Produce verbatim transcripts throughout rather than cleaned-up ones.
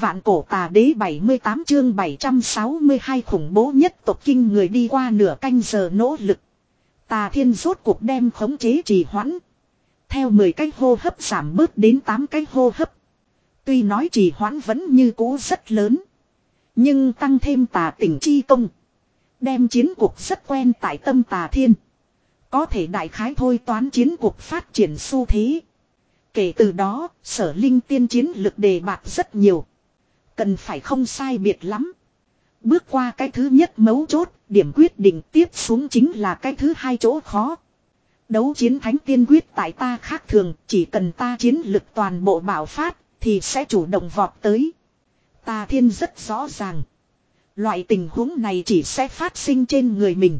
Vạn cổ tà đế bảy mươi tám chương bảy trăm sáu mươi hai khủng bố nhất tộc kinh người đi qua nửa canh giờ nỗ lực. Tà thiên rốt cuộc đem khống chế trì hoãn. Theo mười cái hô hấp giảm bớt đến tám cái hô hấp. Tuy nói trì hoãn vẫn như cũ rất lớn. Nhưng tăng thêm tà tỉnh chi công. Đem chiến cuộc rất quen tại tâm tà thiên. Có thể đại khái thôi toán chiến cuộc phát triển xu thế. Kể từ đó, sở linh tiên chiến lực đề bạt rất nhiều. Cần phải không sai biệt lắm. Bước qua cái thứ nhất mấu chốt, điểm quyết định tiếp xuống chính là cái thứ hai chỗ khó. Đấu chiến thánh tiên quyết tại ta khác thường, chỉ cần ta chiến lực toàn bộ bạo phát, thì sẽ chủ động vọt tới. Tà thiên rất rõ ràng. Loại tình huống này chỉ sẽ phát sinh trên người mình.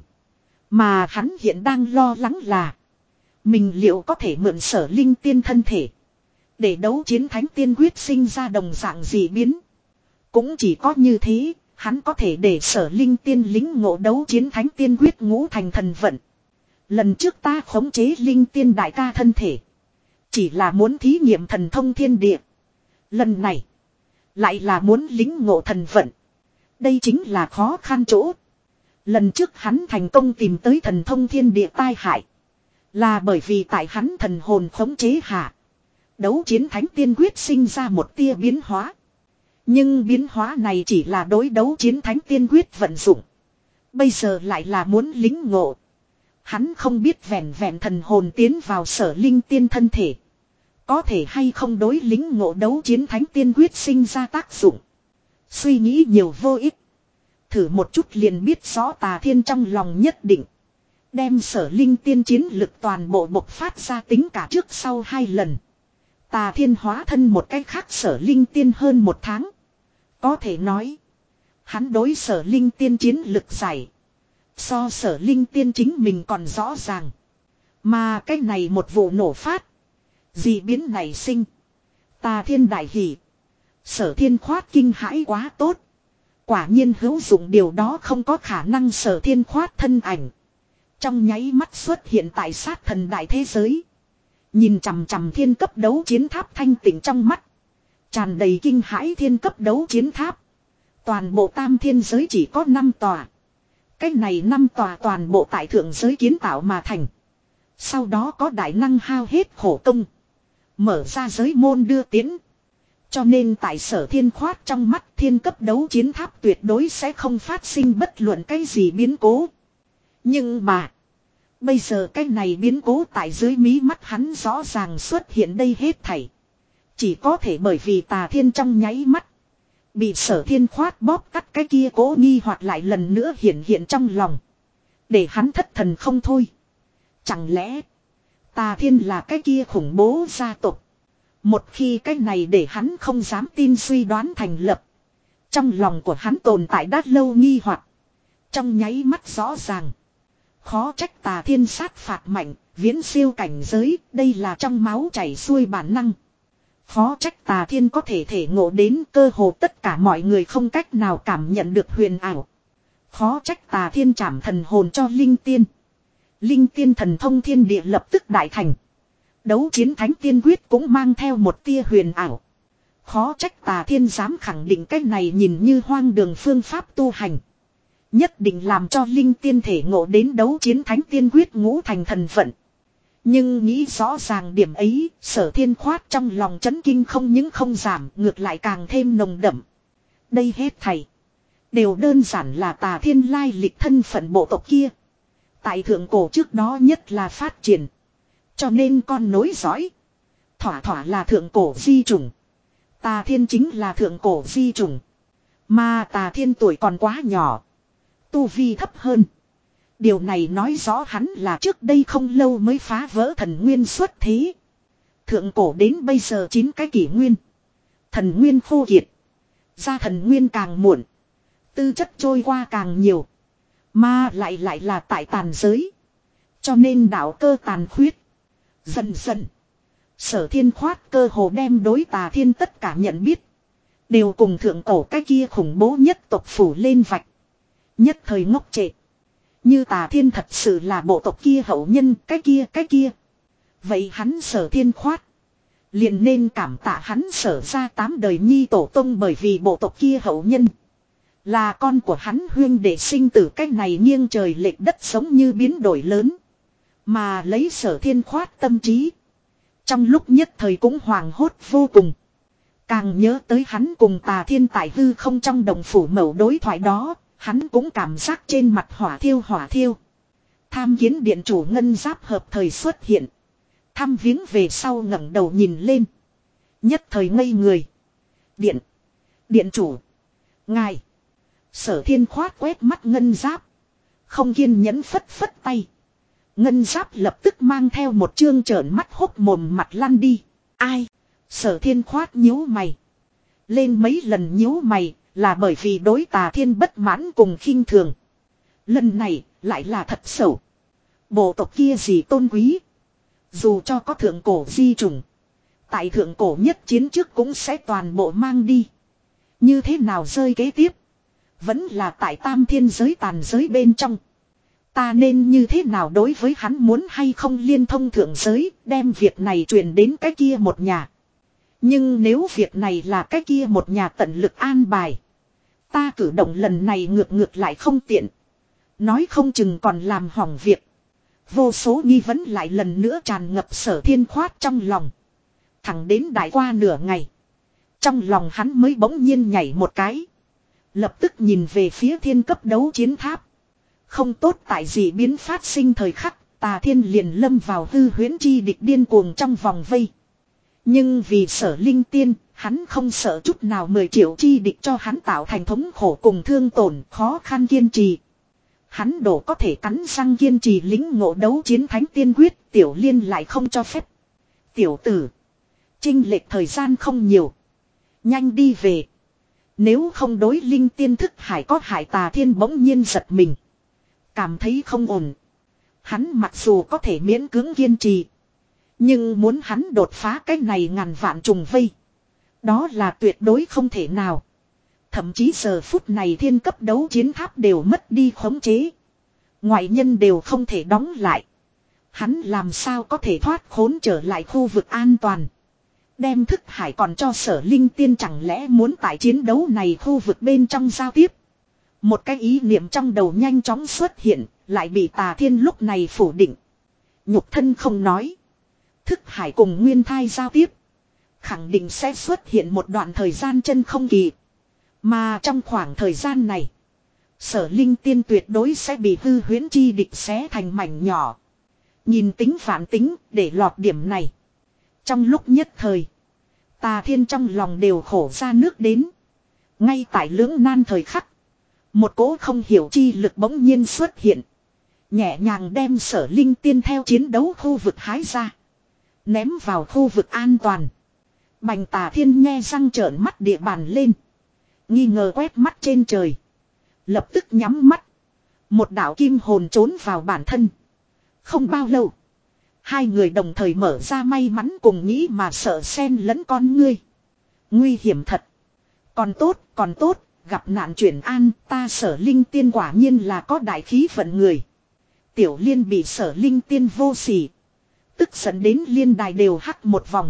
Mà hắn hiện đang lo lắng là mình liệu có thể mượn sở linh tiên thân thể để đấu chiến thánh tiên quyết sinh ra đồng dạng dị biến. Cũng chỉ có như thế, hắn có thể để sở linh tiên lính ngộ đấu chiến thánh tiên quyết ngũ thành thần vận. Lần trước ta khống chế linh tiên đại ca thân thể, chỉ là muốn thí nghiệm thần thông thiên địa. Lần này, lại là muốn lính ngộ thần vận. Đây chính là khó khăn chỗ. Lần trước hắn thành công tìm tới thần thông thiên địa tai hại. Là bởi vì tại hắn thần hồn khống chế hạ. Đấu chiến thánh tiên quyết sinh ra một tia biến hóa. Nhưng biến hóa này chỉ là đối đấu chiến thánh tiên quyết vận dụng. Bây giờ lại là muốn lính ngộ. Hắn không biết vẹn vẹn thần hồn tiến vào sở linh tiên thân thể. Có thể hay không đối lính ngộ đấu chiến thánh tiên quyết sinh ra tác dụng. Suy nghĩ nhiều vô ích. Thử một chút liền biết rõ tà thiên trong lòng nhất định. Đem sở linh tiên chiến lực toàn bộ bộc phát ra tính cả trước sau hai lần. Tà thiên hóa thân một cách khác sở linh tiên hơn một tháng. Có thể nói. Hắn đối sở linh tiên chiến lực giải. So sở linh tiên chính mình còn rõ ràng. Mà cái này một vụ nổ phát. Dị biến này sinh. Tà thiên đại hỷ. Sở thiên khoát kinh hãi quá tốt. Quả nhiên hữu dụng điều đó không có khả năng sở thiên khoát thân ảnh. Trong nháy mắt xuất hiện tại sát thần đại thế giới. Nhìn chằm chằm thiên cấp đấu chiến tháp thanh tịnh trong mắt. Tràn đầy kinh hãi thiên cấp đấu chiến tháp. Toàn bộ tam thiên giới chỉ có năm tòa. Cái này năm tòa toàn bộ tại thượng giới kiến tạo mà thành. Sau đó có đại năng hao hết khổ công. Mở ra giới môn đưa tiến. Cho nên tại sở thiên khoát trong mắt thiên cấp đấu chiến tháp tuyệt đối sẽ không phát sinh bất luận cái gì biến cố. Nhưng mà. Bây giờ cái này biến cố tại dưới mí mắt hắn rõ ràng xuất hiện đây hết thảy. Chỉ có thể bởi vì tà thiên trong nháy mắt. Bị sở thiên khoát bóp cắt cái kia cố nghi hoặc lại lần nữa hiện hiện trong lòng. Để hắn thất thần không thôi. Chẳng lẽ tà thiên là cái kia khủng bố gia tộc. Một khi cái này để hắn không dám tin suy đoán thành lập. Trong lòng của hắn tồn tại đã lâu nghi hoặc. Trong nháy mắt rõ ràng. Khó trách tà thiên sát phạt mạnh, viễn siêu cảnh giới, đây là trong máu chảy xuôi bản năng. Khó trách tà thiên có thể thể ngộ đến cơ hồ tất cả mọi người không cách nào cảm nhận được huyền ảo. Khó trách tà thiên trảm thần hồn cho linh tiên. Linh tiên thần thông thiên địa lập tức đại thành. Đấu chiến thánh tiên quyết cũng mang theo một tia huyền ảo. Khó trách tà thiên dám khẳng định cái này nhìn như hoang đường phương pháp tu hành. Nhất định làm cho linh tiên thể ngộ đến đấu chiến thánh tiên quyết ngũ thành thần vận. Nhưng nghĩ rõ ràng điểm ấy, sở thiên khoát trong lòng chấn kinh không những không giảm, ngược lại càng thêm nồng đậm. Đây hết thảy đều đơn giản là tà thiên lai lịch thân phận bộ tộc kia. Tại thượng cổ trước đó nhất là phát triển. Cho nên con nối dõi. Thỏa thỏa là thượng cổ di chủng. Tà thiên chính là thượng cổ di chủng. Mà tà thiên tuổi còn quá nhỏ. Tu vi thấp hơn. Điều này nói rõ hắn là trước đây không lâu mới phá vỡ thần nguyên xuất thế. Thượng cổ đến bây giờ chín cái kỷ nguyên. Thần nguyên khô kiệt. Ra thần nguyên càng muộn. Tư chất trôi qua càng nhiều. Mà lại lại là tại tàn giới. Cho nên đạo cơ tàn khuyết. Dần dần. Sở thiên khoát cơ hồ đem đối tà thiên tất cả nhận biết. Đều cùng thượng cổ cái kia khủng bố nhất tộc phủ lên vạch. Nhất thời ngốc trệ. Như tà thiên thật sự là bộ tộc kia hậu nhân cái kia cái kia. Vậy hắn sở thiên khoát. Liền nên cảm tạ hắn sở ra tám đời nhi tổ tông, bởi vì bộ tộc kia hậu nhân là con của hắn huyên đệ sinh tử, cách này nghiêng trời lệch đất giống như biến đổi lớn. Mà lấy Sở Thiên khoát tâm trí, trong lúc nhất thời cũng hoàng hốt vô cùng. Càng nhớ tới hắn cùng Tà Thiên tại hư không trong đồng phủ mẩu đối thoại đó, hắn cũng cảm giác trên mặt hỏa thiêu hỏa thiêu. Tham kiến điện chủ ngân giáp hợp thời xuất hiện. Thăm viếng về sau ngẩng đầu nhìn lên. Nhất thời ngây người. Điện. Điện chủ. Ngài. Sở Thiên khoát quét mắt ngân giáp. Không kiên nhẫn phất phất tay. Ngân giáp lập tức mang theo một chương trợn mắt hốc mồm mặt lăn đi. Ai? Sở Thiên khoát nhíu mày. Lên mấy lần nhíu mày là bởi vì đối Tà Thiên bất mãn cùng khinh thường. Lần này lại là thật xấu. Bộ tộc kia gì tôn quý. Dù cho có thượng cổ di trùng, tại thượng cổ nhất chiến trước cũng sẽ toàn bộ mang đi. Như thế nào rơi kế tiếp? Vẫn là tại tam thiên giới tàn giới bên trong. Ta nên như thế nào đối với hắn, muốn hay không liên thông thượng giới, đem việc này truyền đến cái kia một nhà. Nhưng nếu việc này là cái kia một nhà tận lực an bài, ta cử động lần này ngược ngược lại không tiện. Nói không chừng còn làm hỏng việc. Vô số nghi vấn lại lần nữa tràn ngập Sở Thiên khoát trong lòng. Thẳng đến đại qua nửa ngày, trong lòng hắn mới bỗng nhiên nhảy một cái. Lập tức nhìn về phía thiên cấp đấu chiến tháp. Không tốt, tại gì biến phát sinh thời khắc, Tà Thiên liền lâm vào hư huyễn chi địch điên cuồng trong vòng vây. Nhưng vì Sở Linh Tiên, hắn không sợ chút nào mười triệu chi địch cho hắn tạo thành thống khổ cùng thương tổn, khó khăn kiên trì. Hắn đổ có thể cắn răng kiên trì lính ngộ đấu chiến thánh tiên quyết, Tiểu Liên lại không cho phép. Tiểu tử, chênh lệch thời gian không nhiều, nhanh đi về. Nếu không đối linh tiên thức hải có hại. Tà Thiên bỗng nhiên giật mình, cảm thấy không ổn. Hắn mặc dù có thể miễn cưỡng kiên trì, nhưng muốn hắn đột phá cái này ngàn vạn trùng vây, đó là tuyệt đối không thể nào. Thậm chí giờ phút này thiên cấp đấu chiến tháp đều mất đi khống chế, ngoại nhân đều không thể đóng lại. Hắn làm sao có thể thoát khốn trở lại khu vực an toàn, đem thức hải còn cho Sở Linh Tiên, chẳng lẽ muốn tại chiến đấu này khu vực bên trong giao tiếp. Một cái ý niệm trong đầu nhanh chóng xuất hiện, lại bị Tà Thiên lúc này phủ định. Nhục thân không nói, thức hải cùng nguyên thai giao tiếp, khẳng định sẽ xuất hiện một đoạn thời gian chân không kỳ. Mà trong khoảng thời gian này, Sở Linh Tiên tuyệt đối sẽ bị hư huyễn chi địch xé thành mảnh nhỏ. Nhìn tính phản tính để lọt điểm này. Trong lúc nhất thời, Tà Thiên trong lòng đều khổ ra nước đến. Ngay tại lưỡng nan thời khắc, một cỗ không hiểu chi lực bỗng nhiên xuất hiện, nhẹ nhàng đem Sở Linh Tiên theo chiến đấu khu vực hái ra, ném vào khu vực an toàn. Bành Tà Thiên nghe răng trợn mắt địa bàn lên, nghi ngờ quét mắt trên trời, lập tức nhắm mắt. Một đạo kim hồn trốn vào bản thân. Không bao lâu, hai người đồng thời mở ra may mắn cùng nghĩ mà sợ xen lẫn con ngươi. Nguy hiểm thật. Còn tốt, còn tốt, gặp nạn chuyển an, ta Sở Linh Tiên quả nhiên là có đại khí phận người. Tiểu Liên bị Sở Linh Tiên vô sỉ, tức giận đến liên đài đều hắc một vòng.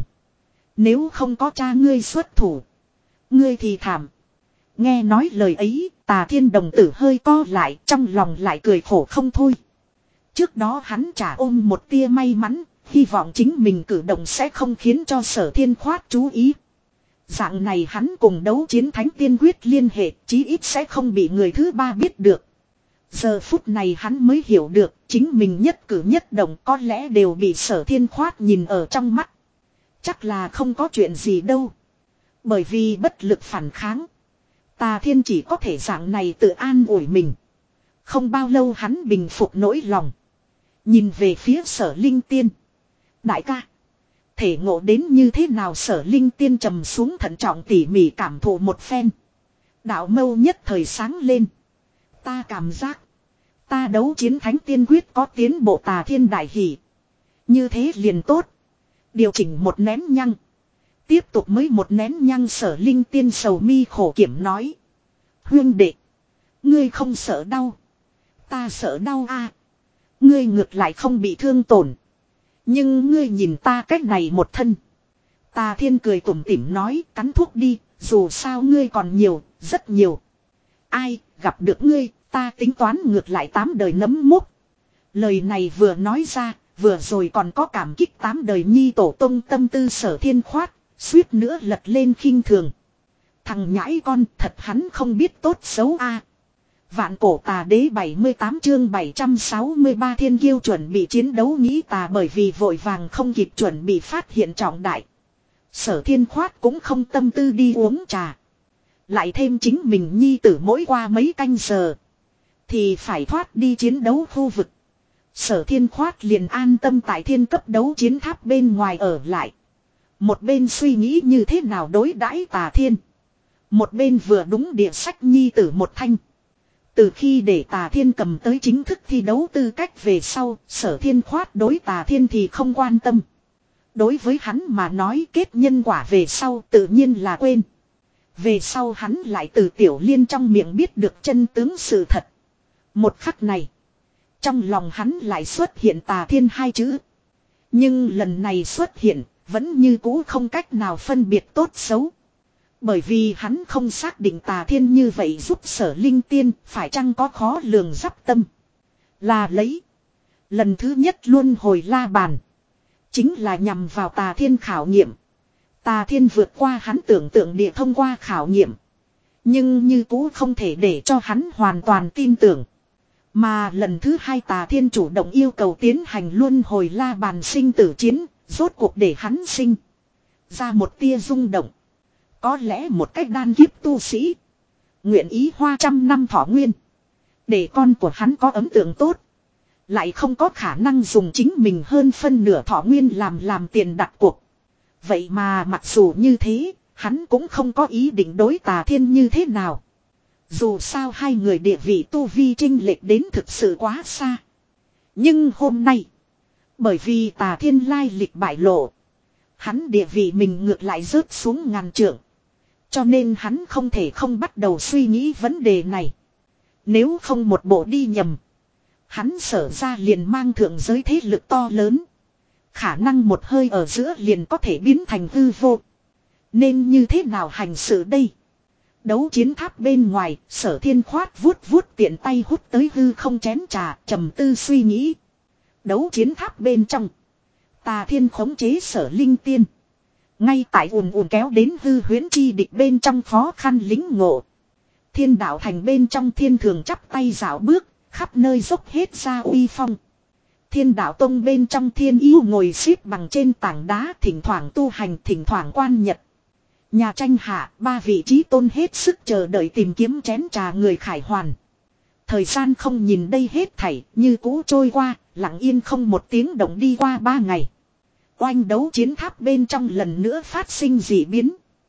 Nếu không có cha ngươi xuất thủ, ngươi thì thảm. Nghe nói lời ấy, Tà Thiên đồng tử hơi co lại, trong lòng lại cười khổ không thôi. Trước đó hắn trả ôm một tia may mắn, hy vọng chính mình cử động sẽ không khiến cho Sở Thiên khoát chú ý. Dạng này hắn cùng đấu chiến thánh tiên quyết liên hệ, chí ít sẽ không bị người thứ ba biết được. Giờ phút này hắn mới hiểu được, chính mình nhất cử nhất động có lẽ đều bị Sở Thiên khoát nhìn ở trong mắt. Chắc là không có chuyện gì đâu. Bởi vì bất lực phản kháng, Tà Thiên chỉ có thể dạng này tự an ủi mình. Không bao lâu hắn bình phục nỗi lòng, nhìn về phía Sở Linh Tiên. Đại ca, thể ngộ đến như thế nào? Sở Linh Tiên trầm xuống thận trọng tỉ mỉ cảm thụ một phen. Đạo mâu nhất thời sáng lên. Ta cảm giác, ta đấu chiến thánh tiên quyết có tiến bộ. Tà Thiên đại hỉ. Như thế liền tốt. Điều chỉnh một nén nhăng, tiếp tục mới một nén nhăng. Sở Linh Tiên sầu mi khổ kiểm nói. Huyên đệ, ngươi không sợ đau, ta sợ đau a. Ngươi ngược lại không bị thương tổn, nhưng ngươi nhìn ta cách này một thân. Tà Thiên cười tủm tỉm nói, cắn thuốc đi, dù sao ngươi còn nhiều, rất nhiều. Ai, gặp được ngươi, ta tính toán ngược lại tám đời nấm mốc. Lời này vừa nói ra, vừa rồi còn có cảm kích tám đời nhi tổ tông tâm tư Sở Thiên khoát, suýt nữa lật lên khinh thường. Thằng nhãi con thật hắn không biết tốt xấu a. Vạn cổ tà đế bảy mươi tám chương bảy trăm sáu mươi ba thiên kiêu chuẩn bị chiến đấu nghĩ tà bởi vì vội vàng không kịp chuẩn bị phát hiện trọng đại. Sở Thiên khoát cũng không tâm tư đi uống trà. Lại thêm chính mình nhi tử mỗi qua mấy canh giờ. Thì phải thoát đi chiến đấu khu vực. Sở Thiên khoát liền an tâm tại thiên cấp đấu chiến tháp bên ngoài ở lại. Một bên suy nghĩ như thế nào đối đãi Tà Thiên. Một bên vừa đúng địa sách nhi tử một thanh. Từ khi để Tà Thiên cầm tới chính thức thi đấu tư cách về sau, Sở Thiên khoát đối Tà Thiên thì không quan tâm. Đối với hắn mà nói kết nhân quả về sau tự nhiên là quên. Về sau hắn lại từ Tiểu Liên trong miệng biết được chân tướng sự thật. Một khắc này, trong lòng hắn lại xuất hiện Tà Thiên hai chữ. Nhưng lần này xuất hiện, vẫn như cũ không cách nào phân biệt tốt xấu. Bởi vì hắn không xác định Tà Thiên như vậy giúp Sở Linh Tiên phải chăng có khó lường giáp tâm. Là lấy. Lần thứ nhất luôn hồi la bàn. Chính là nhằm vào Tà Thiên khảo nghiệm. Tà Thiên vượt qua hắn tưởng tượng địa thông qua khảo nghiệm. Nhưng như cũ không thể để cho hắn hoàn toàn tin tưởng. Mà lần thứ hai Tà Thiên chủ động yêu cầu tiến hành luân hồi la bàn sinh tử chiến. Rốt cuộc để hắn sinh ra một tia rung động. Có lẽ một cách đan kiếp tu sĩ nguyện ý hoa trăm năm thọ nguyên để con của hắn có ấn tượng tốt. Lại không có khả năng dùng chính mình hơn phân nửa thọ nguyên làm làm tiền đặt cuộc. Vậy mà mặc dù như thế, hắn cũng không có ý định đối Tà Thiên như thế nào. Dù sao hai người địa vị tu vi chênh lệch đến thực sự quá xa. Nhưng hôm nay, bởi vì Tà Thiên lai lịch bại lộ, hắn địa vị mình ngược lại rớt xuống ngàn trượng. Cho nên hắn không thể không bắt đầu suy nghĩ vấn đề này. Nếu không một bộ đi nhầm, hắn Sở ra liền mang thượng giới thế lực to lớn. Khả năng một hơi ở giữa liền có thể biến thành hư vô. Nên như thế nào hành sự đây? Đấu chiến tháp bên ngoài, Sở Thiên khoát vuốt vuốt tiện tay hút tới hư không chén trà, trầm tư suy nghĩ. Đấu chiến tháp bên trong, Tà Thiên khống chế Sở Linh Tiên. Ngay tại ùn ùn kéo đến hư huyễn chi địch bên trong khó khăn lính ngộ. Thiên đạo thành bên trong thiên thường chắp tay dạo bước, khắp nơi dốc hết ra uy phong. Thiên đạo tông bên trong thiên yêu ngồi xếp bằng trên tảng đá thỉnh thoảng tu hành thỉnh thoảng quan nhật. Nhà tranh hạ ba vị trí tôn hết sức chờ đợi tìm kiếm chén trà người khải hoàn. Thời gian không nhìn đây hết thảy như cũ trôi qua, lặng yên không một tiếng động đi qua ba ngày. Oanh đấu chiến tháp bên trong lần nữa phát sinh dị biến.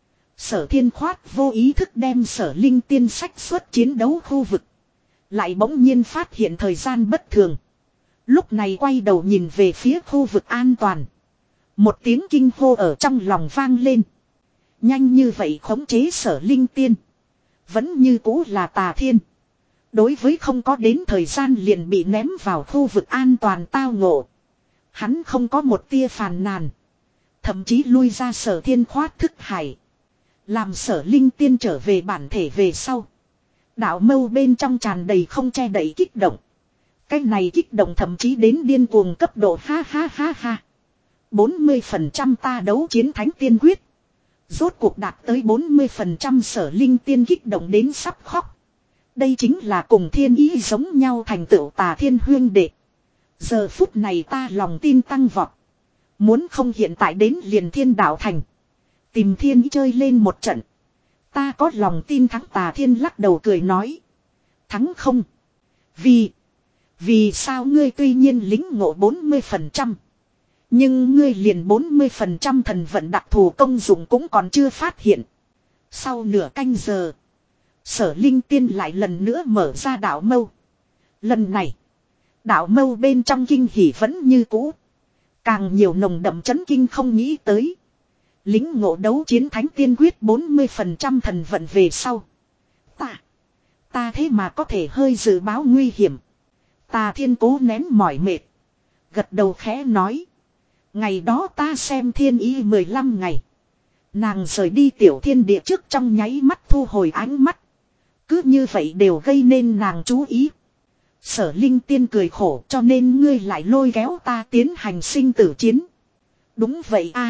Sở Thiên khoát vô ý thức đem Sở Linh Tiên sách xuất chiến đấu khu vực. Lại bỗng nhiên phát hiện thời gian bất thường. Lúc này quay đầu nhìn về phía khu vực an toàn. Một tiếng kinh hô ở trong lòng vang lên. Nhanh như vậy khống chế Sở Linh Tiên. Vẫn như cũ là Tà Thiên. Đối với không có đến thời gian liền bị ném vào khu vực an toàn tao ngộ. Hắn không có một tia phàn nàn. Thậm chí lui ra Sở Thiên khoát thức hải. Làm Sở Linh Tiên trở về bản thể về sau. Đạo mâu bên trong tràn đầy không che đậy kích động. Cái này kích động thậm chí đến điên cuồng cấp độ ha ha ha ha. bốn mươi phần trăm ta đấu chiến thánh tiên quyết. Rốt cuộc đạt tới bốn mươi phần trăm Sở Linh Tiên kích động đến sắp khóc. Đây chính là cùng thiên ý giống nhau thành tựu Tà Thiên huyên đệ. Giờ phút này ta lòng tin tăng vọt. Muốn không hiện tại đến liền thiên đạo thành. Tìm thiên ý chơi lên một trận. Ta có lòng tin thắng. Tà Thiên lắc đầu cười nói. Thắng không? Vì... Vì sao ngươi tuy nhiên lính ngộ bốn mươi phần trăm. Nhưng ngươi liền bốn mươi phần trăm thần vận đặc thù công dụng cũng còn chưa phát hiện. Sau nửa canh giờ. Sở Linh Tiên lại lần nữa mở ra đạo mâu. Lần này. Đạo mâu bên trong kinh hỉ vẫn như cũ. Càng nhiều nồng đậm chấn kinh không nghĩ tới. Lính ngộ đấu chiến thánh tiên quyết bốn mươi phần trăm thần vận về sau. Ta. Ta thế mà có thể hơi dự báo nguy hiểm. Tà Thiên cố nén mỏi mệt. Gật đầu khẽ nói. Ngày đó ta xem thiên ý mười lăm ngày. Nàng rời đi tiểu thiên địa trước trong nháy mắt thu hồi ánh mắt. Cứ như vậy đều gây nên nàng chú ý. Sở Linh Tiên cười khổ, cho nên ngươi lại lôi kéo ta tiến hành sinh tử chiến. Đúng vậy a.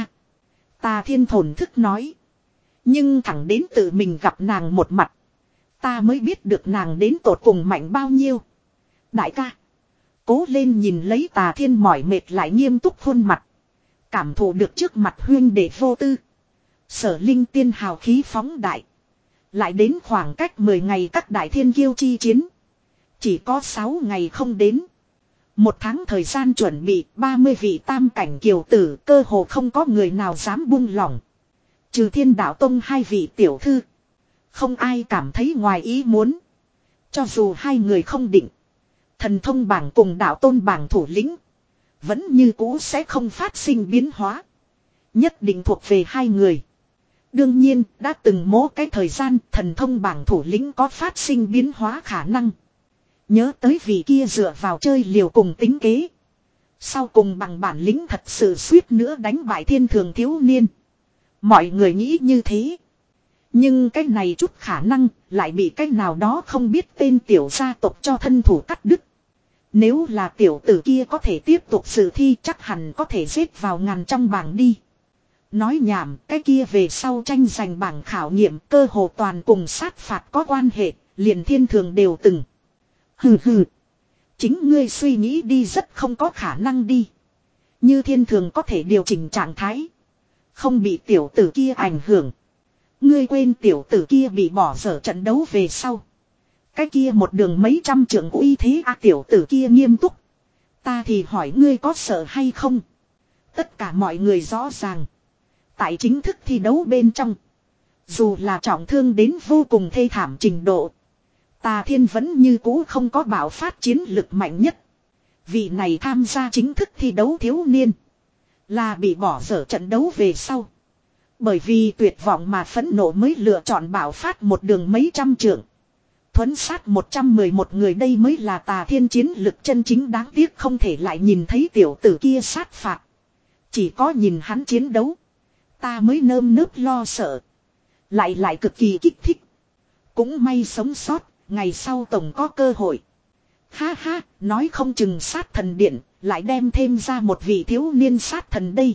Tà Thiên thổn thức nói. Nhưng thẳng đến tự mình gặp nàng một mặt. Ta mới biết được nàng đến tột cùng mạnh bao nhiêu. Đại ca. Cố lên nhìn lấy Tà Thiên mỏi mệt lại nghiêm túc khuôn mặt. Cảm thụ được trước mặt huyên để vô tư. Sở Linh Tiên hào khí phóng đại. Lại đến khoảng cách mười ngày các đại thiên kiêu chi chiến. Chỉ có sáu ngày không đến. Một tháng thời gian chuẩn bị ba mươi vị tam cảnh kiều tử, cơ hồ không có người nào dám buông lỏng. Trừ Thiên Đạo Tông hai vị tiểu thư. Không ai cảm thấy ngoài ý muốn. Cho dù hai người không định. Thần thông bảng cùng đạo tôn bảng thủ lĩnh. Vẫn như cũ sẽ không phát sinh biến hóa. Nhất định thuộc về hai người. Đương nhiên, đã từng mố cái thời gian thần thông bảng thủ lĩnh có phát sinh biến hóa khả năng. Nhớ tới vị kia dựa vào chơi liều cùng tính kế. Sau cùng bằng bản lĩnh thật sự suýt nữa đánh bại thiên thường thiếu niên. Mọi người nghĩ như thế. Nhưng cái này chút khả năng lại bị cái nào đó không biết tên tiểu gia tộc cho thân thủ cắt đứt. Nếu là tiểu tử kia có thể tiếp tục dự thi chắc hẳn có thể xếp vào ngàn trong bảng đi. Nói nhảm, cái kia về sau tranh giành bảng khảo nghiệm cơ hồ toàn cùng sát phạt có quan hệ, liền thiên thường đều từng. Hừ hừ. Chính ngươi suy nghĩ đi rất không có khả năng đi. Như thiên thường có thể điều chỉnh trạng thái. Không bị tiểu tử kia ảnh hưởng. Ngươi quên tiểu tử kia bị bỏ dở trận đấu về sau. Cái kia một đường mấy trăm trượng uy thế a tiểu tử kia nghiêm túc. Ta thì hỏi ngươi có sợ hay không? Tất cả mọi người rõ ràng. Tại chính thức thi đấu bên trong. Dù là trọng thương đến vô cùng thê thảm trình độ. Tà Thiên vẫn như cũ không có bạo phát chiến lực mạnh nhất. Vị này tham gia chính thức thi đấu thiếu niên. Là bị bỏ dở trận đấu về sau. Bởi vì tuyệt vọng mà phẫn nộ mới lựa chọn bạo phát một đường mấy trăm trượng. Thuấn sát một trăm mười một người đây mới là Tà Thiên chiến lực chân chính đáng tiếc không thể lại nhìn thấy tiểu tử kia sát phạt. Chỉ có nhìn hắn chiến đấu. Ta mới nơm nớp lo sợ. Lại lại cực kỳ kích thích. Cũng may sống sót, ngày sau tổng có cơ hội. Ha ha, nói không chừng sát thần điện, lại đem thêm ra một vị thiếu niên sát thần đây.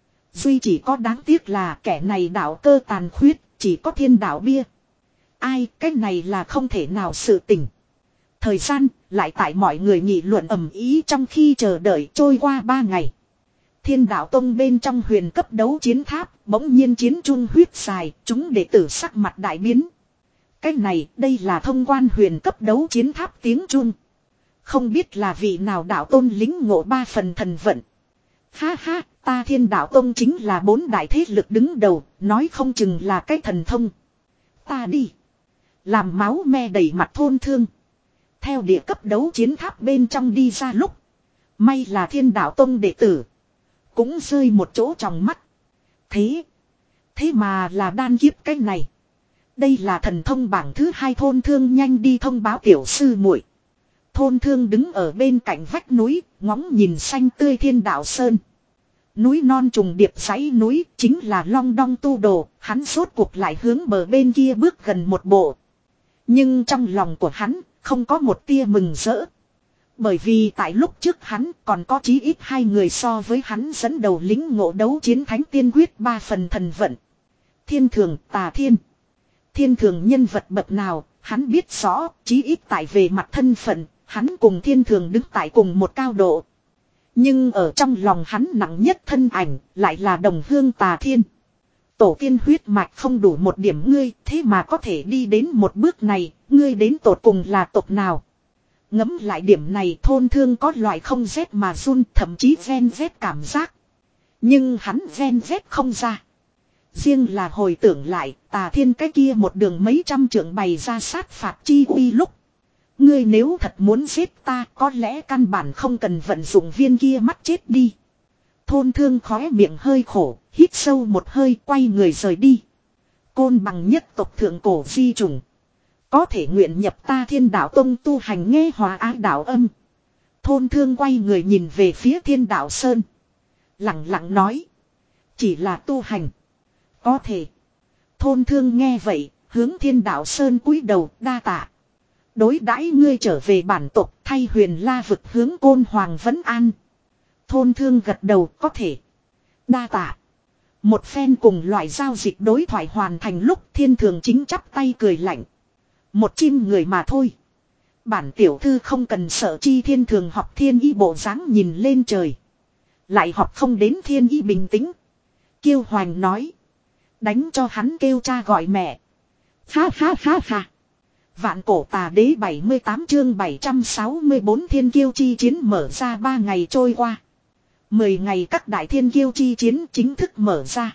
Duy chỉ có đáng tiếc là kẻ này đạo cơ tàn khuyết, chỉ có thiên đạo bia. Ai, cái này là không thể nào sự tình. Thời gian, lại tại mọi người nghị luận ầm ý trong khi chờ đợi trôi qua ba ngày. Thiên đạo tông bên trong huyền cấp đấu chiến tháp, bỗng nhiên chiến trung huyết dài, chúng đệ tử sắc mặt đại biến. Cái này, đây là thông quan huyền cấp đấu chiến tháp tiếng Trung. Không biết là vị nào đạo tôn lính ngộ ba phần thần vận. Ha ha, ta Thiên đạo tông chính là bốn đại thế lực đứng đầu, nói không chừng là cái thần thông. Ta đi. Làm máu me đầy mặt thôn thương. Theo địa cấp đấu chiến tháp bên trong đi ra lúc. May là Thiên đạo tông đệ tử. Cũng rơi một chỗ trong mắt. Thế. Thế mà là đan kiếp cái này. Đây là thần thông bảng thứ hai thôn thương nhanh đi thông báo tiểu sư muội. Thôn thương đứng ở bên cạnh vách núi, ngóng nhìn xanh tươi thiên đạo sơn. Núi non trùng điệp dãy núi chính là Long Đong tu đồ, hắn rốt cuộc lại hướng bờ bên kia bước gần một bộ. Nhưng trong lòng của hắn không có một tia mừng rỡ. Bởi vì tại lúc trước hắn còn có chí ít hai người so với hắn dẫn đầu lính ngộ đấu chiến thánh tiên quyết ba phần thần vận. Thiên thường, Tà Thiên. Thiên thường nhân vật bậc nào, hắn biết rõ, chí ít tại về mặt thân phận, hắn cùng thiên thường đứng tại cùng một cao độ. Nhưng ở trong lòng hắn nặng nhất thân ảnh, lại là đồng hương Tà Thiên. Tổ tiên huyết mạch không đủ một điểm ngươi, thế mà có thể đi đến một bước này, ngươi đến tột cùng là tộc nào. Ngẫm lại điểm này thôn thương có loại không rét mà run, thậm chí ven rét cảm giác. Nhưng hắn ven rét không ra. Riêng là hồi tưởng lại, Tà Thiên cái kia một đường mấy trăm trượng bày ra sát phạt chi uy lúc. Ngươi nếu thật muốn giết ta, có lẽ căn bản không cần vận dụng viên kia mắt chết đi. Thôn thương khóe miệng hơi khổ, hít sâu một hơi quay người rời đi. Côn Bằng nhất tộc thượng cổ di trùng. Có thể nguyện nhập ta Thiên đạo tông tu hành nghe hòa ái đạo âm. Thôn thương quay người nhìn về phía Thiên đạo sơn. Lặng lặng nói. Chỉ là tu hành. Có thể. Thôn thương nghe vậy, hướng Thiên Đạo Sơn cúi đầu đa tạ. Đối đãi ngươi trở về bản tộc thay Huyền La vực hướng Côn Hoàng vấn an. Thôn thương gật đầu có thể. Đa tạ. Một phen cùng loại giao dịch đối thoại hoàn thành lúc Thiên Thường chính chắp tay cười lạnh. Một chim người mà thôi. Bản tiểu thư không cần sợ chi. Thiên Thường học thiên y bộ dáng nhìn lên trời. Lại học không đến thiên y bình tĩnh. Kiêu Hoành nói. Đánh cho hắn kêu cha gọi mẹ. Ha ha ha ha. Vạn cổ tà đế bảy mươi tám chương bảy trăm sáu mươi bốn thiên kiêu chi chiến mở ra ba ngày trôi qua. mười ngày các đại thiên kiêu chi chiến chính thức mở ra.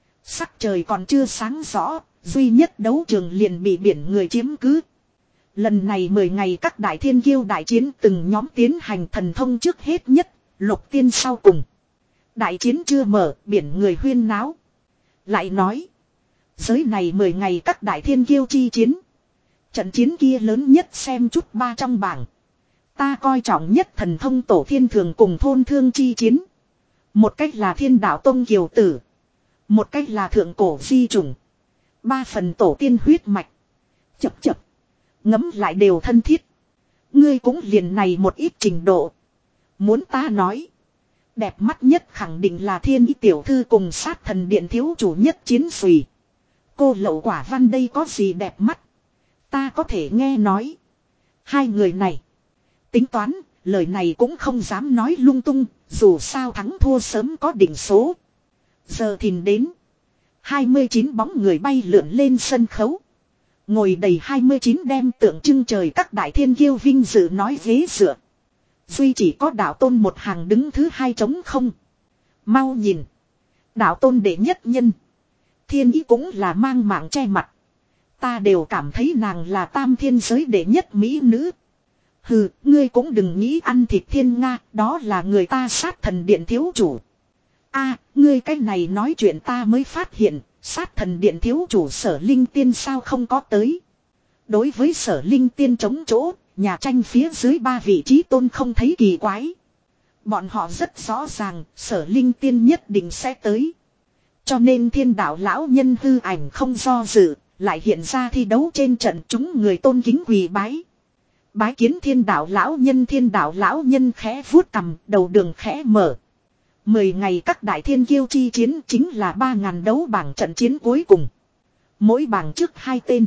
Sắc trời còn chưa sáng rõ, duy nhất đấu trường liền bị biển người chiếm cứ. Lần này mười ngày các đại thiên kiêu đại chiến từng nhóm tiến hành thần thông trước hết nhất, lục tiên sau cùng. Đại chiến chưa mở, biển người huyên náo. Lại nói, giới này mười ngày các đại thiên kiêu chi chiến. Trận chiến kia lớn nhất xem chút ba trong bảng. Ta coi trọng nhất thần thông tổ Thiên Thường cùng thôn thương chi chiến. Một cách là Thiên Đạo Tông kiều tử. Một cách là thượng cổ di trùng. Ba phần tổ tiên huyết mạch. Chập chập. Ngấm lại đều thân thiết. Ngươi cũng liền này một ít trình độ. Muốn ta nói. Đẹp mắt nhất khẳng định là Thiên Y tiểu thư cùng sát thần điện thiếu chủ nhất chiến xùy. Cô lậu quả văn đây có gì đẹp mắt. Ta có thể nghe nói. Hai người này. Tính toán, lời này cũng không dám nói lung tung, dù sao thắng thua sớm có định số. Giờ thìn đến. hai mươi chín bóng người bay lượn lên sân khấu. Ngồi đầy hai mươi chín đem tượng trưng trời các đại thiên kiêu vinh dự nói ghế dựa. Duy chỉ có đạo tôn một hàng đứng thứ hai trống không. Mau nhìn. Đạo tôn đệ nhất nhân. Thiên ý cũng là mang mạng che mặt. Ta đều cảm thấy nàng là tam thiên giới đệ nhất mỹ nữ. Hừ, ngươi cũng đừng nghĩ ăn thịt thiên Nga, đó là người ta sát thần điện thiếu chủ. A, ngươi cái này nói chuyện ta mới phát hiện, sát thần điện thiếu chủ Sở Linh Tiên sao không có tới. Đối với Sở Linh Tiên chống chỗ, nhà tranh phía dưới ba vị trí tôn không thấy kỳ quái. Bọn họ rất rõ ràng, Sở Linh Tiên nhất định sẽ tới. Cho nên Thiên Đạo lão nhân hư ảnh không do dự, lại hiện ra thi đấu trên trận chúng người tôn kính quỳ bái. Bái kiến Thiên Đạo lão nhân. Thiên Đạo lão nhân khẽ vuốt cằm, đầu đường khẽ mở. Mười ngày các đại thiên kiêu chi chiến chính là ba ngàn đấu bảng trận chiến cuối cùng. Mỗi bảng trước hai tên.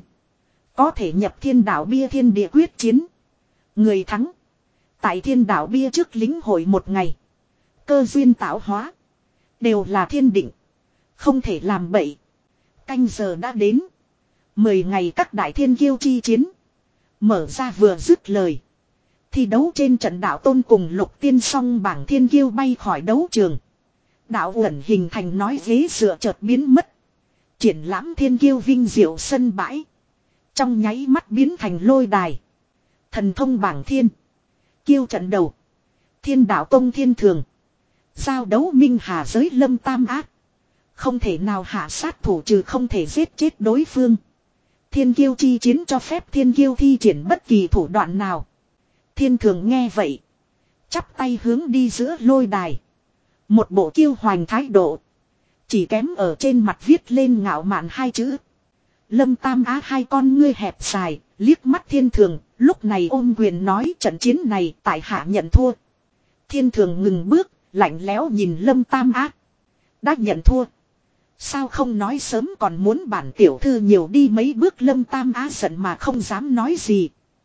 Có thể nhập Thiên Đạo bia thiên địa quyết chiến. Người thắng. Tại Thiên Đạo bia trước lính hội một ngày. Cơ duyên tạo hóa. Đều là thiên định. Không thể làm bậy. Canh giờ đã đến. Mười ngày các đại thiên kiêu chi chiến. Mở ra vừa dứt lời. Thi đấu trên trận đạo tôn cùng lục tiên song bảng thiên kiêu bay khỏi đấu trường. Đạo uẩn hình thành nói ghế dựa chợt biến mất. Triển lãm thiên kiêu vinh diệu sân bãi. Trong nháy mắt biến thành lôi đài. Thần thông bảng thiên. Kiêu trận đầu. Thiên đạo tông Thiên Thường. Giao đấu minh hà giới Lâm Tam Ác. Không thể nào hạ sát thủ trừ không thể giết chết đối phương. Thiên kiêu chi chiến cho phép thiên kiêu thi triển bất kỳ thủ đoạn nào. Thiên Thường nghe vậy. Chắp tay hướng đi giữa lôi đài. Một bộ kiêu hoành thái độ. Chỉ kém ở trên mặt viết lên ngạo mạn hai chữ. Lâm Tam Á hai con ngươi hẹp dài, liếc mắt Thiên Thường, lúc này ôm quyền nói trận chiến này tại hạ nhận thua. Thiên Thường ngừng bước, lạnh lẽo nhìn Lâm Tam Á. Đã nhận thua. Sao không nói sớm còn muốn bản tiểu thư nhiều đi mấy bước. Lâm Tam Á giận mà không dám nói gì.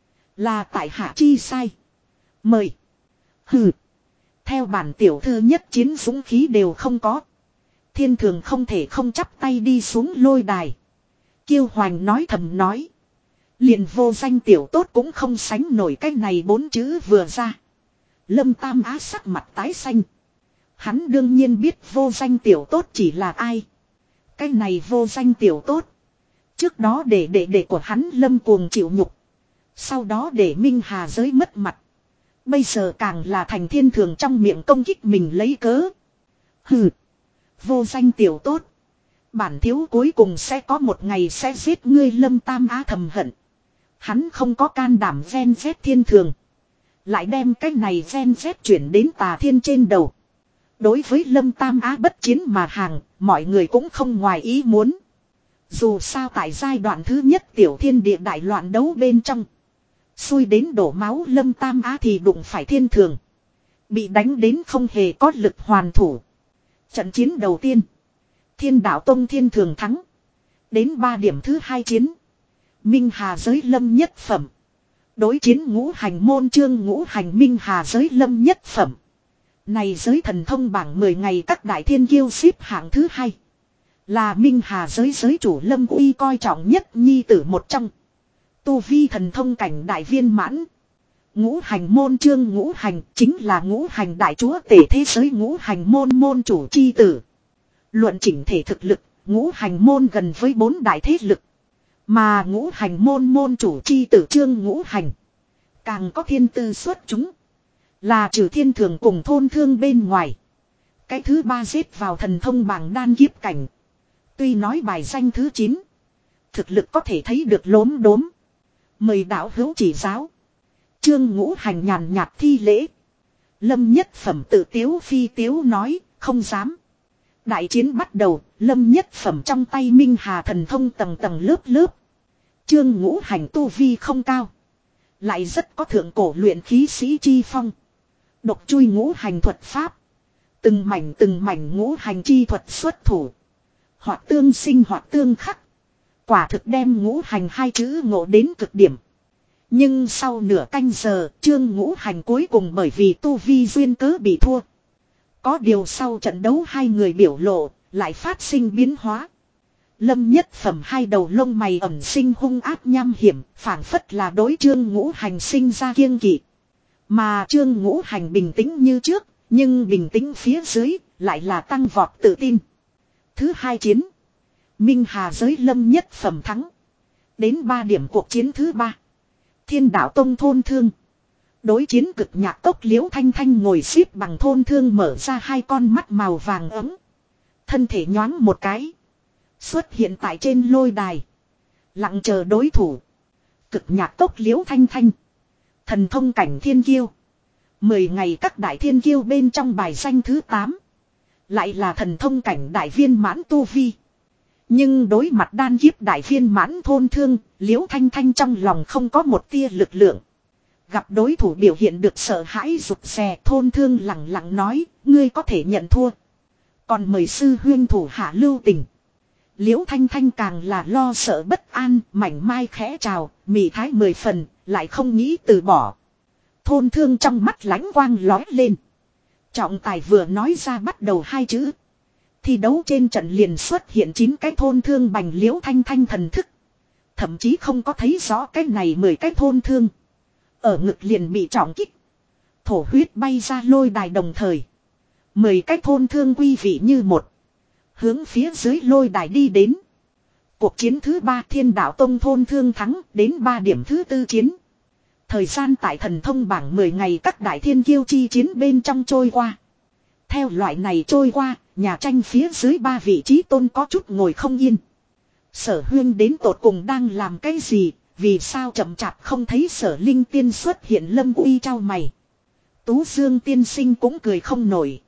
Là tại hạ chi sai. Mời. Hừ. Theo bản tiểu thư nhất chiến dũng khí đều không có. Thiên Thường không thể không chắp tay đi xuống lôi đài. Kiêu Hoành nói thầm nói. Liền vô danh tiểu tốt cũng không sánh nổi cái này bốn chữ vừa ra. Lâm Tam Á sắc mặt tái xanh. Hắn đương nhiên biết vô danh tiểu tốt chỉ là ai. Cái này vô danh tiểu tốt. Trước đó để đệ đệ của hắn Lâm Cuồng chịu nhục. Sau đó để Minh Hà giới mất mặt. Bây giờ càng là thành Thiên Thường trong miệng công kích mình lấy cớ. Hừ. Vô danh tiểu tốt. Bản thiếu cuối cùng sẽ có một ngày sẽ giết ngươi. Lâm Tam Á thầm hận. Hắn không có can đảm ven vét Thiên Thường. Lại đem cái này ven vét chuyển đến Tà Thiên trên đầu. Đối với Lâm Tam Á bất chiến mà hàng, mọi người cũng không ngoài ý muốn. Dù sao tại giai đoạn thứ nhất tiểu thiên địa đại loạn đấu bên trong. Xui đến đổ máu Lâm Tam Á thì đụng phải thiên thường. Bị đánh đến không hề có lực hoàn thủ. Trận chiến đầu tiên. Thiên đạo tông thiên thường thắng. Đến ba điểm thứ hai chiến. Minh Hà giới lâm nhất phẩm. Đối chiến ngũ hành môn chương ngũ hành Minh Hà giới lâm nhất phẩm. Này giới thần thông bảng mười ngày các đại thiên kiêu xếp hạng thứ hai. Là Minh Hà giới giới chủ Lâm Uy coi trọng nhất nhi tử một trong. Tu vi thần thông cảnh đại viên mãn. Ngũ hành môn chương ngũ hành chính là ngũ hành đại chúa tể thế giới ngũ hành môn môn chủ chi tử. Luận chỉnh thể thực lực, ngũ hành môn gần với bốn đại thế lực. Mà ngũ hành môn môn chủ chi tử chương ngũ hành. Càng có thiên tư xuất chúng. Là trừ thiên thường cùng thôn thương bên ngoài. Cái thứ ba xếp vào thần thông bảng đan kiếp cảnh. Tuy nói bài danh thứ chín. Thực lực có thể thấy được lốm đốm. Mời đạo hữu chỉ giáo. Chương ngũ hành nhàn nhạt thi lễ. Lâm nhất phẩm tự tiếu phi tiếu nói, không dám. Đại chiến bắt đầu, lâm nhất phẩm trong tay Minh Hà thần thông tầng tầng lớp lớp. Chương ngũ hành tu vi không cao. Lại rất có thượng cổ luyện khí sĩ chi phong. Độc chui ngũ hành thuật pháp. Từng mảnh từng mảnh ngũ hành chi thuật xuất thủ. Hoặc tương sinh hoặc tương khắc. Quả thực đem ngũ hành hai chữ ngộ đến cực điểm. Nhưng sau nửa canh giờ, chương ngũ hành cuối cùng bởi vì tu vi duyên cớ bị thua. Có điều sau trận đấu hai người biểu lộ, lại phát sinh biến hóa. Lâm nhất phẩm hai đầu lông mày ẩm sinh hung ác nham hiểm, phảng phất là đối chương ngũ hành sinh ra kiêng kỵ. Mà chương ngũ hành bình tĩnh như trước, nhưng bình tĩnh phía dưới, lại là tăng vọt tự tin. Thứ hai chiến. Minh Hà giới lâm nhất phẩm thắng. Đến ba điểm cuộc chiến thứ ba. Thiên đạo tông thôn thương. Đối chiến cực nhạc tốc liễu thanh thanh ngồi xếp bằng thôn thương mở ra hai con mắt màu vàng ấm. Thân thể nhoáng một cái. Xuất hiện tại trên lôi đài. Lặng chờ đối thủ. Cực nhạc tốc liễu thanh thanh. Thần thông cảnh thiên kiêu. Mười ngày các đại thiên kiêu bên trong bài danh thứ tám. Lại là thần thông cảnh đại viên mãn tu vi. Nhưng đối mặt đan kiếp đại viên mãn thôn thương, liễu thanh thanh trong lòng không có một tia lực lượng. Gặp đối thủ biểu hiện được sợ hãi rụt rè, thôn thương lặng lặng nói, ngươi có thể nhận thua. Còn mời sư huyên thủ hạ lưu tình. Liễu thanh thanh càng là lo sợ bất an, mảnh mai khẽ chào, mị thái mười phần, lại không nghĩ từ bỏ. Thôn thương trong mắt lánh quang lói lên. Trọng tài vừa nói ra bắt đầu hai chữ. Thi đấu trên trận liền xuất hiện chín cái thôn thương bành liễu thanh thanh thần thức. Thậm chí không có thấy rõ cái này mười cái thôn thương. Ở ngực liền bị trọng kích. Thổ huyết bay ra lôi đài đồng thời. Mười cái thôn thương quy vị như một. Hướng phía dưới lôi đài đi đến. Cuộc chiến thứ ba thiên đạo tông thôn thương thắng đến ba điểm thứ tư chiến. Thời gian tại thần thông bảng mười ngày các đại thiên kiêu chi chiến bên trong trôi qua. Theo loại này trôi qua, nhà tranh phía dưới ba vị trí tôn có chút ngồi không yên. Sở huyên đến tột cùng đang làm cái gì, vì sao chậm chạp không thấy sở linh tiên xuất hiện lâm uy trao mày. Tú Dương tiên sinh cũng cười không nổi.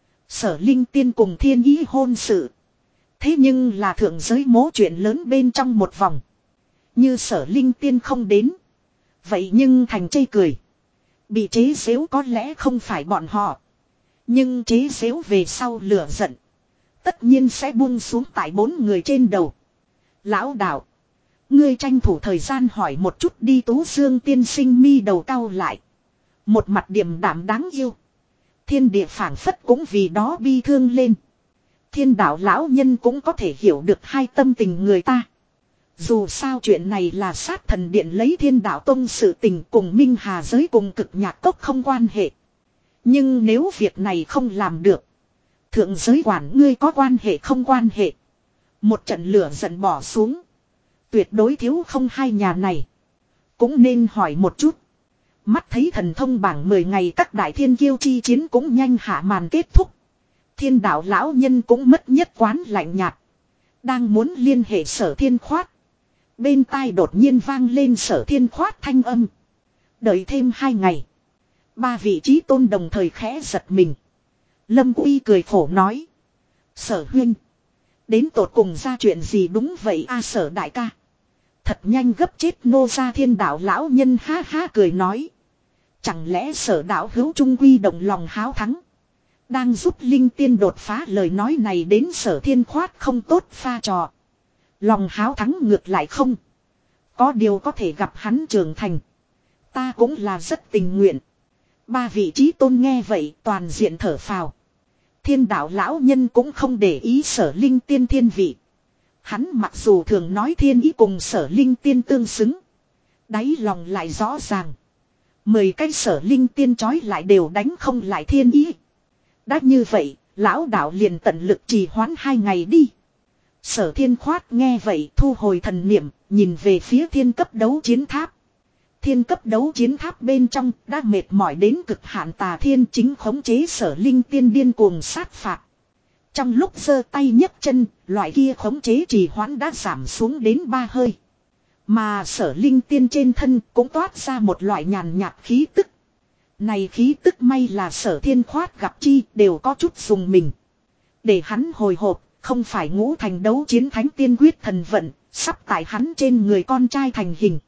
Sở linh tiên cùng thiên ý hôn sự. Thế nhưng là thượng giới mố chuyện lớn bên trong một vòng. Như sở linh tiên không đến. Vậy nhưng thành chây cười. Bị chế giễu có lẽ không phải bọn họ. Nhưng chế giễu về sau lửa giận. Tất nhiên sẽ buông xuống tại bốn người trên đầu. Lão đạo. Ngươi tranh thủ thời gian hỏi một chút đi. Tú Dương tiên sinh mi đầu cau lại. Một mặt điềm đạm đáng yêu. Thiên địa phảng phất cũng vì đó bi thương lên. Thiên đạo lão nhân cũng có thể hiểu được hai tâm tình người ta. Dù sao chuyện này là sát thần điện lấy thiên đạo tông sự tình cùng Minh Hà giới cùng cực nhạc cốc không quan hệ. Nhưng nếu việc này không làm được. Thượng giới quản ngươi có quan hệ không quan hệ. Một trận lửa giận bỏ xuống. Tuyệt đối thiếu không hai nhà này. Cũng nên hỏi một chút. Mắt thấy thần thông bảng mười ngày các đại thiên kiêu chi chiến cũng nhanh hạ màn kết thúc. Thiên đạo lão nhân cũng mất nhất quán lạnh nhạt. Đang muốn liên hệ sở thiên khoát. Bên tai đột nhiên vang lên sở thiên khoát thanh âm. Đợi thêm hai ngày. Ba vị trí tôn đồng thời khẽ giật mình. Lâm Uy cười khổ nói. Sở huynh. Đến tột cùng ra chuyện gì đúng vậy a Sở đại ca. Thật nhanh gấp chết nô gia thiên đạo lão nhân ha ha cười nói. Chẳng lẽ Sở đạo hữu trung quy động lòng háo thắng. Đang giúp linh tiên đột phá lời nói này đến Sở thiên khoát không tốt pha trò. Lòng háo thắng ngược lại không. Có điều có thể gặp hắn trưởng thành. Ta cũng là rất tình nguyện. Ba vị trí tôn nghe vậy toàn diện thở phào. Thiên đạo lão nhân cũng không để ý Sở linh tiên thiên vị. Hắn mặc dù thường nói thiên ý cùng Sở linh tiên tương xứng. Đáy lòng lại rõ ràng. Mười cái Sở linh tiên chói lại đều đánh không lại thiên ý. Đã như vậy, lão đạo liền tận lực trì hoãn hai ngày đi. Sở thiên khoát nghe vậy thu hồi thần niệm, nhìn về phía thiên cấp đấu chiến tháp. Thiên cấp đấu chiến tháp bên trong đã mệt mỏi đến cực hạn Tà Thiên chính khống chế Sở linh tiên điên cuồng sát phạt. Trong lúc giơ tay nhấc chân, loại kia khống chế trì hoãn đã giảm xuống đến ba hơi. Mà Sở linh tiên trên thân cũng toát ra một loại nhàn nhạt khí tức. Này khí tức may là Sở thiên khoát gặp chi đều có chút dùng mình. Để hắn hồi hộp, không phải ngũ thành đấu chiến thánh tiên quyết thần vận, sắp tại hắn trên người con trai thành hình.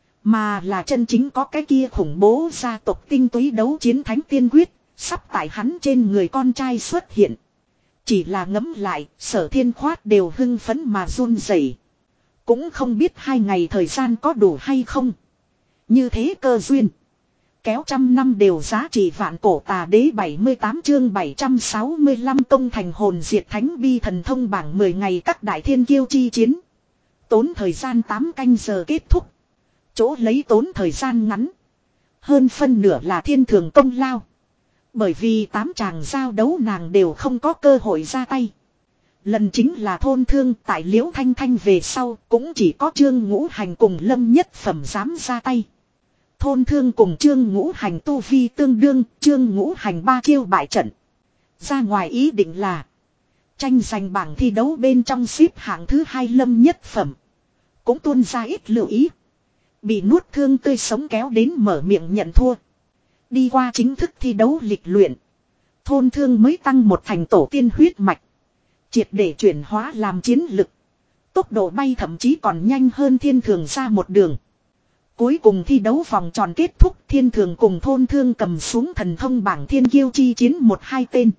Mà là chân chính có cái kia khủng bố gia tộc tinh túy đấu chiến thánh tiên quyết, sắp tại hắn trên người con trai xuất hiện. Chỉ là ngẫm lại, Sở thiên khoát đều hưng phấn mà run rẩy. Cũng không biết hai ngày thời gian có đủ hay không. Như thế cơ duyên. Kéo trăm năm đều giá trị vạn cổ tà đế bảy mươi tám chương bảy trăm sáu mươi lăm công thành hồn diệt thánh bi thần thông bảng mười ngày các đại thiên kiêu chi chiến. Tốn thời gian tám canh giờ kết thúc. Chỗ lấy tốn thời gian ngắn. Hơn phân nửa là thiên thường công lao. Bởi vì tám chàng giao đấu nàng đều không có cơ hội ra tay. Lần chính là thôn thương tại Liễu Thanh Thanh về sau cũng chỉ có Trương Ngũ Hành cùng Lâm Nhất Phẩm dám ra tay. Thôn thương cùng Trương Ngũ Hành tu vi tương đương, Trương Ngũ Hành ba chiêu bại trận. Ra ngoài ý định là tranh giành bảng thi đấu bên trong xếp hạng thứ hai Lâm Nhất Phẩm. Cũng tuôn ra ít lưu ý. Bị nuốt thương tươi sống kéo đến mở miệng nhận thua. Đi qua chính thức thi đấu lịch luyện. Thôn thương mới tăng một thành tổ tiên huyết mạch. Triệt để chuyển hóa làm chiến lực. Tốc độ bay thậm chí còn nhanh hơn thiên thường ra một đường. Cuối cùng thi đấu vòng tròn kết thúc, thiên thường cùng thôn thương cầm xuống thần thông bảng thiên kiêu chi chiến một hai tên.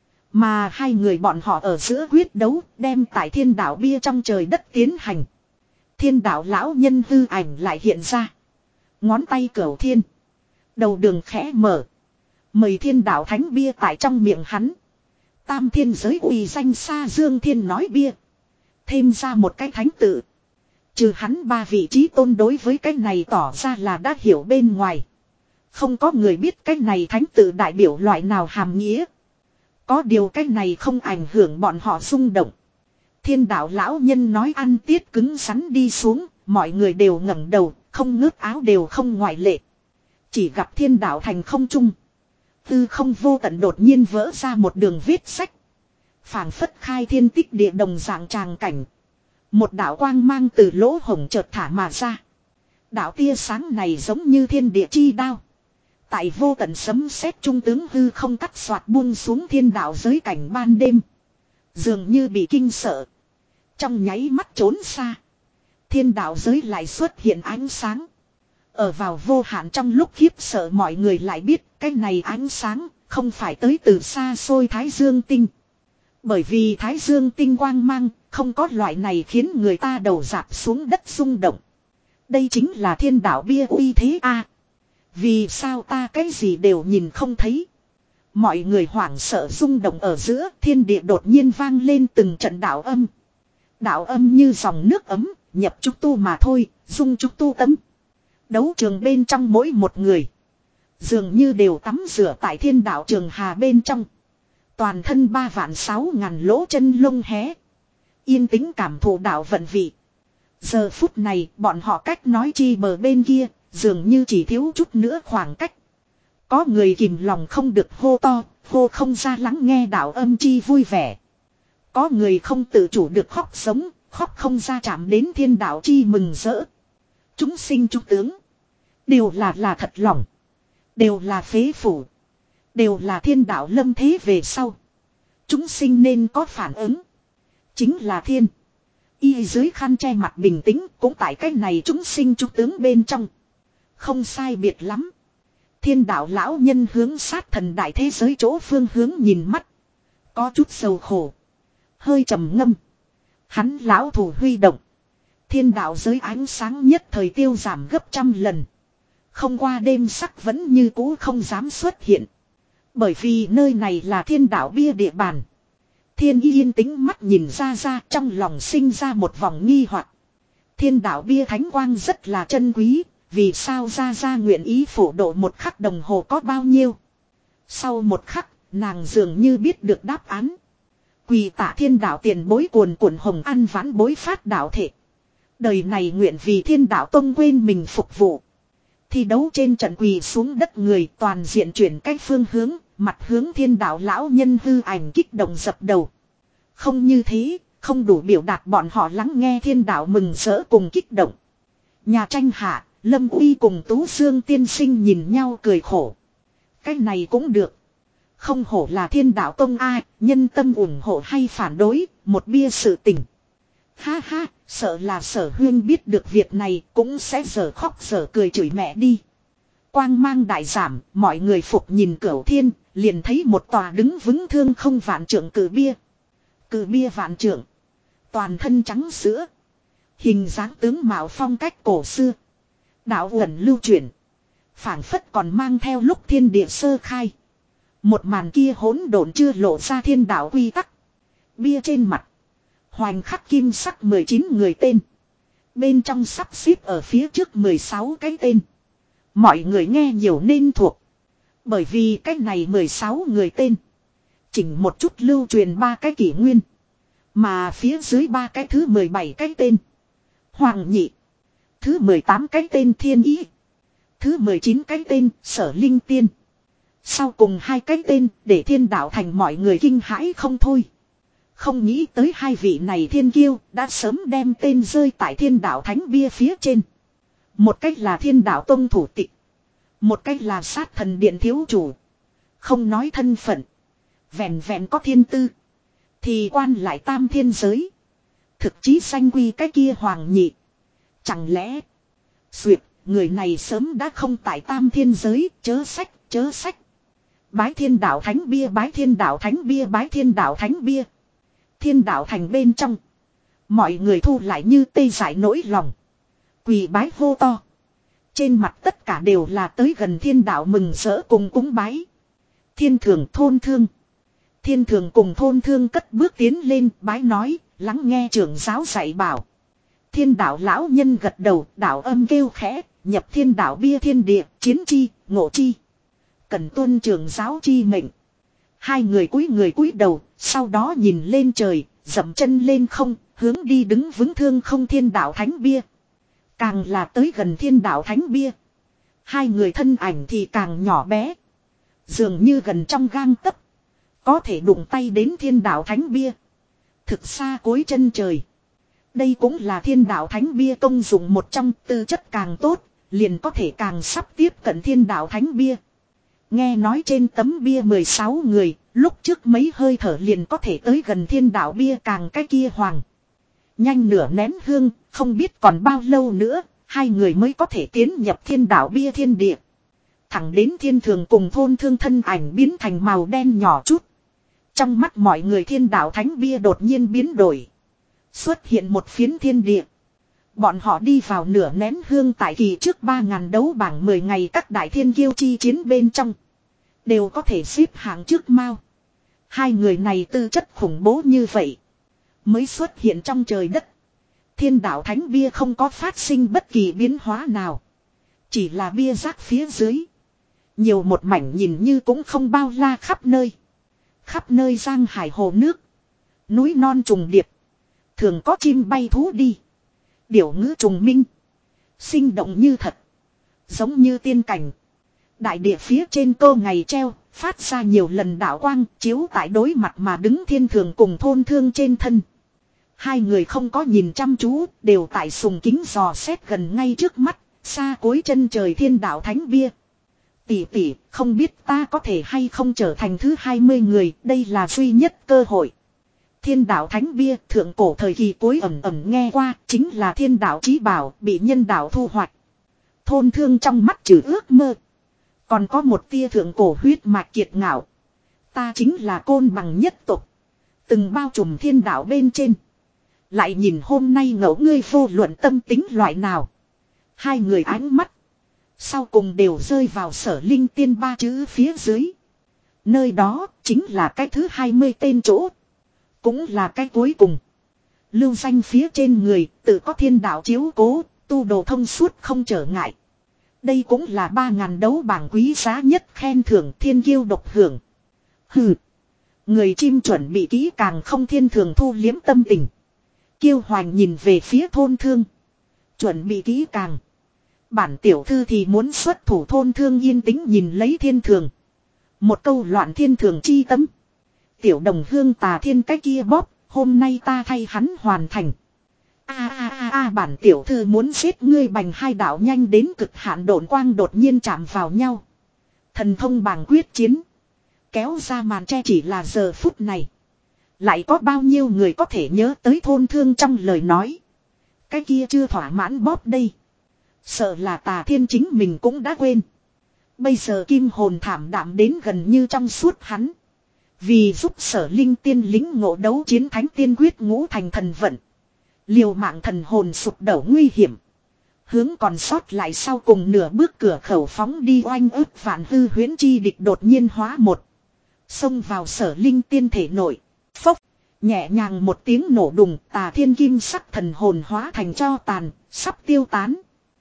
Mà hai người bọn họ ở giữa quyết đấu đem tại thiên đạo bia trong trời đất tiến hành. Thiên đạo lão nhân hư ảnh lại hiện ra. Ngón tay cửu thiên. Đầu đường khẽ mở. Mời thiên đạo thánh bia tại trong miệng hắn. Tam thiên giới uy danh xa dương thiên nói bia. Thêm ra một cái thánh tự. Trừ hắn ba vị trí tôn đối với cái này tỏ ra là đã hiểu bên ngoài. Không có người biết cái này thánh tự đại biểu loại nào hàm nghĩa. Có điều cái này không ảnh hưởng bọn họ rung động. Thiên đạo lão nhân nói ăn tiết cứng rắn đi xuống, mọi người đều ngẩng đầu, không ngớt áo đều không ngoại lệ. Chỉ gặp thiên đạo thành không trung. Tư không vô tận đột nhiên vỡ ra một đường viết sách. Phảng phất khai thiên tích địa đồng dạng tràng cảnh. Một đạo quang mang từ lỗ hổng chợt thả mà ra. Đạo tia sáng này giống như thiên địa chi đao. Tại vô tận sấm sét trung tướng hư không cắt xoạt buông xuống thiên đạo giới cảnh ban đêm. Dường như bị kinh sợ. Trong nháy mắt trốn xa. Thiên đạo giới lại xuất hiện ánh sáng. Ở vào vô hạn trong lúc khiếp sợ mọi người lại biết cái này ánh sáng không phải tới từ xa xôi Thái Dương tinh. Bởi vì Thái Dương tinh quang mang không có loại này khiến người ta đầu rạp xuống đất rung động. Đây chính là thiên đạo bia uy thế a. À, vì sao ta cái gì đều nhìn không thấy. Mọi người hoảng sợ rung động ở giữa thiên địa đột nhiên vang lên từng trận đạo âm. Đạo âm như dòng nước ấm, nhập trúc tu mà thôi, dung trúc tu tấm. Đấu trường bên trong mỗi một người. Dường như đều tắm rửa tại thiên đạo trường hà bên trong. Toàn thân ba vạn sáu ngàn lỗ chân lông hé. Yên tĩnh cảm thụ đạo vận vị. Giờ phút này bọn họ cách nói chi bờ bên kia, dường như chỉ thiếu chút nữa khoảng cách. Có người kìm lòng không được hô to, hô không ra lắng nghe đạo âm chi vui vẻ. Có người không tự chủ được khóc sống, khóc không ra chạm đến thiên đạo chi mừng rỡ. Chúng sinh chúng tướng. Đều là là thật lòng. Đều là phế phủ. Đều là thiên đạo lâm thế về sau. Chúng sinh nên có phản ứng. Chính là thiên. Y dưới khăn che mặt bình tĩnh cũng tại cái này chúng sinh chúng tướng bên trong. Không sai biệt lắm. Thiên đạo lão nhân hướng sát thần đại thế giới chỗ phương hướng nhìn mắt. Có chút sầu khổ. Hơi trầm ngâm. Hắn lão thủ huy động. Thiên đạo giới ánh sáng nhất thời tiêu giảm gấp trăm lần. Không qua đêm sắc vẫn như cũ không dám xuất hiện. Bởi vì nơi này là thiên đạo bia địa bàn. Thiên Y yên tĩnh mắt nhìn ra ra trong lòng sinh ra một vòng nghi hoặc. Thiên đạo bia thánh quang rất là chân quý. Vì sao ra ra nguyện ý phổ độ một khắc đồng hồ có bao nhiêu. Sau một khắc nàng dường như biết được đáp án. Quỳ tạ thiên đạo tiền bối cuồn cuộn hồng ăn vãn bối phát đạo thể. Đời này nguyện vì thiên đạo tông quên mình phục vụ. Thi đấu trên trận quỳ xuống đất người toàn diện chuyển cách phương hướng. Mặt hướng thiên đạo lão nhân hư ảnh kích động dập đầu. Không như thế, không đủ biểu đạt bọn họ lắng nghe thiên đạo mừng rỡ cùng kích động. Nhà tranh hạ, Lâm Uy cùng Tú Dương tiên sinh nhìn nhau cười khổ. Cái này cũng được. Không hổ là thiên đạo tông ai, nhân tâm ủng hộ hay phản đối, một bia sự tình. Ha ha, sợ là Sở Huyên biết được việc này cũng sẽ giờ khóc giờ cười chửi mẹ đi. Quang mang đại giảm, mọi người phục nhìn Cửu Thiên, liền thấy một tòa đứng vững thương không vạn trượng cử bia. Cử bia vạn trượng, toàn thân trắng sữa, hình dáng tướng mạo phong cách cổ xưa, đạo uẩn lưu chuyển, phảng phất còn mang theo lúc thiên địa sơ khai. Một màn kia hỗn độn chưa lộ ra thiên đạo quy tắc. Bia trên mặt hoành khắc kim sắc mười chín người tên. Bên trong sắp xếp ở phía trước mười sáu cái tên. Mọi người nghe nhiều nên thuộc. Bởi vì cái này mười sáu người tên. Chỉnh một chút lưu truyền ba cái kỷ nguyên. Mà phía dưới ba cái thứ mười bảy cái tên. Hoàng nhị. Thứ mười tám cái tên thiên ý. Thứ mười chín cái tên sở linh tiên. Sau cùng hai cái tên để thiên đạo thành mọi người kinh hãi không thôi. Không nghĩ tới hai vị này thiên kiêu đã sớm đem tên rơi tại thiên đạo thánh bia phía trên. Một cách là thiên đạo tông thủ tịch. Một cách là sát thần điện thiếu chủ. Không nói thân phận. Vẹn vẹn có thiên tư. Thì quan lại tam thiên giới. Thực chí sanh quy cái kia hoàng nhị. Chẳng lẽ. Duyệt người này sớm đã không tại tam thiên giới. Chớ sách chớ sách. Bái thiên đạo thánh bia bái thiên đạo thánh bia bái thiên đạo thánh bia. Thiên đạo thành bên trong. Mọi người thu lại như tê dại nỗi lòng. Quỳ bái hô to. Trên mặt tất cả đều là tới gần thiên đạo mừng rỡ cùng cúng bái. Thiên thường thôn thương. Thiên thường cùng thôn thương cất bước tiến lên bái nói, lắng nghe trưởng giáo dạy bảo. Thiên đạo lão nhân gật đầu, đạo âm kêu khẽ, nhập thiên đạo bia thiên địa, chiến chi, ngộ chi. Cần tuân trưởng giáo chi mệnh. Hai người cúi người cúi đầu, sau đó nhìn lên trời, dậm chân lên không, hướng đi đứng vững thương không thiên đạo thánh bia. Càng là tới gần thiên đạo thánh bia. Hai người thân ảnh thì càng nhỏ bé. Dường như gần trong gang tấc. Có thể đụng tay đến thiên đạo thánh bia. Thực xa cuối chân trời. Đây cũng là thiên đạo thánh bia công dụng một trong tư chất càng tốt. Liền có thể càng sắp tiếp cận thiên đạo thánh bia. Nghe nói trên tấm bia mười sáu người. Lúc trước mấy hơi thở liền có thể tới gần thiên đạo bia càng cái kia hoàng. Nhanh nửa nén hương, không biết còn bao lâu nữa, hai người mới có thể tiến nhập thiên đạo bia thiên địa. Thẳng đến thiên thường cùng thôn thương thân ảnh biến thành màu đen nhỏ chút. Trong mắt mọi người thiên đạo thánh bia đột nhiên biến đổi. Xuất hiện một phiến thiên địa. Bọn họ đi vào nửa nén hương tại kỳ trước ba ngàn đấu bảng mười ngày các đại thiên kiêu chi chiến bên trong. Đều có thể xếp hạng trước mao. Hai người này tư chất khủng bố như vậy. Mới xuất hiện trong trời đất. Thiên đạo thánh bia không có phát sinh bất kỳ biến hóa nào. Chỉ là bia rác phía dưới. Nhiều một mảnh nhìn như cũng không bao la khắp nơi. Khắp nơi giang hải hồ nước. Núi non trùng điệp. Thường có chim bay thú đi. Điểu ngữ trùng minh. Sinh động như thật. Giống như tiên cảnh. Đại địa phía trên cơ ngày treo. Phát ra nhiều lần đạo quang chiếu tại đối mặt mà đứng thiên thường cùng thôn thương trên thân. Hai người không có nhìn chăm chú, đều tại sùng kính dò xét gần ngay trước mắt, xa cuối chân trời thiên đạo thánh bia. Tỷ tỷ, không biết ta có thể hay không trở thành thứ hai mươi người, đây là duy nhất cơ hội. Thiên đạo thánh bia thượng cổ thời kỳ cuối ẩm ẩm nghe qua chính là thiên đạo chí bảo bị nhân đạo thu hoạch. Thôn thương trong mắt trừ ước mơ. Còn có một tia thượng cổ huyết mạch kiệt ngạo. Ta chính là côn bằng nhất tộc. Từng bao trùm thiên đạo bên trên. Lại nhìn hôm nay ngẫu ngươi vô luận tâm tính loại nào. Hai người ánh mắt. Sau cùng đều rơi vào Sở Linh Tiên ba chữ phía dưới. Nơi đó chính là cái thứ hai mươi tên chỗ. Cũng là cái cuối cùng. Lưu danh phía trên người tự có thiên đạo chiếu cố. Tu đồ thông suốt không trở ngại. Đây cũng là ba ngàn đấu bảng quý giá nhất khen thưởng thiên kiêu độc hưởng. Hừ. Người chim chuẩn bị kỹ càng không thiên thường thu liếm tâm tình. Kiêu hoành nhìn về phía thôn thương. Chuẩn bị kỹ càng. Bản tiểu thư thì muốn xuất thủ thôn thương yên tĩnh nhìn lấy thiên thường. Một câu loạn thiên thường chi tâm. Tiểu đồng hương tà thiên cái kia bóp. Hôm nay ta thay hắn hoàn thành. A a a a bản tiểu thư muốn giết ngươi bành hai đạo nhanh đến cực hạn độn quang đột nhiên chạm vào nhau. Thần thông bảng quyết chiến. Kéo ra màn che chỉ là giờ phút này. Lại có bao nhiêu người có thể nhớ tới thôn thương trong lời nói. Cái kia chưa thỏa mãn bóp đây. Sợ là tà thiên chính mình cũng đã quên. Bây giờ kim hồn thảm đạm đến gần như trong suốt hắn. Vì giúp Sở Linh Tiên lính ngộ đấu chiến thánh tiên quyết ngũ thành thần vận. Liều mạng thần hồn sụp đổ nguy hiểm. Hướng còn sót lại sau cùng nửa bước cửa khẩu phóng đi oanh ức vạn hư huyễn chi địch đột nhiên hóa một. Xông vào Sở Linh Tiên thể nội. Phốc. Nhẹ nhàng một tiếng nổ đùng tà thiên kim sắc thần hồn hóa thành cho tàn. Sắp tiêu tán.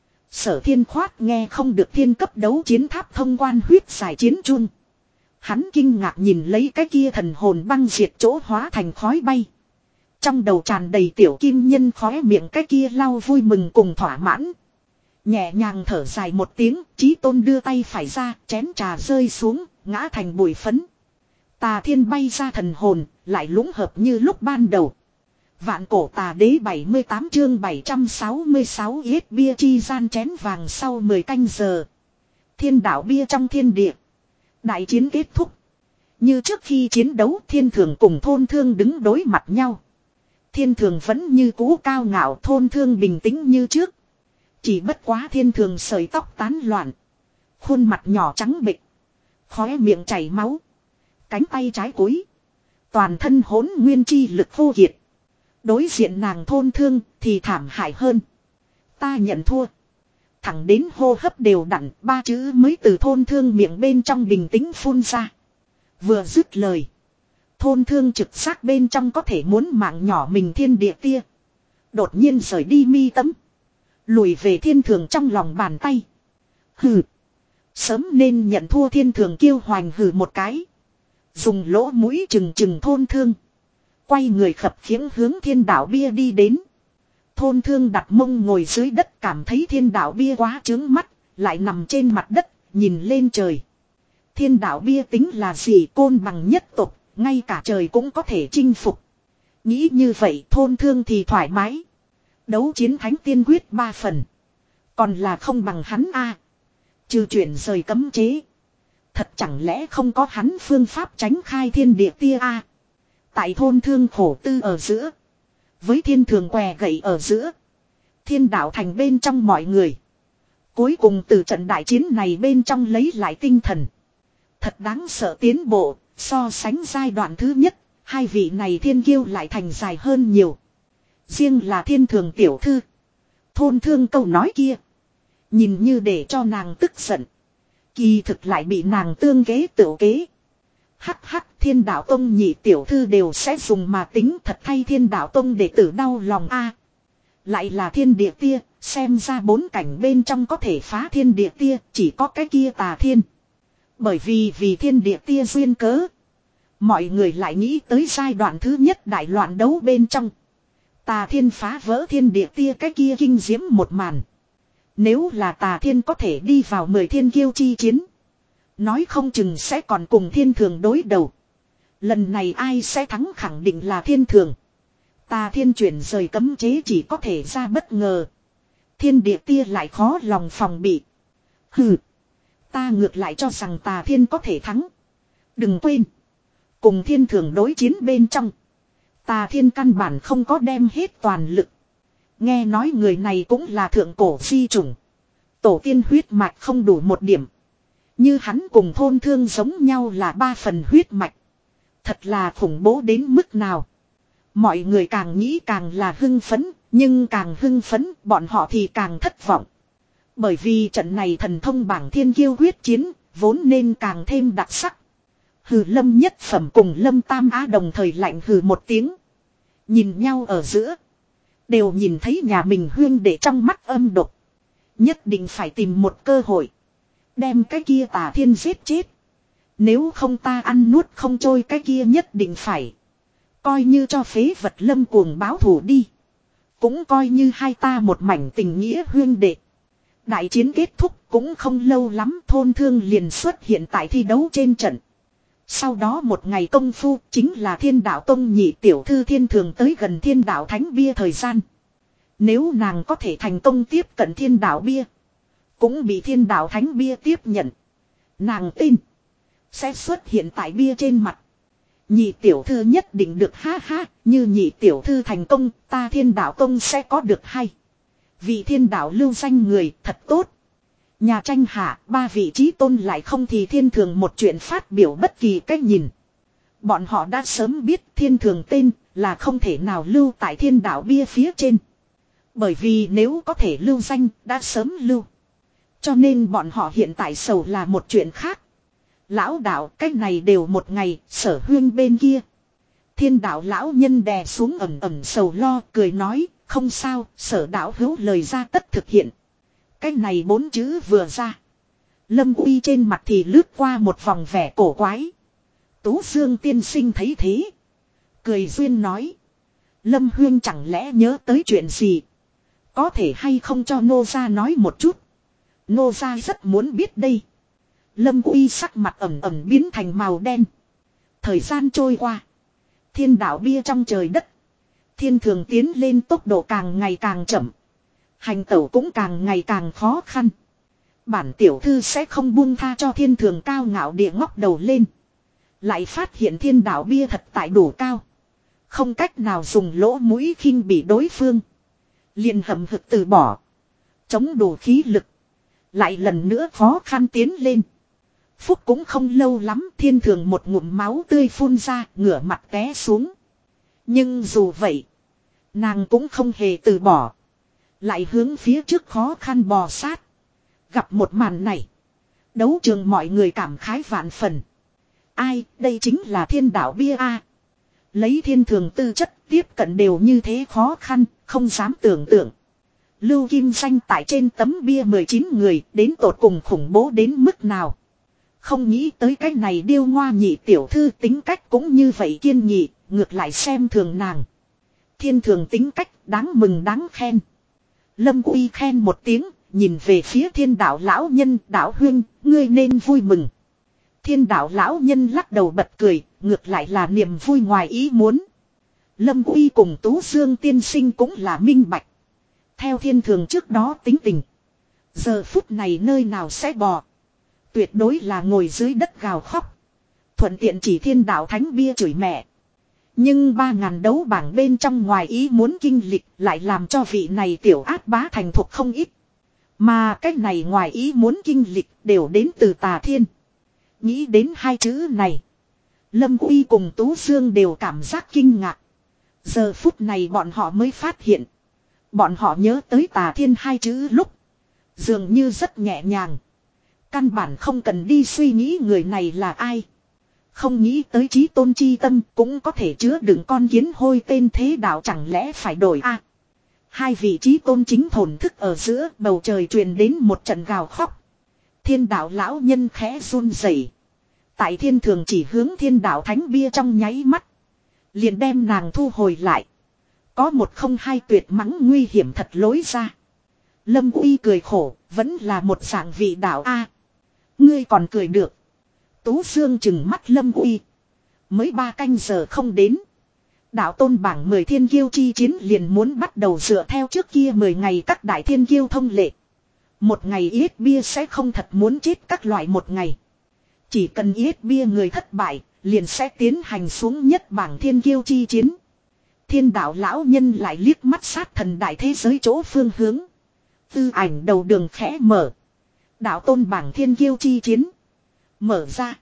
Sở Thiên khoát nghe không được thiên cấp đấu chiến tháp thông quan huyết giải chiến chung. Hắn kinh ngạc nhìn lấy cái kia thần hồn băng diệt chỗ hóa thành khói bay. Trong đầu tràn đầy tiểu kim nhân khóe miệng cái kia lau vui mừng cùng thỏa mãn. Nhẹ nhàng thở dài một tiếng, Chí Tôn đưa tay phải ra, chén trà rơi xuống, ngã thành bụi phấn. Tà thiên bay ra thần hồn, lại lũng hợp như lúc ban đầu. Vạn cổ tà đế bảy mươi tám chương bảy trăm sáu mươi sáu yết bia chi gian chén vàng sau mười canh giờ. Thiên đạo bia trong thiên địa. Đại chiến kết thúc. Như trước khi chiến đấu thiên thường cùng thôn thương đứng đối mặt nhau. Thiên thường vẫn như cũ cao ngạo thôn thương bình tĩnh như trước. Chỉ bất quá thiên thường sợi tóc tán loạn. Khuôn mặt nhỏ trắng bệch. Khóe miệng chảy máu. Cánh tay trái cúi. Toàn thân hỗn nguyên chi lực vô kiệt. Đối diện nàng thôn thương thì thảm hại hơn. Ta nhận thua. Thẳng đến hô hấp đều đặn ba chữ mới từ thôn thương miệng bên trong bình tĩnh phun ra. Vừa dứt lời. Thôn thương trực giác bên trong có thể muốn mạng nhỏ mình thiên địa tia. Đột nhiên rời đi mi tấm. Lùi về thiên thường trong lòng bàn tay. Hừ. Sớm nên nhận thua thiên thường kêu hoành hừ một cái. Dùng lỗ mũi chừng chừng thôn thương. Quay người khập khiễng hướng thiên đạo bia đi đến. Thôn thương đặt mông ngồi dưới đất cảm thấy thiên đạo bia quá trướng mắt. Lại nằm trên mặt đất nhìn lên trời. Thiên đạo bia tính là gì côn bằng nhất tộc. Ngay cả trời cũng có thể chinh phục. Nghĩ như vậy thôn thương thì thoải mái. Đấu chiến thánh tiên quyết ba phần. Còn là không bằng hắn a à. Trừ chuyển rời cấm chế. Thật chẳng lẽ không có hắn phương pháp tránh khai thiên địa tia a à. Tại thôn thương khổ tư ở giữa. Với thiên thường què gậy ở giữa. Thiên đạo thành bên trong mọi người. Cuối cùng từ trận đại chiến này bên trong lấy lại tinh thần. Thật đáng sợ tiến bộ. So sánh giai đoạn thứ nhất. Hai vị này thiên kiêu lại thành dài hơn nhiều. Riêng là thiên thường tiểu thư. Thôn thương câu nói kia. Nhìn như để cho nàng tức giận. Kỳ thực lại bị nàng tương kế tự kế. Hắc hắc thiên đạo tông nhị tiểu thư đều sẽ dùng mà tính thật thay thiên đạo tông đệ tử đau lòng a. Lại là thiên địa tia. Xem ra bốn cảnh bên trong có thể phá thiên địa tia. Chỉ có cái kia tà thiên. Bởi vì vì thiên địa tia duyên cớ. Mọi người lại nghĩ tới giai đoạn thứ nhất đại loạn đấu bên trong. Tà thiên phá vỡ thiên địa tia cái kia kinh diễm một màn. Nếu là tà thiên có thể đi vào mười thiên kiêu chi chiến. Nói không chừng sẽ còn cùng thiên thường đối đầu. Lần này ai sẽ thắng khẳng định là thiên thường. Tà thiên chuyển rời cấm chế chỉ có thể ra bất ngờ. Thiên địa tia lại khó lòng phòng bị. Hừ. Ta ngược lại cho rằng tà thiên có thể thắng. Đừng quên. Cùng thiên thường đối chiến bên trong. Tà Thiên căn bản không có đem hết toàn lực. Nghe nói người này cũng là thượng cổ phi chủng. Tổ tiên huyết mạch không đủ một điểm. Như hắn cùng thôn thương giống nhau là ba phần huyết mạch. Thật là khủng bố đến mức nào. Mọi người càng nghĩ càng là hưng phấn. Nhưng càng hưng phấn bọn họ thì càng thất vọng. Bởi vì trận này thần thông bảng thiên kiêu quyết chiến. Vốn nên càng thêm đặc sắc. Hừ Lâm Nhất Phẩm cùng Lâm Tam Á đồng thời lạnh hừ một tiếng. Nhìn nhau ở giữa. Đều nhìn thấy nhà mình huyên để trong mắt âm độc. Nhất định phải tìm một cơ hội. Đem cái kia Tà Thiên giết chết. Nếu không ta ăn nuốt không trôi cái kia nhất định phải. Coi như cho phế vật Lâm cuồng báo thù đi. Cũng coi như hai ta một mảnh tình nghĩa huyên đệ. Đại chiến kết thúc cũng không lâu lắm thôn thương liền xuất hiện tại thi đấu trên trận. Sau đó một ngày công phu chính là Thiên Đạo Tông nhị tiểu thư Thiên Thường tới gần Thiên Đạo Thánh Bia thời gian. Nếu nàng có thể thành công tiếp cận Thiên Đạo Bia. Cũng bị Thiên Đạo Thánh Bia tiếp nhận. Nàng tin. Sẽ xuất hiện tại bia trên mặt. Nhị tiểu thư nhất định được ha ha. Như nhị tiểu thư thành công ta Thiên Đạo Tông sẽ có được hay. Vị Thiên Đạo lưu danh người thật tốt. Nhà tranh hạ ba vị trí tôn lại không thì Thiên Thường một chuyện phát biểu bất kỳ cách nhìn. Bọn họ đã sớm biết Thiên Thường tên là không thể nào lưu tại Thiên Đạo bia phía trên. Bởi vì nếu có thể lưu danh đã sớm lưu. Cho nên bọn họ hiện tại sầu là một chuyện khác. Lão đạo cách này đều một ngày Sở Huyên bên kia. Thiên Đạo lão nhân đè xuống ẩm ẩm sầu lo cười nói không sao Sở đạo hữu lời ra tất thực hiện. Cái này bốn chữ vừa ra. Lâm Uy trên mặt thì lướt qua một vòng vẻ cổ quái. Tú Dương tiên sinh thấy thế. Cười duyên nói. Lâm Huyên chẳng lẽ nhớ tới chuyện gì. Có thể hay không cho Nô gia nói một chút. Nô gia rất muốn biết đây. Lâm Uy sắc mặt ẩm ẩm biến thành màu đen. Thời gian trôi qua. Thiên đạo bia trong trời đất. Thiên Thường tiến lên tốc độ càng ngày càng chậm. Hành tẩu cũng càng ngày càng khó khăn. Bản tiểu thư sẽ không buông tha cho Thiên Thường cao ngạo địa ngóc đầu lên. Lại phát hiện thiên đạo bia thật tại đủ cao. Không cách nào dùng lỗ mũi khinh bị đối phương. Liền hậm hực từ bỏ. Chống đủ khí lực. Lại lần nữa khó khăn tiến lên. Phúc cũng không lâu lắm Thiên Thường một ngụm máu tươi phun ra ngửa mặt té xuống. Nhưng dù vậy. Nàng cũng không hề từ bỏ. Lại hướng phía trước khó khăn bò sát. Gặp một màn này. Đấu trường mọi người cảm khái vạn phần. Ai đây chính là Thiên Đạo bia a. Lấy Thiên Thường tư chất tiếp cận đều như thế khó khăn. Không dám tưởng tượng. Lưu Kim Danh tại trên tấm bia mười chín người đến tột cùng khủng bố đến mức nào. Không nghĩ tới cái này điêu ngoa nhị tiểu thư tính cách cũng như vậy kiên nghị. Ngược lại xem thường nàng. Thiên Thường tính cách đáng mừng đáng khen. Lâm Uy khen một tiếng, nhìn về phía Thiên Đạo lão nhân, đạo huynh, ngươi nên vui mừng. Thiên Đạo lão nhân lắc đầu bật cười, ngược lại là niềm vui ngoài ý muốn. Lâm Uy cùng Tú Dương tiên sinh cũng là minh bạch. Theo Thiên Thường trước đó tính tình. Giờ phút này nơi nào sẽ bò. Tuyệt đối là ngồi dưới đất gào khóc. Thuận tiện chỉ Thiên Đạo thánh bia chửi mẹ. Nhưng ba ngàn đấu bảng bên trong ngoài ý muốn kinh lịch lại làm cho vị này tiểu át bá thành thuộc không ít. Mà cái này ngoài ý muốn kinh lịch đều đến từ Tà Thiên. Nghĩ đến hai chữ này. Lâm Uy cùng Tú Dương đều cảm giác kinh ngạc. Giờ phút này bọn họ mới phát hiện. Bọn họ nhớ tới Tà Thiên hai chữ lúc. Dường như rất nhẹ nhàng. Căn bản không cần đi suy nghĩ người này là ai. Không nghĩ tới chí tôn chi tâm cũng có thể chứa đựng con kiến hôi tên thế đạo chẳng lẽ phải đổi a. À, hai vị chí tôn chính thổn thức ở giữa bầu trời truyền đến một trận gào khóc. Thiên đạo lão nhân khẽ run rẩy. Tại Thiên Thường chỉ hướng Thiên Đạo thánh bia trong nháy mắt. Liền đem nàng thu hồi lại. Có một không hai tuyệt mắng nguy hiểm thật lối ra. Lâm Uy cười khổ vẫn là một dạng vị đạo a. À, ngươi còn cười được. Tú Dương chừng mắt Lâm Uy. Mới ba canh giờ không đến. Đạo tôn bảng mười thiên kiêu chi chiến liền muốn bắt đầu dựa theo trước kia mười ngày các đại thiên kiêu thông lệ. Một ngày yết bia sẽ không thật muốn chết các loại một ngày. Chỉ cần yết bia người thất bại, liền sẽ tiến hành xuống nhất bảng thiên kiêu chi chiến. Thiên đạo lão nhân lại liếc mắt sát thần đại thế giới chỗ phương hướng. Tư ảnh đầu đường khẽ mở. Đạo tôn bảng thiên kiêu chi chiến. Mở ra.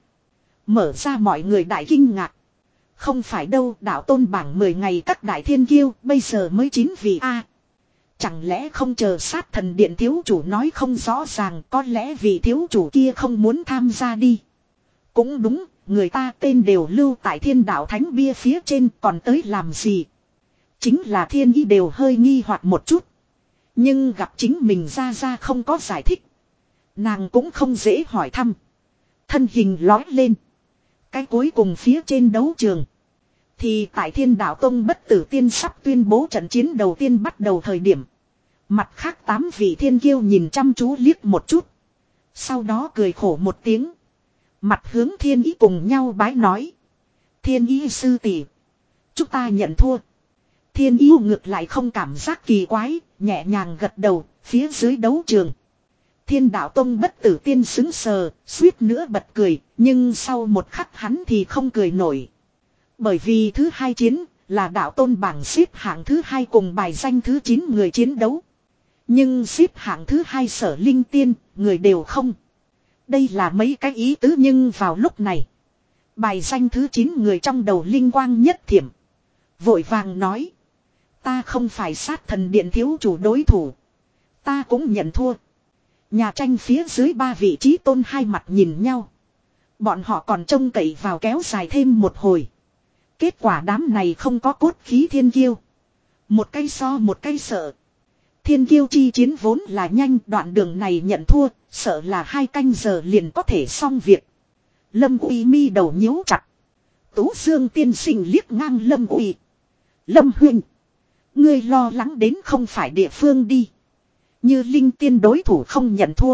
Mở ra mọi người đại kinh ngạc. Không phải đâu, đạo tôn bảng mười ngày các đại thiên kiêu bây giờ mới chín vị a. Chẳng lẽ không chờ sát thần điện thiếu chủ nói không rõ ràng, có lẽ vì thiếu chủ kia không muốn tham gia đi. Cũng đúng, người ta tên đều lưu tại thiên đạo thánh bia phía trên, còn tới làm gì? Chính là thiên ý đều hơi nghi hoặc một chút. Nhưng gặp chính mình ra ra không có giải thích. Nàng cũng không dễ hỏi thăm. Thân hình lói lên. Cái cuối cùng phía trên đấu trường. Thì tại thiên đạo tông bất tử tiên sắp tuyên bố trận chiến đầu tiên bắt đầu thời điểm. Mặt khác tám vị thiên kiêu nhìn chăm chú liếc một chút. Sau đó cười khổ một tiếng. Mặt hướng thiên ý cùng nhau bái nói. Thiên ý sư tỷ, chúng ta nhận thua. Thiên ý ngược lại không cảm giác kỳ quái, nhẹ nhàng gật đầu, phía dưới đấu trường. Thiên đạo tông bất tử tiên xứng sờ, suýt nữa bật cười, nhưng sau một khắc hắn thì không cười nổi. Bởi vì thứ hai chiến là đạo tôn bảng xếp hạng thứ hai cùng bài danh thứ chín người chiến đấu. Nhưng xếp hạng thứ hai Sở Linh Tiên, người đều không. Đây là mấy cái ý tứ, nhưng vào lúc này. Bài danh thứ chín người trong đầu linh quang nhất thiểm. Vội vàng nói. Ta không phải sát thần điện thiếu chủ đối thủ. Ta cũng nhận thua. Nhà tranh phía dưới ba vị trí tôn hai mặt nhìn nhau. Bọn họ còn trông cậy vào kéo dài thêm một hồi. Kết quả đám này không có cốt khí thiên kiêu. Một cây so một cây sợ. Thiên kiêu chi chiến vốn là nhanh, đoạn đường này nhận thua, sợ là hai canh giờ liền có thể xong việc. Lâm Uy mi đầu nhíu chặt. Tú Dương tiên sinh liếc ngang Lâm Uy. Lâm huynh, ngươi lo lắng đến không phải địa phương đi. Như Linh Tiên đối thủ không nhận thua,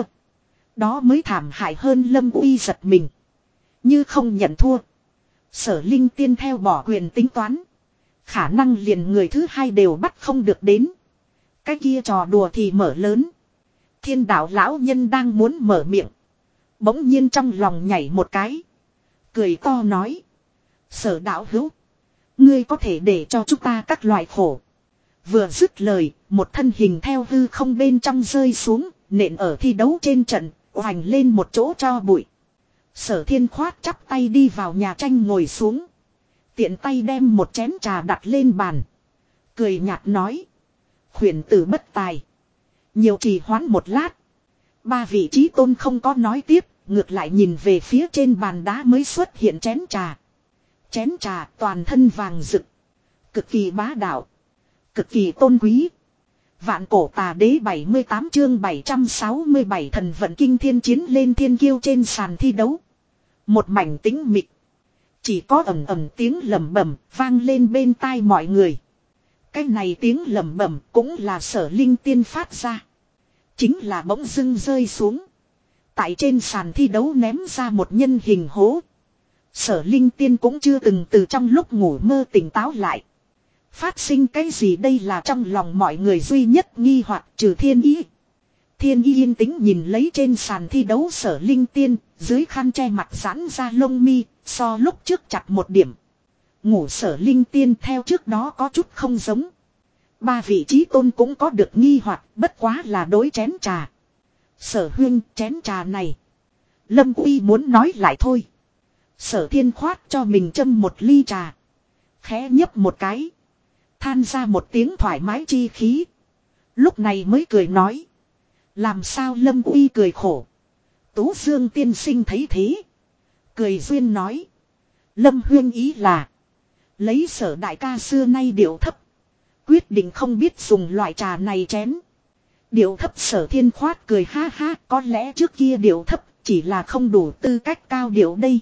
đó mới thảm hại hơn. Lâm Uy giật mình. Như không nhận thua, Sở Linh Tiên theo bỏ quyền tính toán, khả năng liền người thứ hai đều bắt không được đến. Cái kia trò đùa thì mở lớn. Thiên đạo lão nhân đang muốn mở miệng, bỗng nhiên trong lòng nhảy một cái. Cười to nói. Sở đạo hữu, ngươi có thể để cho chúng ta các loại khổ. Vừa dứt lời, một thân hình theo hư không bên trong rơi xuống, nện ở thi đấu trên trận, oành lên một chỗ cho bụi. Sở Thiên khoát chắp tay đi vào nhà tranh ngồi xuống. Tiện tay đem một chén trà đặt lên bàn. Cười nhạt nói. Khuyển tử bất tài, nhiều trì hoãn một lát. Ba vị trí tôn không có nói tiếp, ngược lại nhìn về phía trên bàn đá mới xuất hiện chén trà. Chén trà toàn thân vàng rực, cực kỳ bá đạo, cực kỳ tôn quý. Vạn cổ tà đế bảy mươi tám chương bảy trăm sáu mươi bảy thần vận kinh thiên chiến lên thiên kiêu trên sàn thi đấu. Một mảnh tĩnh mịch, chỉ có ầm ầm tiếng lẩm bẩm vang lên bên tai mọi người. Cái này tiếng lẩm bẩm cũng là Sở Linh Tiên phát ra. Chính là bỗng dưng rơi xuống. Tại trên sàn thi đấu ném ra một nhân hình hố. Sở Linh Tiên cũng chưa từng từ trong lúc ngủ mơ tỉnh táo lại. Phát sinh cái gì đây là trong lòng mọi người duy nhất nghi hoặc, trừ Thiên Ý. Thiên Ý yên tĩnh nhìn lấy trên sàn thi đấu Sở Linh Tiên, dưới khăn che mặt giãn ra lông mi, so lúc trước chặt một điểm. Ngủ Sở Linh Tiên theo trước đó có chút không giống. Ba vị trí tôn cũng có được nghi hoặc, bất quá là đối chén trà. Sở huynh, chén trà này. Lâm Uy muốn nói lại thôi. Sở Thiên khoát cho mình châm một ly trà. Khẽ nhấp một cái. Than ra một tiếng thoải mái chi khí. Lúc này mới cười nói. Làm sao Lâm Uy cười khổ. Tú Dương tiên sinh thấy thế. Cười duyên nói. Lâm huyên ý là. Lấy Sở đại ca xưa nay điệu thấp. Quyết định không biết dùng loại trà này chén. Điệu thấp Sở Thiên khoát cười ha ha. Có lẽ trước kia điệu thấp chỉ là không đủ tư cách cao điệu đây.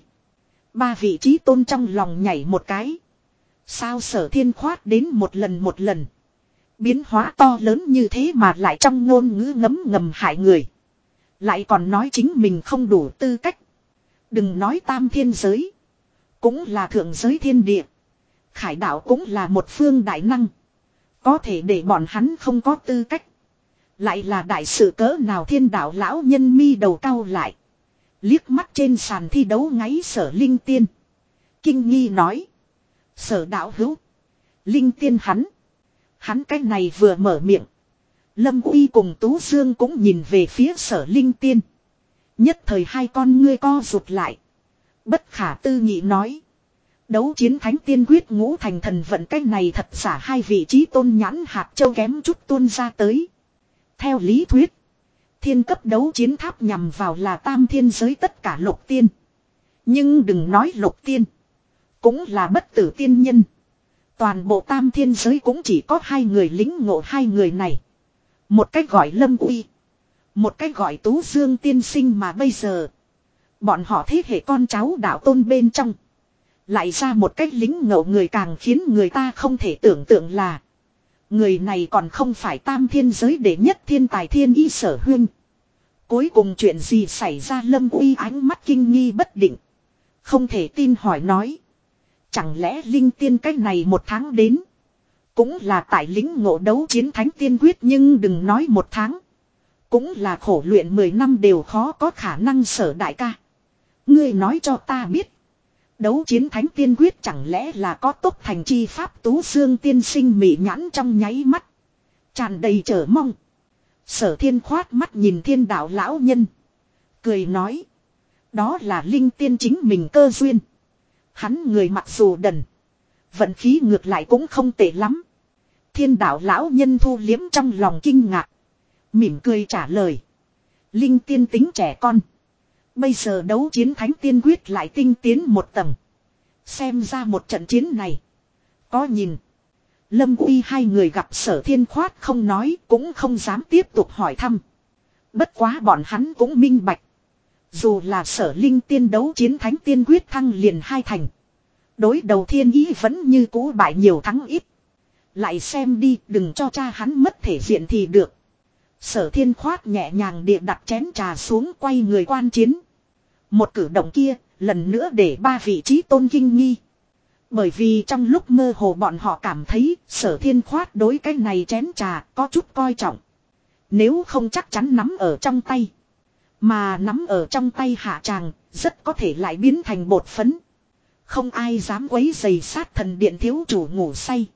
Ba vị trí tôn trong lòng nhảy một cái. Sao Sở Thiên khoát đến một lần một lần. Biến hóa to lớn như thế mà lại trong ngôn ngữ ngấm ngầm hại người. Lại còn nói chính mình không đủ tư cách. Đừng nói tam thiên giới. Cũng là thượng giới thiên địa. Khải đạo cũng là một phương đại năng. Có thể để bọn hắn không có tư cách. Lại là đại sự cỡ nào thiên đạo lão nhân mi đầu cau lại. Liếc mắt trên sàn thi đấu ngáy Sở Linh Tiên. Kinh nghi nói. Sở đạo hữu. Linh tiên hắn. Hắn cái này vừa mở miệng. Lâm Uy cùng Tú Dương cũng nhìn về phía Sở Linh tiên. Nhất thời hai con ngươi co rụt lại. Bất khả tư nghị nói. Đấu chiến thánh tiên quyết ngũ thành thần vận cái này thật giả hai vị trí tôn nhãn hạt châu kém chút tuôn ra tới. Theo lý thuyết. Thiên cấp đấu chiến tháp nhằm vào là tam thiên giới tất cả lục tiên. Nhưng đừng nói lục tiên. Cũng là bất tử tiên nhân. Toàn bộ tam thiên giới cũng chỉ có hai người lính ngộ hai người này. Một cách gọi Lâm Uy. Một cách gọi Tú Dương tiên sinh mà bây giờ. Bọn họ thế hệ con cháu đạo tôn bên trong. Lại ra một cách lính ngộ người càng khiến người ta không thể tưởng tượng là. Người này còn không phải tam thiên giới đệ nhất thiên tài thiên y Sở Huyên. Cuối cùng chuyện gì xảy ra Lâm Uy ánh mắt kinh nghi bất định. Không thể tin hỏi nói. Chẳng lẽ linh tiên cách này một tháng đến. Cũng là tại lính ngộ đấu chiến thánh tiên quyết nhưng đừng nói một tháng. Cũng là khổ luyện mười năm đều khó có khả năng Sở đại ca. Ngươi nói cho ta biết. Đấu chiến thánh tiên quyết chẳng lẽ là có tốc thành chi pháp Tú Dương tiên sinh mị nhãn trong nháy mắt. Tràn đầy chờ mong. Sở Thiên khoát mắt nhìn Thiên đạo lão nhân. Cười nói. Đó là linh tiên chính mình cơ duyên. Hắn người mặc dù đần. Vận khí ngược lại cũng không tệ lắm. Thiên đạo lão nhân thu liếm trong lòng kinh ngạc. Mỉm cười trả lời. Linh tiên tính trẻ con. Bây giờ đấu chiến thánh tiên quyết lại tinh tiến một tầng. Xem ra một trận chiến này. Có nhìn. Lâm Uy hai người gặp Sở Thiên khoát không nói cũng không dám tiếp tục hỏi thăm. Bất quá bọn hắn cũng minh bạch. Dù là Sở Linh tiên đấu chiến thánh tiên quyết thăng liền hai thành. Đối đầu thiên ý vẫn như cũ bại nhiều thắng ít. Lại xem đi đừng cho cha hắn mất thể diện thì được. Sở Thiên khoát nhẹ nhàng địa đặt chén trà xuống quay người quan chiến. Một cử động kia lần nữa để ba vị trí tôn kinh nghi. Bởi vì trong lúc mơ hồ bọn họ cảm thấy Sở Thiên khoát đối cái này chén trà có chút coi trọng. Nếu không chắc chắn nắm ở trong tay. Mà nắm ở trong tay hạ tràng rất có thể lại biến thành bột phấn. Không ai dám quấy giày sát thần điện thiếu chủ ngủ say.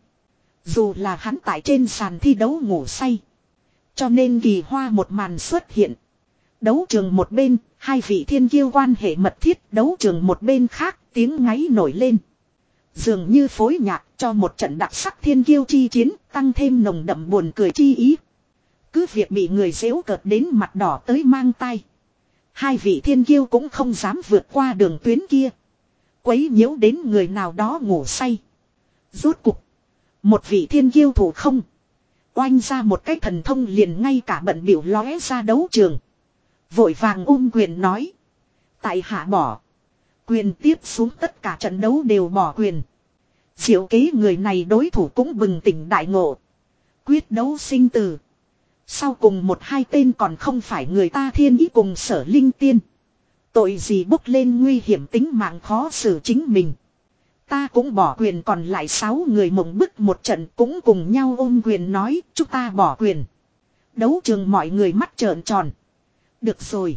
Dù là hắn tại trên sàn thi đấu ngủ say. Cho nên kỳ hoa một màn xuất hiện. Đấu trường một bên, hai vị thiên kiêu quan hệ mật thiết. Đấu trường một bên khác, tiếng ngáy nổi lên. Dường như phối nhạc cho một trận đặc sắc thiên kiêu chi chiến, tăng thêm nồng đậm buồn cười chi ý. Cứ việc bị người giễu cợt đến mặt đỏ tới mang tai. Hai vị thiên kiêu cũng không dám vượt qua đường tuyến kia. Quấy nhiễu đến người nào đó ngủ say. Rốt cục. Một vị thiên kiêu thủ không. Oanh ra một cái thần thông liền ngay cả bận biểu lóe ra đấu trường. Vội vàng ôm quyền nói. Tại hạ bỏ. Quyền tiếp xuống tất cả trận đấu đều bỏ quyền. Diệu kế người này đối thủ cũng bừng tỉnh đại ngộ. Quyết đấu sinh tử. Sau cùng một hai tên còn không phải người ta thiên ý cùng Sở Linh tiên. Tội gì bốc lên nguy hiểm tính mạng khó xử chính mình. Ta cũng bỏ quyền còn lại sáu người mộng bức một trận cũng cùng nhau ôm quyền nói chúng ta bỏ quyền. Đấu trường mọi người mắt trợn tròn. Được rồi.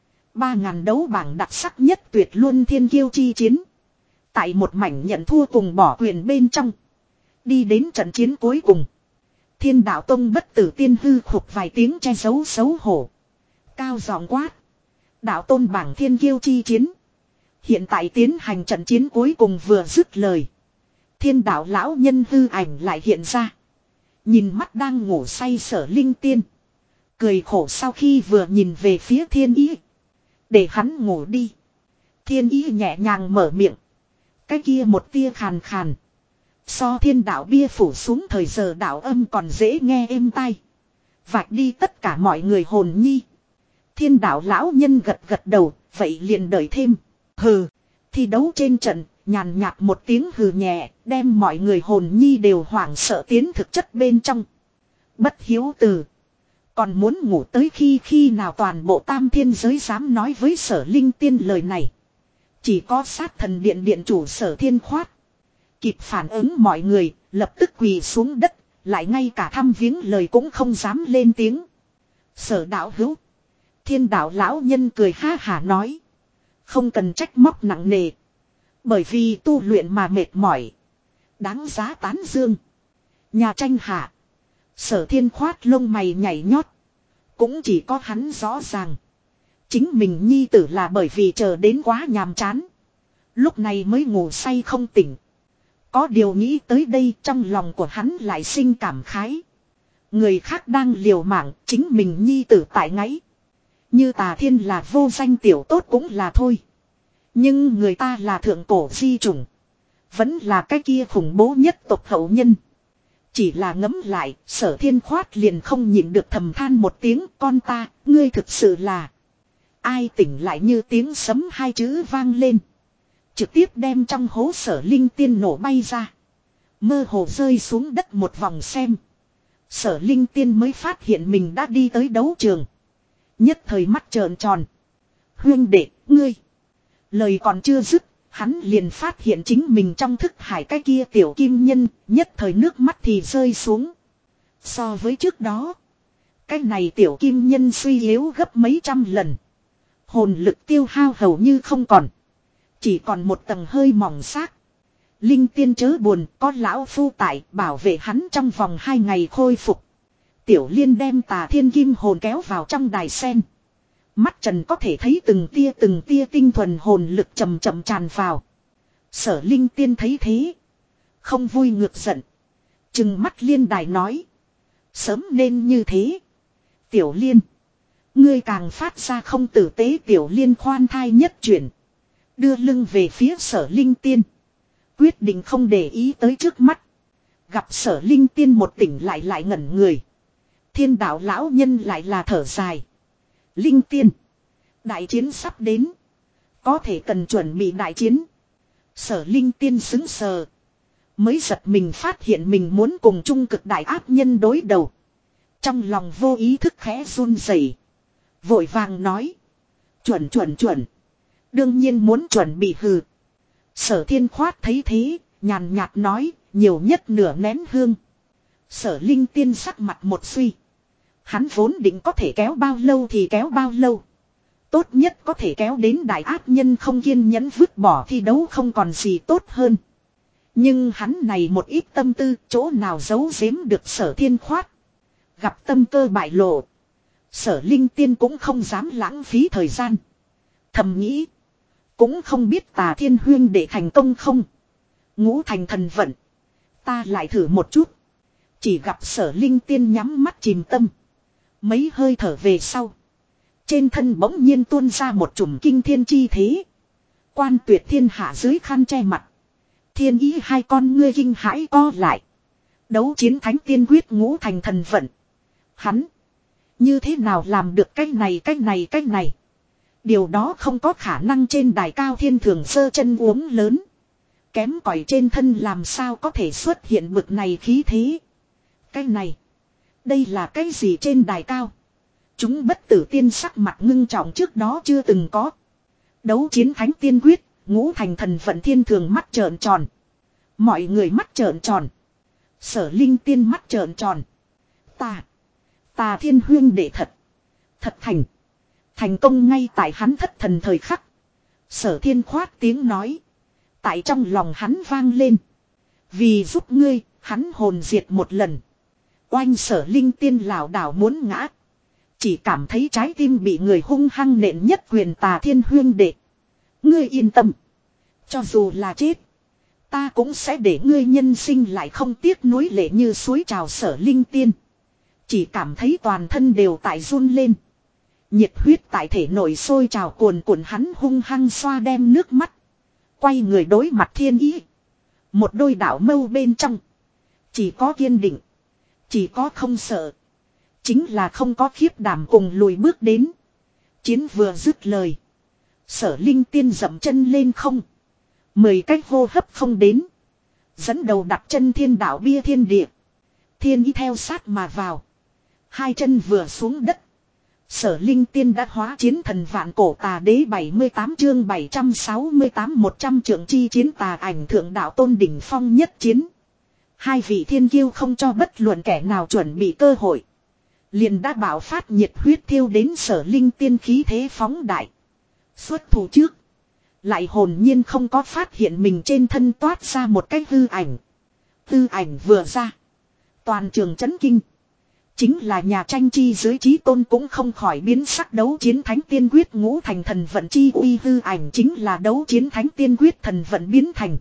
Ba ngàn đấu bảng đặc sắc nhất tuyệt luôn thiên kiêu chi chiến. Tại một mảnh nhận thua cùng bỏ quyền bên trong. Đi đến trận chiến cuối cùng. Thiên đạo tông bất tử tiên hư khục vài tiếng che giấu xấu hổ. Cao giọng quát. Đạo tôn bảng thiên kiêu chi chiến. Hiện tại tiến hành trận chiến cuối cùng vừa dứt lời. Thiên đạo lão nhân hư ảnh lại hiện ra. Nhìn mắt đang ngủ say Sở Linh tiên. Cười khổ sau khi vừa nhìn về phía thiên ý. Để hắn ngủ đi. Thiên ý nhẹ nhàng mở miệng. Cái kia một tia khàn khàn. So thiên đạo bia phủ xuống thời giờ đạo âm còn dễ nghe êm tai. Vạch đi tất cả mọi người hồn nhi. Thiên đạo lão nhân gật gật đầu. Vậy liền đợi thêm. Hừ. Thi đấu trên trận. Nhàn nhạt một tiếng hừ nhẹ. Đem mọi người hồn nhi đều hoảng sợ tiến thực chất bên trong. Bất hiếu từ. Còn muốn ngủ tới khi khi nào toàn bộ tam thiên giới dám nói với Sở Linh tiên lời này. Chỉ có sát thần điện điện chủ Sở Thiên khoát. Kịp phản ứng mọi người, lập tức quỳ xuống đất, lại ngay cả thăm viếng lời cũng không dám lên tiếng. Sở đạo hữu. Thiên đạo lão nhân cười ha hả nói. Không cần trách móc nặng nề. Bởi vì tu luyện mà mệt mỏi. Đáng giá tán dương. Nhà tranh hạ. Sở Thiên khoát lông mày nhảy nhót. Cũng chỉ có hắn rõ ràng. Chính mình nhi tử là bởi vì chờ đến quá nhàm chán. Lúc này mới ngủ say không tỉnh. Có điều nghĩ tới đây trong lòng của hắn lại sinh cảm khái. Người khác đang liều mạng, chính mình nhi tử tại ngáy. Như Tà Thiên là vô danh tiểu tốt cũng là thôi. Nhưng người ta là thượng cổ di chủng. Vẫn là cái kia khủng bố nhất tộc hậu nhân. Chỉ là ngấm lại, Sở Thiên khoát liền không nhịn được thầm than một tiếng, con ta, ngươi thực sự là. Ai tỉnh lại như tiếng sấm hai chữ vang lên. Trực tiếp đem trong hố Sở Linh Tiên nổ bay ra. Mơ hồ rơi xuống đất một vòng xem. Sở Linh Tiên mới phát hiện mình đã đi tới đấu trường. Nhất thời mắt trợn tròn. Huynh đệ, ngươi. Lời còn chưa dứt, hắn liền phát hiện chính mình trong thức hải cái kia tiểu kim nhân, nhất thời nước mắt thì rơi xuống. So với trước đó, cái này tiểu kim nhân suy yếu gấp mấy trăm lần. Hồn lực tiêu hao hầu như không còn. Chỉ còn một tầng hơi mỏng xác. Linh Tiên chớ buồn, có lão phu tại bảo vệ hắn trong vòng hai ngày khôi phục. Tiểu Liên đem Tà Thiên kim hồn kéo vào trong đài sen. Mắt trần có thể thấy từng tia từng tia tinh thuần hồn lực chậm chậm tràn vào. Sở Linh Tiên thấy thế. Không vui ngược giận. Trừng mắt Liên đài nói. Sớm nên như thế. Tiểu Liên. Ngươi càng phát ra không tử tế. Tiểu Liên khoan thai nhất chuyển. Đưa lưng về phía Sở Linh Tiên. Quyết định không để ý tới trước mắt. Gặp Sở Linh Tiên một tỉnh lại lại ngẩn người. Thiên đạo lão nhân lại là thở dài. Linh Tiên. Đại chiến sắp đến. Có thể cần chuẩn bị đại chiến. Sở Linh Tiên xứng sờ. Mới giật mình phát hiện mình muốn cùng trung cực đại ác nhân đối đầu. Trong lòng vô ý thức khẽ run rẩy. Vội vàng nói. Chuẩn chuẩn chuẩn. Đương nhiên muốn chuẩn bị hừ. Sở Thiên khoát thấy thế. Nhàn nhạt nói. Nhiều nhất nửa nén hương. Sở Linh Tiên sắc mặt một suy. Hắn vốn định có thể kéo bao lâu thì kéo bao lâu. Tốt nhất có thể kéo đến đại ác nhân không kiên nhẫn vứt bỏ thi đấu không còn gì tốt hơn. Nhưng hắn này một ít tâm tư chỗ nào giấu giếm được Sở Thiên khoát. Gặp tâm cơ bại lộ. Sở Linh Tiên cũng không dám lãng phí thời gian. Thầm nghĩ. Cũng không biết Tà Thiên huyên để thành công không. Ngũ thành thần vận. Ta lại thử một chút. Chỉ gặp Sở Linh Tiên nhắm mắt chìm tâm. Mấy hơi thở về sau. Trên thân bỗng nhiên tuôn ra một chùm kinh thiên chi thế. Quan Tuyệt thiên hạ dưới khăn che mặt. Thiên ý hai con ngươi kinh hãi co lại. Đấu chiến thánh tiên quyết ngũ thành thần vận. Hắn. Như thế nào làm được cái này cái này cái này. Điều đó không có khả năng trên đài cao thiên thường sơ chân uống lớn. Kém cỏi trên thân làm sao có thể xuất hiện bực này khí thế. Cái này. Đây là cái gì trên đài cao. Chúng bất tử tiên sắc mặt ngưng trọng trước đó chưa từng có. Đấu chiến thánh tiên quyết, ngũ thành thần vận thiên thường mắt trợn tròn. Mọi người mắt trợn tròn. Sở Linh Tiên mắt trợn tròn. Ta. Tà Thiên huyên đệ thật. Thật thành. Thành công ngay tại hắn thất thần thời khắc. Sở Thiên khoát tiếng nói. Tại trong lòng hắn vang lên. Vì giúp ngươi, hắn hồn diệt một lần. Oanh Sở Linh Tiên lảo đảo muốn ngã. Chỉ cảm thấy trái tim bị người hung hăng nện nhất quyền. Tà Thiên huyên đệ. Ngươi yên tâm. Cho dù là chết. Ta cũng sẽ để ngươi nhân sinh lại không tiếc nuối lệ như suối trào. Sở Linh Tiên. Chỉ cảm thấy toàn thân đều tại run lên. Nhiệt huyết tại thể nội sôi trào cuồn cuộn, hắn hung hăng xoa đem nước mắt. Quay người đối mặt thiên ý. Một đôi đạo mâu bên trong. Chỉ có kiên định. Chỉ có không sợ. Chính là không có khiếp đảm cùng lùi bước đến. Chiến vừa dứt lời. Sở Linh Tiên dậm chân lên không. Mười cách hô hấp không đến. Dẫn đầu đặt chân thiên đạo bia thiên địa. Thiên ý theo sát mà vào. Hai chân vừa xuống đất. Sở Linh Tiên đã hóa chiến thần vạn cổ tà đế. Bảy mươi tám chương bảy trăm sáu mươi tám một trăm trượng chi chiến tà ảnh thượng đạo tôn đỉnh phong nhất chiến. Hai vị thiên kiêu không cho bất luận kẻ nào chuẩn bị cơ hội. Liền đã bảo phát nhiệt huyết thiêu đến Sở Linh Tiên khí thế phóng đại. Xuất thủ trước. Lại hồn nhiên không có phát hiện mình trên thân toát ra một cái hư ảnh. Tư ảnh vừa ra. Toàn trường chấn kinh. Chính là nhà tranh chi dưới chí tôn cũng không khỏi biến sắc. Đấu chiến thánh tiên quyết ngũ thành thần vận chi uy. Tư ảnh chính là đấu chiến thánh tiên quyết thần vận biến thành.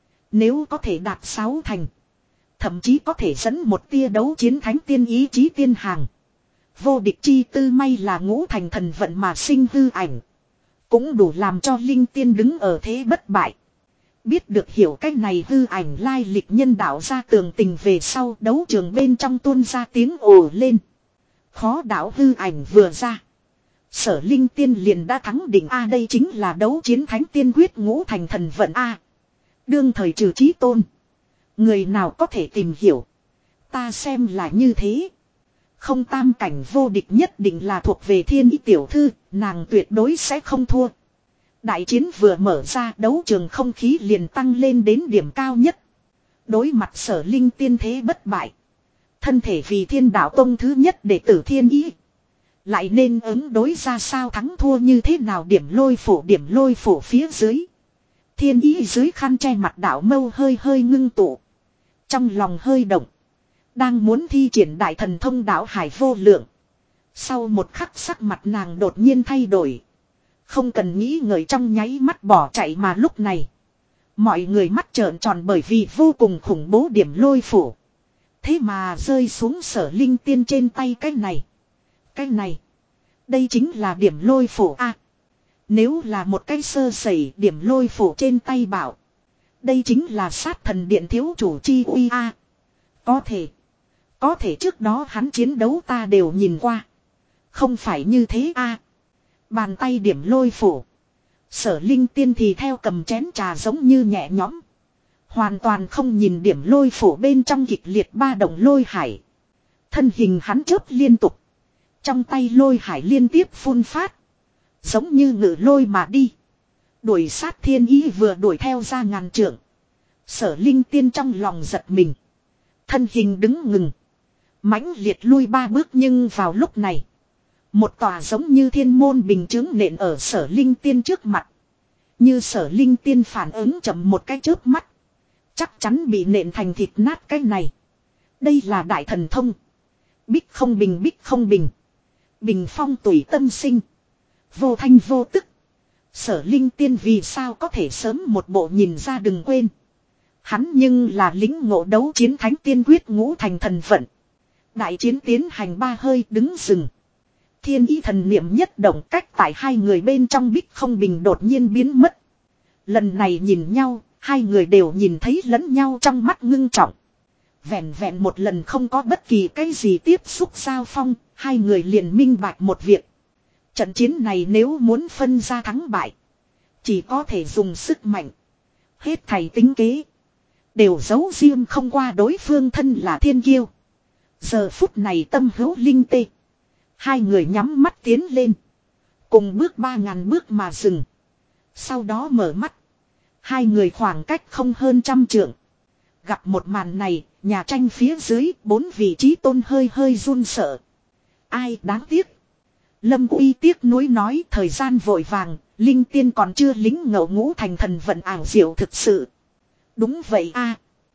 Nếu có thể đạt sáu thành. Thậm chí có thể dẫn một tia đấu chiến thánh tiên ý chí tiên hàng. Vô địch chi tư may là ngũ thành thần vận mà sinh hư ảnh. Cũng đủ làm cho linh tiên đứng ở thế bất bại. Biết được hiểu cách này hư ảnh lai lịch nhân đạo ra tường tình về sau đấu trường bên trong tuôn ra tiếng ồ lên. Khó đảo hư ảnh vừa ra. Sở linh tiên liền đã thắng đỉnh A, đây chính là đấu chiến thánh tiên quyết ngũ thành thần vận A. Đương thời trừ chí tôn. Người nào có thể tìm hiểu. Ta xem là như thế. Không tam cảnh vô địch nhất định là thuộc về thiên ý tiểu thư. Nàng tuyệt đối sẽ không thua. Đại chiến vừa mở ra đấu trường không khí liền tăng lên đến điểm cao nhất. Đối mặt sở linh tiên thế bất bại. Thân thể vì thiên đạo tông thứ nhất đệ tử thiên ý. Lại nên ứng đối ra sao thắng thua như thế nào điểm lôi phổ điểm lôi phổ phía dưới. Thiên ý dưới khăn che mặt đạo mâu hơi hơi ngưng tụ. Trong lòng hơi động. Đang muốn thi triển đại thần thông đạo hải vô lượng. Sau một khắc sắc mặt nàng đột nhiên thay đổi. Không cần nghĩ ngợi trong nháy mắt bỏ chạy mà lúc này. Mọi người mắt trợn tròn bởi vì vô cùng khủng bố điểm lôi phủ. Thế mà rơi xuống sở linh tiên trên tay cái này. Cái này. Đây chính là điểm lôi phủ A. Nếu là một cái sơ sẩy điểm lôi phủ trên tay bảo. Đây chính là sát thần điện thiếu chủ chi uy A. Có thể. Có thể trước đó hắn chiến đấu ta đều nhìn qua. Không phải như thế A. Bàn tay điểm lôi phủ. Sở linh tiên thì theo cầm chén trà giống như nhẹ nhõm. Hoàn toàn không nhìn điểm lôi phủ bên trong kịch liệt ba động lôi hải. Thân hình hắn chớp liên tục. Trong tay lôi hải liên tiếp phun phát. Giống như ngự lôi mà đi. Đuổi sát thiên ý vừa đuổi theo ra ngàn trượng. Sở linh tiên trong lòng giật mình. Thân hình đứng ngừng. Mãnh liệt lui ba bước nhưng vào lúc này. Một tòa giống như thiên môn bình chứng nện ở sở linh tiên trước mặt. Như sở linh tiên phản ứng chậm một cái chớp mắt. Chắc chắn bị nện thành thịt nát cái này. Đây là đại thần thông. Bích không bình bích không bình. Bình phong tùy tâm sinh. Vô thanh vô tức. Sở linh tiên vì sao có thể sớm một bộ nhìn ra đừng quên. Hắn nhưng là lính ngộ đấu chiến thánh tiên quyết ngũ thành thần vận. Đại chiến tiến hành ba hơi đứng dừng. Thiên ý thần niệm nhất động cách tại hai người bên trong bích không bình đột nhiên biến mất. Lần này nhìn nhau, hai người đều nhìn thấy lẫn nhau trong mắt ngưng trọng. Vẹn vẹn một lần không có bất kỳ cái gì tiếp xúc giao phong, hai người liền minh bạch một việc. Trận chiến này nếu muốn phân ra thắng bại, chỉ có thể dùng sức mạnh. Hết thầy tính kế, đều giấu riêng không qua đối phương thân là thiên kiêu. Giờ phút này tâm hữu linh tê. Hai người nhắm mắt tiến lên. Cùng bước ba ngàn bước mà dừng. Sau đó mở mắt. Hai người khoảng cách không hơn trăm trượng. Gặp một màn này, nhà tranh phía dưới, bốn vị trí tôn hơi hơi run sợ. Ai đáng tiếc. Lâm Uy tiếc nuối nói thời gian vội vàng, linh tiên còn chưa lính ngộ ngũ thành thần vận ảo diệu thực sự. Đúng vậy a.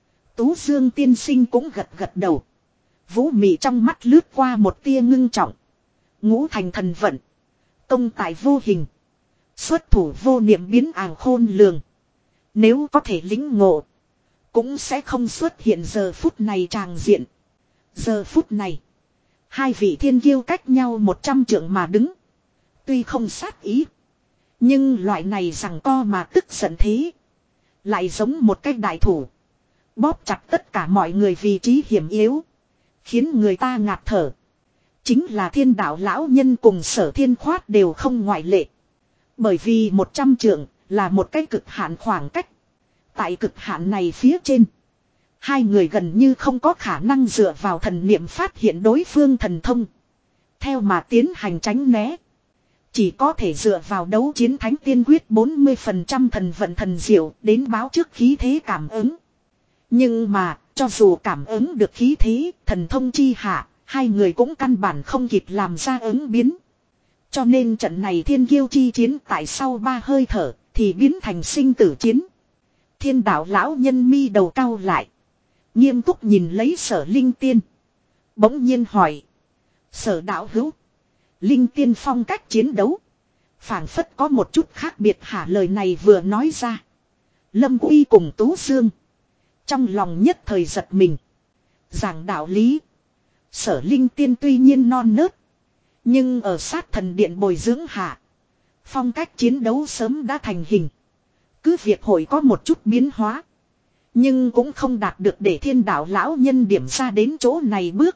Tú Dương tiên sinh cũng gật gật đầu. Vũ mị trong mắt lướt qua một tia ngưng trọng. Ngũ thành thần vận. Công tại vô hình. Xuất thủ vô niệm biến ảo khôn lường. Nếu có thể lính ngộ. Cũng sẽ không xuất hiện giờ phút này tràng diện. Giờ phút này. Hai vị thiên kiêu cách nhau một trăm trượng mà đứng. Tuy không sát ý. Nhưng loại này rằng co mà tức giận thế. Lại giống một cái đại thủ. Bóp chặt tất cả mọi người vị trí hiểm yếu. Khiến người ta ngạt thở. Chính là thiên đạo lão nhân cùng sở thiên khoát đều không ngoại lệ. Bởi vì một trăm trượng là một cái cực hạn khoảng cách. Tại cực hạn này phía trên. Hai người gần như không có khả năng dựa vào thần niệm phát hiện đối phương thần thông. Theo mà tiến hành tránh né. Chỉ có thể dựa vào đấu chiến thánh tiên quyết bốn mươi phần trăm thần vận thần diệu đến báo trước khí thế cảm ứng. Nhưng mà, cho dù cảm ứng được khí thế, thần thông chi hạ, hai người cũng căn bản không kịp làm ra ứng biến. Cho nên trận này thiên kiêu chi chiến tại sau ba hơi thở, thì biến thành sinh tử chiến. Thiên đạo lão nhân mi đầu cau lại. Nghiêm túc nhìn lấy Sở Linh Tiên. Bỗng nhiên hỏi. Sở đạo hữu. Linh Tiên phong cách chiến đấu. Phảng phất có một chút khác biệt hả, lời này vừa nói ra. Lâm Uy cùng Tú Dương. Trong lòng nhất thời giật mình. Giảng đạo lý. Sở Linh Tiên tuy nhiên non nớt. Nhưng ở sát thần điện bồi dưỡng hạ. Phong cách chiến đấu sớm đã thành hình. Cứ việc hội có một chút biến hóa. Nhưng cũng không đạt được để thiên đạo lão nhân điểm ra đến chỗ này bước.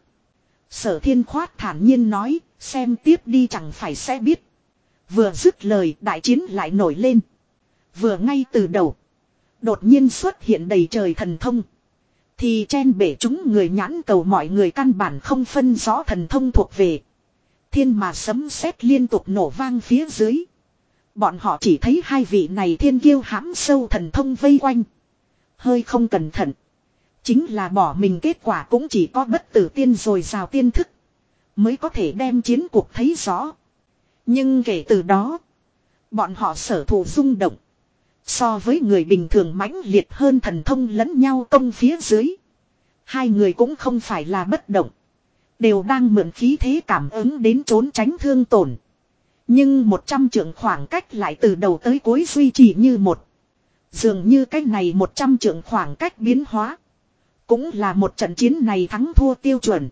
Sở Thiên Khoát thản nhiên nói. Xem tiếp đi chẳng phải sẽ biết. Vừa dứt lời đại chiến lại nổi lên. Vừa ngay từ đầu. Đột nhiên xuất hiện đầy trời thần thông. Thì chen bể chúng người nhãn cầu, mọi người căn bản không phân rõ thần thông thuộc về. Thiên mà sấm sét liên tục nổ vang phía dưới. Bọn họ chỉ thấy hai vị này thiên kiêu hãm sâu thần thông vây quanh. Hơi không cẩn thận. Chính là bỏ mình, kết quả cũng chỉ có bất tử tiên rồi rào tiên thức. Mới có thể đem chiến cuộc thấy rõ. Nhưng kể từ đó. Bọn họ sở thủ rung động. So với người bình thường mãnh liệt hơn, thần thông lẫn nhau công phía dưới. Hai người cũng không phải là bất động. Đều đang mượn khí thế cảm ứng đến trốn tránh thương tổn. Nhưng một trăm trượng khoảng cách lại từ đầu tới cuối duy trì như một. Dường như cái này một trăm trượng khoảng cách biến hóa. Cũng là một trận chiến này thắng thua tiêu chuẩn.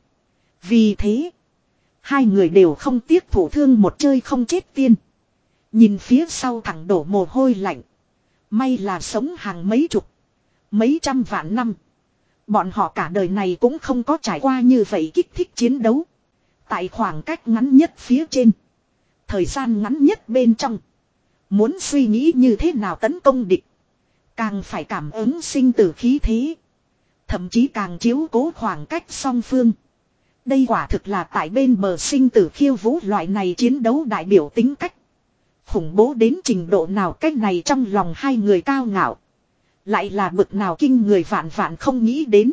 Vì thế. Hai người đều không tiếc thủ thương một chơi không chết tiên. Nhìn phía sau thẳng đổ mồ hôi lạnh. May là sống hàng mấy chục. Mấy trăm vạn năm. Bọn họ cả đời này cũng không có trải qua như vậy kích thích chiến đấu. Tại khoảng cách ngắn nhất phía trên. Thời gian ngắn nhất bên trong. Muốn suy nghĩ như thế nào tấn công địch. Càng phải cảm ứng sinh tử khí thế. Thậm chí càng chiếu cố khoảng cách song phương. Đây quả thực là tại bên bờ sinh tử khiêu vũ loại này chiến đấu đại biểu tính cách. Khủng bố đến trình độ nào, cách này trong lòng hai người cao ngạo. Lại là bực nào kinh người vạn vạn không nghĩ đến.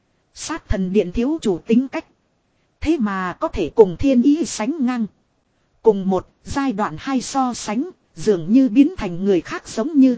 Sát thần điện thiếu chủ tính cách. Thế mà có thể cùng thiên ý sánh ngang. Cùng một giai đoạn hai so sánh, dường như biến thành người khác giống như.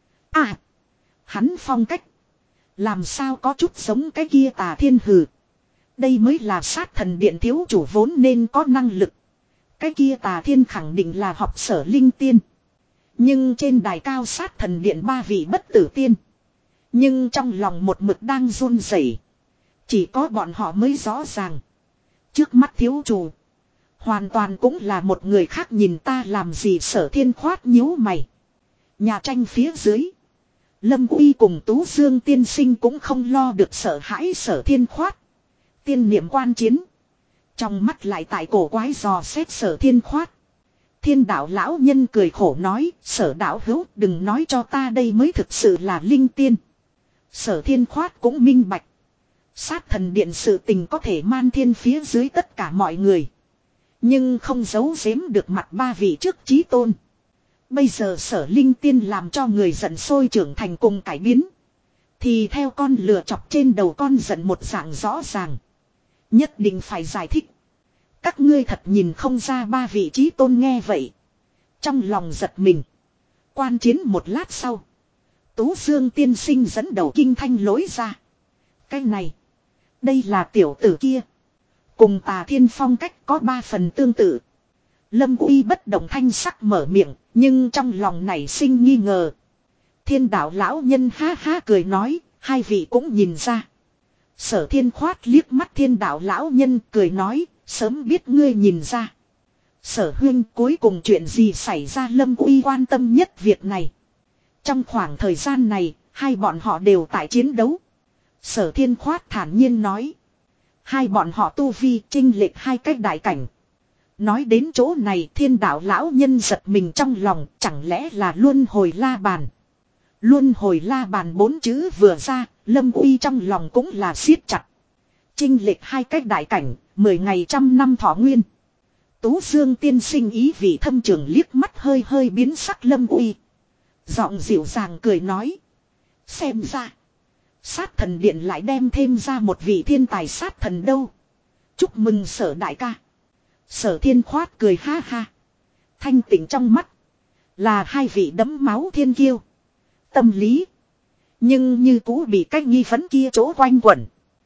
À, hắn phong cách. Làm sao có chút giống cái kia Tà Thiên hừ. Đây mới là sát thần điện thiếu chủ vốn nên có năng lực. Cái kia Tà Thiên khẳng định là học Sở Linh Tiên. Nhưng trên đài cao sát thần điện ba vị bất tử tiên. Nhưng trong lòng một mực đang run rẩy. Chỉ có bọn họ mới rõ ràng. Trước mắt thiếu chủ. Hoàn toàn cũng là một người khác, nhìn ta làm gì. Sở Thiên Khoát nhíu mày. Nhà tranh phía dưới. Lâm Uy cùng Tú Dương tiên sinh cũng không lo được sợ hãi Sở Thiên Khoát. Tiên niệm quan chiến. Trong mắt lại tại cổ quái dò xét Sở Thiên Khoát. Thiên đạo lão nhân cười khổ nói. Sở đạo hữu đừng nói cho ta, đây mới thực sự là linh tiên. Sở Thiên Khoát cũng minh bạch. Sát thần điện sự tình có thể man thiên phía dưới tất cả mọi người. Nhưng không giấu giếm được mặt ba vị trước chí tôn. Bây giờ Sở Linh Tiên làm cho người giận sôi trưởng thành cùng cải biến. Thì theo con lừa chọc trên đầu con giận một dạng rõ ràng. Nhất định phải giải thích. Các ngươi thật nhìn không ra ba vị chí tôn nghe vậy. Trong lòng giật mình. Quan chiến một lát sau. Tú Dương tiên sinh dẫn đầu kinh thanh lối ra. Cái này. Đây là tiểu tử kia. Cùng Tà Thiên phong cách có ba phần tương tự. Lâm Uy bất động thanh sắc mở miệng. Nhưng trong lòng nảy sinh nghi ngờ. Thiên đạo lão nhân ha ha cười nói. Hai vị cũng nhìn ra. Sở Thiên Khoát liếc mắt thiên đạo lão nhân cười nói. Sớm biết ngươi nhìn ra. Sở huynh, cuối cùng chuyện gì xảy ra? Lâm Uy quan tâm nhất việc này. Trong khoảng thời gian này, hai bọn họ đều tại chiến đấu. Sở Thiên Khoát thản nhiên nói. Hai bọn họ tu vi chênh lệch hai cách đại cảnh. Nói đến chỗ này, thiên đạo lão nhân giật mình trong lòng, chẳng lẽ là luân hồi la bàn. Luân hồi la bàn bốn chữ vừa ra, Lâm Uy trong lòng cũng là siết chặt. Chênh lệch hai cách đại cảnh, mười ngày trăm năm thọ nguyên. Tú Dương tiên sinh ý vị thâm trường liếc mắt hơi hơi biến sắc Lâm Uy. Giọng dịu dàng cười nói. Xem ra. Sát thần điện lại đem thêm ra một vị thiên tài sát thần đâu. Chúc mừng Sở đại ca. Sở Thiên Khoát cười ha ha. Thanh tịnh trong mắt. Là hai vị đấm máu thiên kiêu. Tâm lý. Nhưng như cũ bị cái nghi vấn kia chỗ quanh quẩn.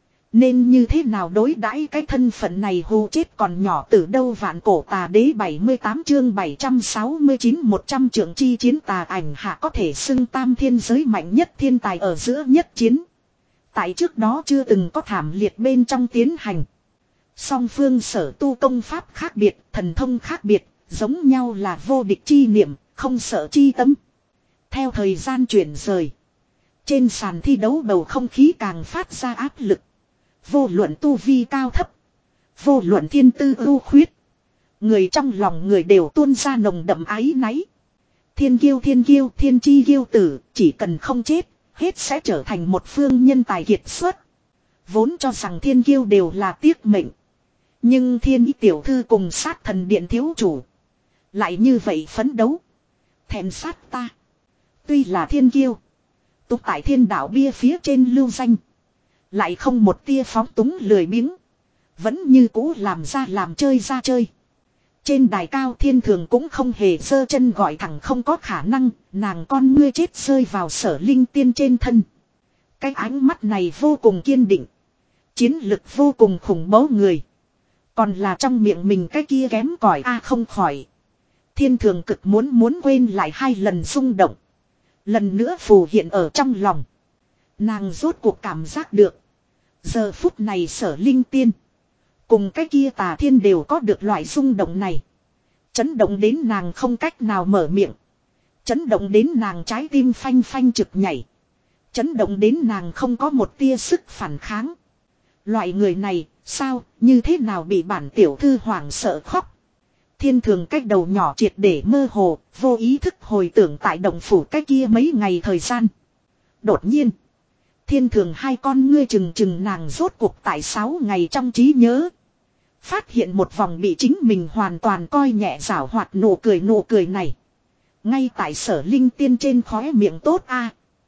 Nên như thế nào đối đãi cái thân phận này hù chết còn nhỏ từ đâu vạn cổ tà đế bảy mươi tám chương bảy trăm sáu mươi chín một trăm trượng chi chiến tà ảnh hạ có thể xưng tam thiên giới mạnh nhất thiên tài ở giữa nhất chiến. Tại trước đó chưa từng có thảm liệt bên trong tiến hành. Song phương sở tu công pháp khác biệt, thần thông khác biệt, giống nhau là vô địch chi niệm, không sợ chi tâm. Theo thời gian chuyển rời. Trên sàn thi đấu bầu không khí càng phát ra áp lực. Vô luận tu vi cao thấp. Vô luận thiên tư ưu khuyết. Người trong lòng người đều tuôn ra nồng đậm ái náy. Thiên kiêu thiên kiêu thiên chi kiêu tử chỉ cần không chết. Hết sẽ trở thành một phương nhân tài kiệt xuất. Vốn cho rằng thiên kiêu đều là tiếc mệnh. Nhưng thiên ý tiểu thư cùng sát thần điện thiếu chủ. Lại như vậy phấn đấu. Thèm sát ta. Tuy là thiên kiêu. Tục tại thiên đạo bia phía trên lưu danh. Lại không một tia phóng túng lười biếng. Vẫn như cũ làm ra làm chơi ra chơi. Trên đài cao thiên thường cũng không hề giơ chân gọi thẳng không có khả năng. Nàng con ngươi chết rơi vào Sở Linh Tiên trên thân. Cái ánh mắt này vô cùng kiên định. Chiến lực vô cùng khủng bố người. Còn là trong miệng mình cái kia kém cỏi a không khỏi. Thiên thường cực muốn muốn quên lại hai lần rung động. Lần nữa phù hiện ở trong lòng. Nàng rốt cuộc cảm giác được. Giờ phút này Sở Linh Tiên. Cùng cái kia Tà Thiên đều có được loại rung động này. Chấn động đến nàng không cách nào mở miệng. Chấn động đến nàng trái tim phanh phanh trực nhảy. Chấn động đến nàng không có một tia sức phản kháng. Loại người này, sao, như thế nào bị bản tiểu thư hoảng sợ khóc. Thiên thường cách đầu nhỏ triệt để mơ hồ, vô ý thức hồi tưởng tại động phủ cái kia mấy ngày thời gian. Đột nhiên, thiên thường hai con ngươi chừng chừng nàng rốt cuộc tại sáu ngày trong trí nhớ. Phát hiện một vòng bị chính mình hoàn toàn coi nhẹ giảo hoạt nụ cười nụ cười này. Ngay tại Sở Linh Tiên trên khóe miệng tốt a.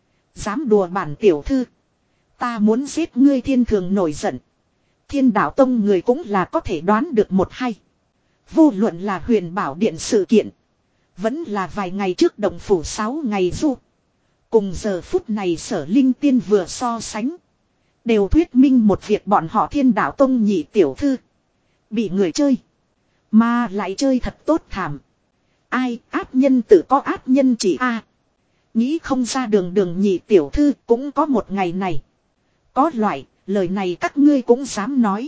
Dám đùa bản tiểu thư. Ta muốn giết ngươi thiên thường nổi giận. Thiên đạo tông người cũng là có thể đoán được một hay. Vô luận là huyền bảo điện sự kiện. Vẫn là vài ngày trước động phủ sáu ngày du. Cùng giờ phút này Sở Linh Tiên vừa so sánh. Đều thuyết minh một việc bọn họ thiên đạo tông nhị tiểu thư. Bị người chơi. Mà lại chơi thật tốt thảm. Ai ác nhân tự có ác nhân chỉ a. Nghĩ không ra đường đường nhị tiểu thư cũng có một ngày này. Có loại, lời này các ngươi cũng dám nói.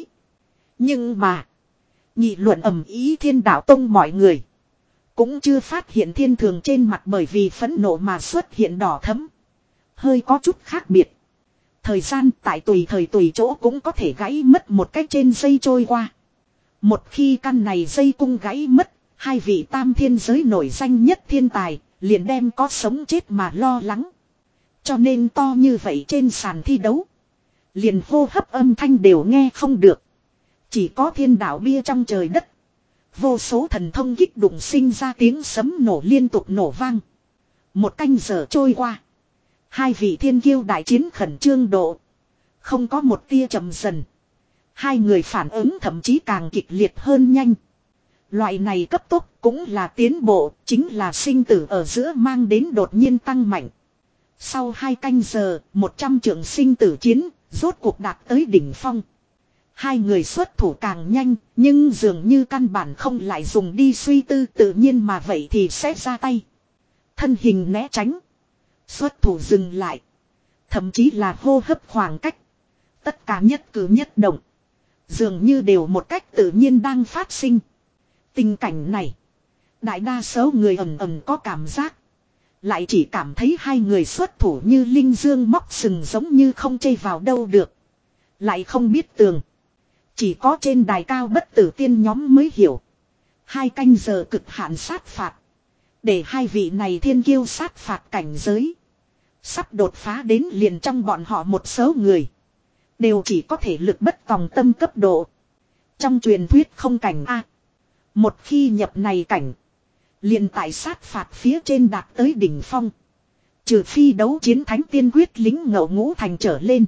Nhưng mà, nghị luận ầm ý thiên đạo tông mọi người. Cũng chưa phát hiện thiên thường trên mặt bởi vì phẫn nộ mà xuất hiện đỏ thẫm. Hơi có chút khác biệt. Thời gian tại tùy thời tùy chỗ cũng có thể gãy mất một cách trên dây trôi qua. Một khi căn này dây cung gãy mất, hai vị tam thiên giới nổi danh nhất thiên tài, liền đem có sống chết mà lo lắng. Cho nên to như vậy trên sàn thi đấu. Liền hô hấp âm thanh đều nghe không được. Chỉ có thiên đạo bia trong trời đất. Vô số thần thông kích đụng sinh ra tiếng sấm nổ liên tục nổ vang. Một canh giờ trôi qua. Hai vị thiên kiêu đại chiến khẩn trương độ. Không có một tia chậm dần. Hai người phản ứng thậm chí càng kịch liệt hơn nhanh. Loại này cấp tốc cũng là tiến bộ, chính là sinh tử ở giữa mang đến đột nhiên tăng mạnh. Sau hai canh giờ, một trăm trượng sinh tử chiến, rốt cuộc đạt tới đỉnh phong. Hai người xuất thủ càng nhanh, nhưng dường như căn bản không lại dùng đi suy tư tự nhiên mà vậy thì sẽ ra tay. Thân hình né tránh. Xuất thủ dừng lại. Thậm chí là hô hấp khoảng cách. Tất cả nhất cử nhất động. Dường như đều một cách tự nhiên đang phát sinh. Tình cảnh này. Đại đa số người ầm ầm có cảm giác. Lại chỉ cảm thấy hai người xuất thủ như linh dương móc sừng giống như không chây vào đâu được. Lại không biết tường. Chỉ có trên đài cao bất tử tiên nhóm mới hiểu. Hai canh giờ cực hạn sát phạt. Để hai vị này thiên kiêu sát phạt cảnh giới. Sắp đột phá đến liền trong bọn họ một số người. Đều chỉ có thể lực bất tòng tâm cấp độ. Trong truyền thuyết không cảnh A. Một khi nhập này cảnh. Liền tại sát phạt phía trên đạt tới đỉnh phong. Trừ phi đấu chiến thánh tiên quyết lính ngậu ngũ thành trở lên.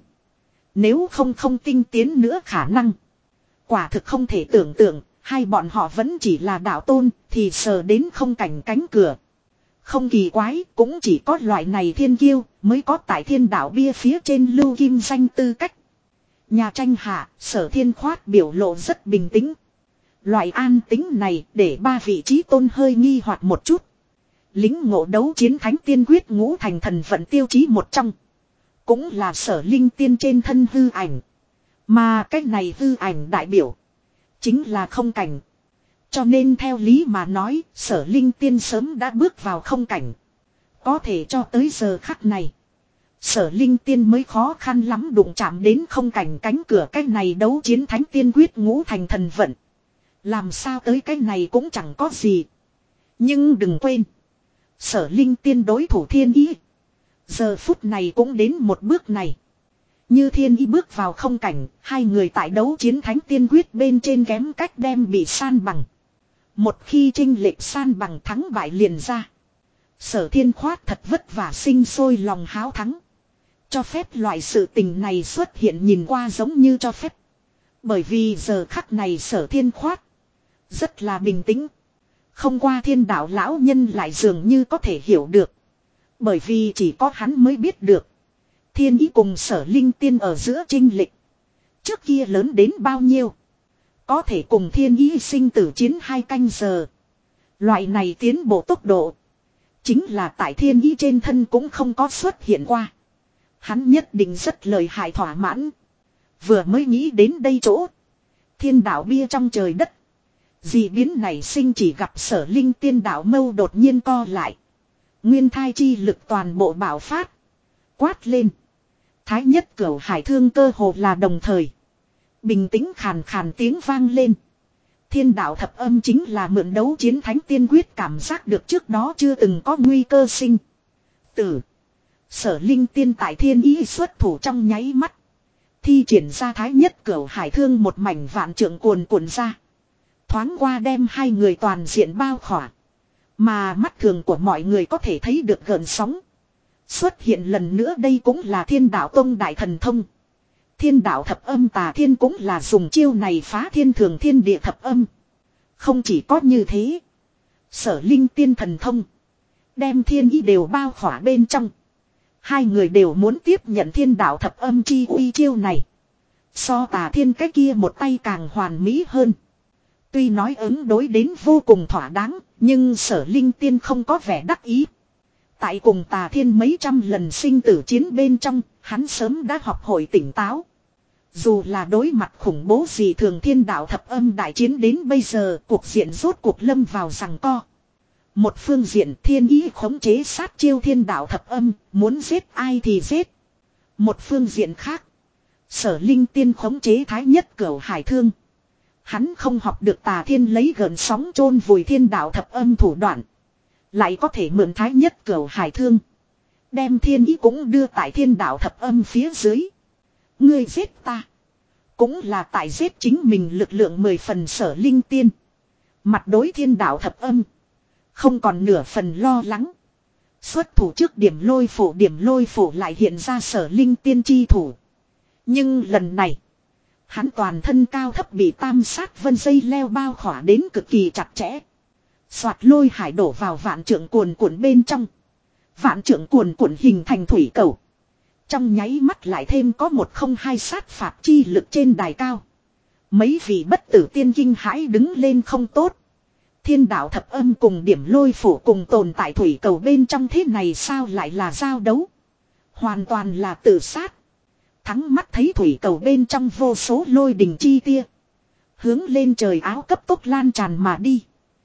Nếu không không tinh tiến nữa khả năng. Quả thực không thể tưởng tượng. Hai bọn họ vẫn chỉ là đạo tôn. Thì sờ đến không cảnh cánh cửa. Không kỳ quái, cũng chỉ có loại này thiên kiêu mới có tại thiên đạo bia phía trên lưu kim danh tư cách. Nhà tranh hạ, Sở Thiên Khoát biểu lộ rất bình tĩnh. Loại an tính này để ba vị trí tôn hơi nghi hoặc một chút. Lính ngộ đấu chiến thánh tiên quyết ngũ thành thần vận tiêu chí một trong. Cũng là Sở Linh Tiên trên thân hư ảnh. Mà cách này hư ảnh đại biểu chính là không cảnh. Cho nên theo lý mà nói, Sở Linh Tiên sớm đã bước vào không cảnh. Có thể cho tới giờ khắc này, Sở Linh Tiên mới khó khăn lắm đụng chạm đến không cảnh cánh cửa. Cái này đấu chiến thánh tiên quyết ngũ thành thần vận. Làm sao tới cái này cũng chẳng có gì. Nhưng đừng quên, Sở Linh Tiên đối thủ Thiên Ý giờ phút này cũng đến một bước này. Như Thiên Ý bước vào không cảnh, hai người tại đấu chiến thánh tiên quyết bên trên kém cách đem bị san bằng. Một khi chênh lệch san bằng, thắng bại liền ra. Sở Thiên Khoát thật vất vả sinh sôi lòng háo thắng. Cho phép loại sự tình này xuất hiện nhìn qua giống như cho phép. Bởi vì giờ khắc này Sở Thiên Khoát rất là bình tĩnh. Không qua thiên đạo lão nhân lại dường như có thể hiểu được. Bởi vì chỉ có hắn mới biết được. Thiên Ý cùng Sở Linh Tiên ở giữa chênh lệch trước kia lớn đến bao nhiêu. Có thể cùng Thiên Ý sinh tử chiến hai canh giờ. Loại này tiến bộ tốc độ chính là tại Thiên Ý trên thân cũng không có xuất hiện qua. Hắn nhất định rất lợi hại thỏa mãn. Vừa mới nghĩ đến đây chỗ, thiên đạo bia trong trời đất, dị biến này sinh chỉ gặp Sở Linh Tiên đạo mâu đột nhiên co lại. Nguyên thai chi lực toàn bộ bạo phát. Quát lên. Thái nhất cửu hải thương cơ hồ là đồng thời. Bình tĩnh khàn khàn tiếng vang lên. Thiên đạo thập âm chính là mượn đấu chiến thánh tiên quyết cảm giác được trước đó chưa từng có nguy cơ sinh tử. Sở Linh Tiên tại Thiên Ý xuất thủ trong nháy mắt. Thi triển ra thái nhất cửu hải thương một mảnh vạn trượng cuồn cuộn ra. Thoáng qua đem hai người toàn diện bao khỏa. Mà mắt thường của mọi người có thể thấy được gợn sóng xuất hiện lần nữa. Đây cũng là Thiên Đạo Tông đại thần thông. Thiên đạo thập âm tà thiên cũng là dùng chiêu này phá thiên thường thiên địa thập âm. Không chỉ có như thế, Sở Linh Tiên thần thông đem Thiên Ý đều bao khỏa bên trong. Hai người đều muốn tiếp nhận thiên đạo thập âm chi uy chiêu này. So tà thiên cái kia một tay càng hoàn mỹ hơn. Tuy nói ứng đối đến vô cùng thỏa đáng, nhưng Sở Linh Tiên không có vẻ đắc ý. Tại cùng tà thiên mấy trăm lần sinh tử chiến bên trong, hắn sớm đã học hội tỉnh táo. Dù là đối mặt khủng bố gì thường thiên đạo thập âm đại chiến đến bây giờ, cuộc diện rốt cuộc lâm vào giằng co. Một phương diện Thiên Ý khống chế sát chiêu thiên đạo thập âm, muốn giết ai thì giết. Một phương diện khác, Sở Linh Tiên khống chế thái nhất cửu hải thương. Hắn không học được tà thiên lấy gợn sóng chôn vùi thiên đạo thập âm thủ đoạn. Lại có thể mượn thái nhất cửu hải thương. Đem Thiên Ý cũng đưa tại thiên đạo thập âm phía dưới. Ngươi giết ta, cũng là tại giết chính mình lực lượng mười phần. Sở Linh Tiên mặt đối thiên đạo thập âm, không còn nửa phần lo lắng. Xuất thủ trước điểm lôi phủ, điểm lôi phủ lại hiện ra Sở Linh Tiên chi thủ. Nhưng lần này, hắn toàn thân cao thấp bị tam sát vân dây leo bao khỏa đến cực kỳ chặt chẽ. Soạt lôi hải đổ vào vạn trượng cuồn cuộn bên trong. Vạn trượng cuồn cuộn hình thành thủy cầu. Trong nháy mắt lại thêm có một không hai sát phạt chi lực trên đài cao. Mấy vị bất tử tiên kinh hãi đứng lên không tốt. Thiên đạo thập âm cùng điểm lôi phủ cùng tồn tại thủy cầu bên trong, thế này sao lại là giao đấu. Hoàn toàn là tự sát. Thắng mắt thấy thủy cầu bên trong vô số lôi đình chi tia. Hướng lên trời áo cấp tốc lan tràn mà đi.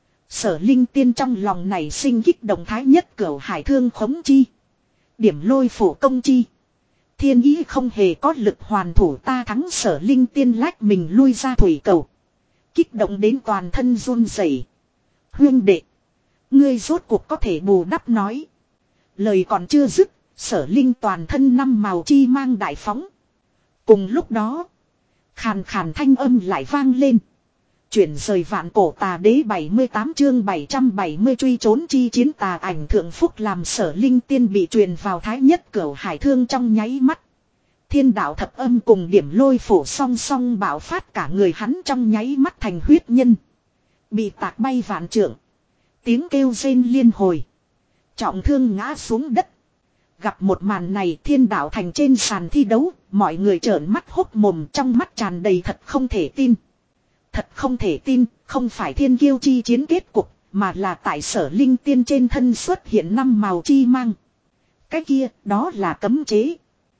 Sở Linh Tiên trong lòng này sinh kích động thái nhất cửu hải thương khống chi. Điểm lôi phủ công chi. Thiên Ý không hề có lực hoàn thủ, ta thắng. Sở Linh Tiên lách mình lui ra thủy cầu. Kích động đến toàn thân run rẩy. Huyên đệ, ngươi rốt cuộc có thể bù đắp nói. Lời còn chưa dứt, Sở Linh toàn thân năm màu chi mang đại phóng. Cùng lúc đó, khàn khàn thanh âm lại vang lên. Chuyển rời vạn cổ tà đế bảy mươi tám chương bảy trăm bảy mươi truy trốn chi chiến. Tà ảnh thượng phúc làm Sở Linh Tiên bị truyền vào thái nhất cửu hải thương trong nháy mắt. Thiên đạo thập âm cùng điểm lôi phủ song song bạo phát, cả người hắn trong nháy mắt thành huyết nhân. Bị tạc bay vạn trượng. Tiếng kêu rên liên hồi. Trọng thương ngã xuống đất. Gặp một màn này thiên đạo thành trên sàn thi đấu, mọi người trợn mắt hốc mồm trong mắt tràn đầy thật không thể tin. Thật không thể tin, không phải thiên kiêu chi chiến kết cục, mà là tại Sở Linh Tiên trên thân xuất hiện năm màu chi mang. Cái kia, đó là cấm chế.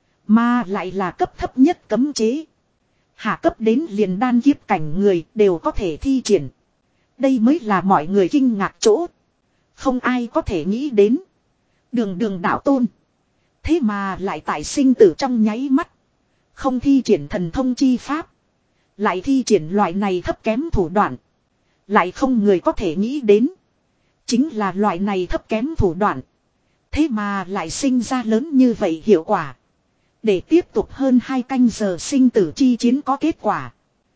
Mà lại là cấp thấp nhất cấm chế. Hạ cấp đến liền đan kiếp cảnh người đều có thể thi triển. Đây mới là mọi người kinh ngạc chỗ. Không ai có thể nghĩ đến. Đường đường đạo tôn. Thế mà lại tại sinh tử trong nháy mắt. Không thi triển thần thông chi pháp. Lại thi triển loại này thấp kém thủ đoạn. Lại không người có thể nghĩ đến. Chính là loại này thấp kém thủ đoạn. Thế mà lại sinh ra lớn như vậy hiệu quả. Để tiếp tục hơn hai canh giờ sinh tử chi chiến có kết quả.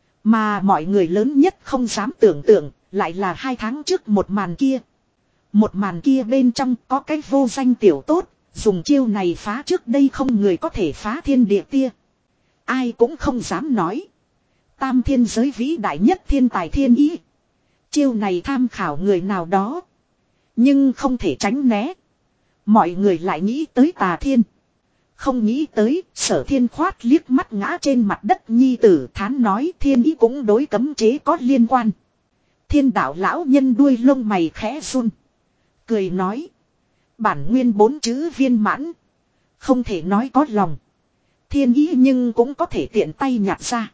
Mà mọi người lớn nhất không dám tưởng tượng. Lại là hai tháng trước một màn kia. Một màn kia bên trong có cái vô danh tiểu tốt. Dùng chiêu này phá trước đây không người có thể phá thiên địa tia. Ai cũng không dám nói. Tam thiên giới vĩ đại nhất thiên tài thiên ý. Chiêu này tham khảo người nào đó. Nhưng không thể tránh né. Mọi người lại nghĩ tới Tà Thiên. Không nghĩ tới Sở Thiên khoát liếc mắt ngã trên mặt đất nhi tử thán nói thiên ý cũng đối cấm chế có liên quan. Thiên đạo lão nhân đuôi lông mày khẽ run. Cười nói. Bản nguyên bốn chữ viên mãn. Không thể nói có lòng. Thiên ý nhưng cũng có thể tiện tay nhặt ra.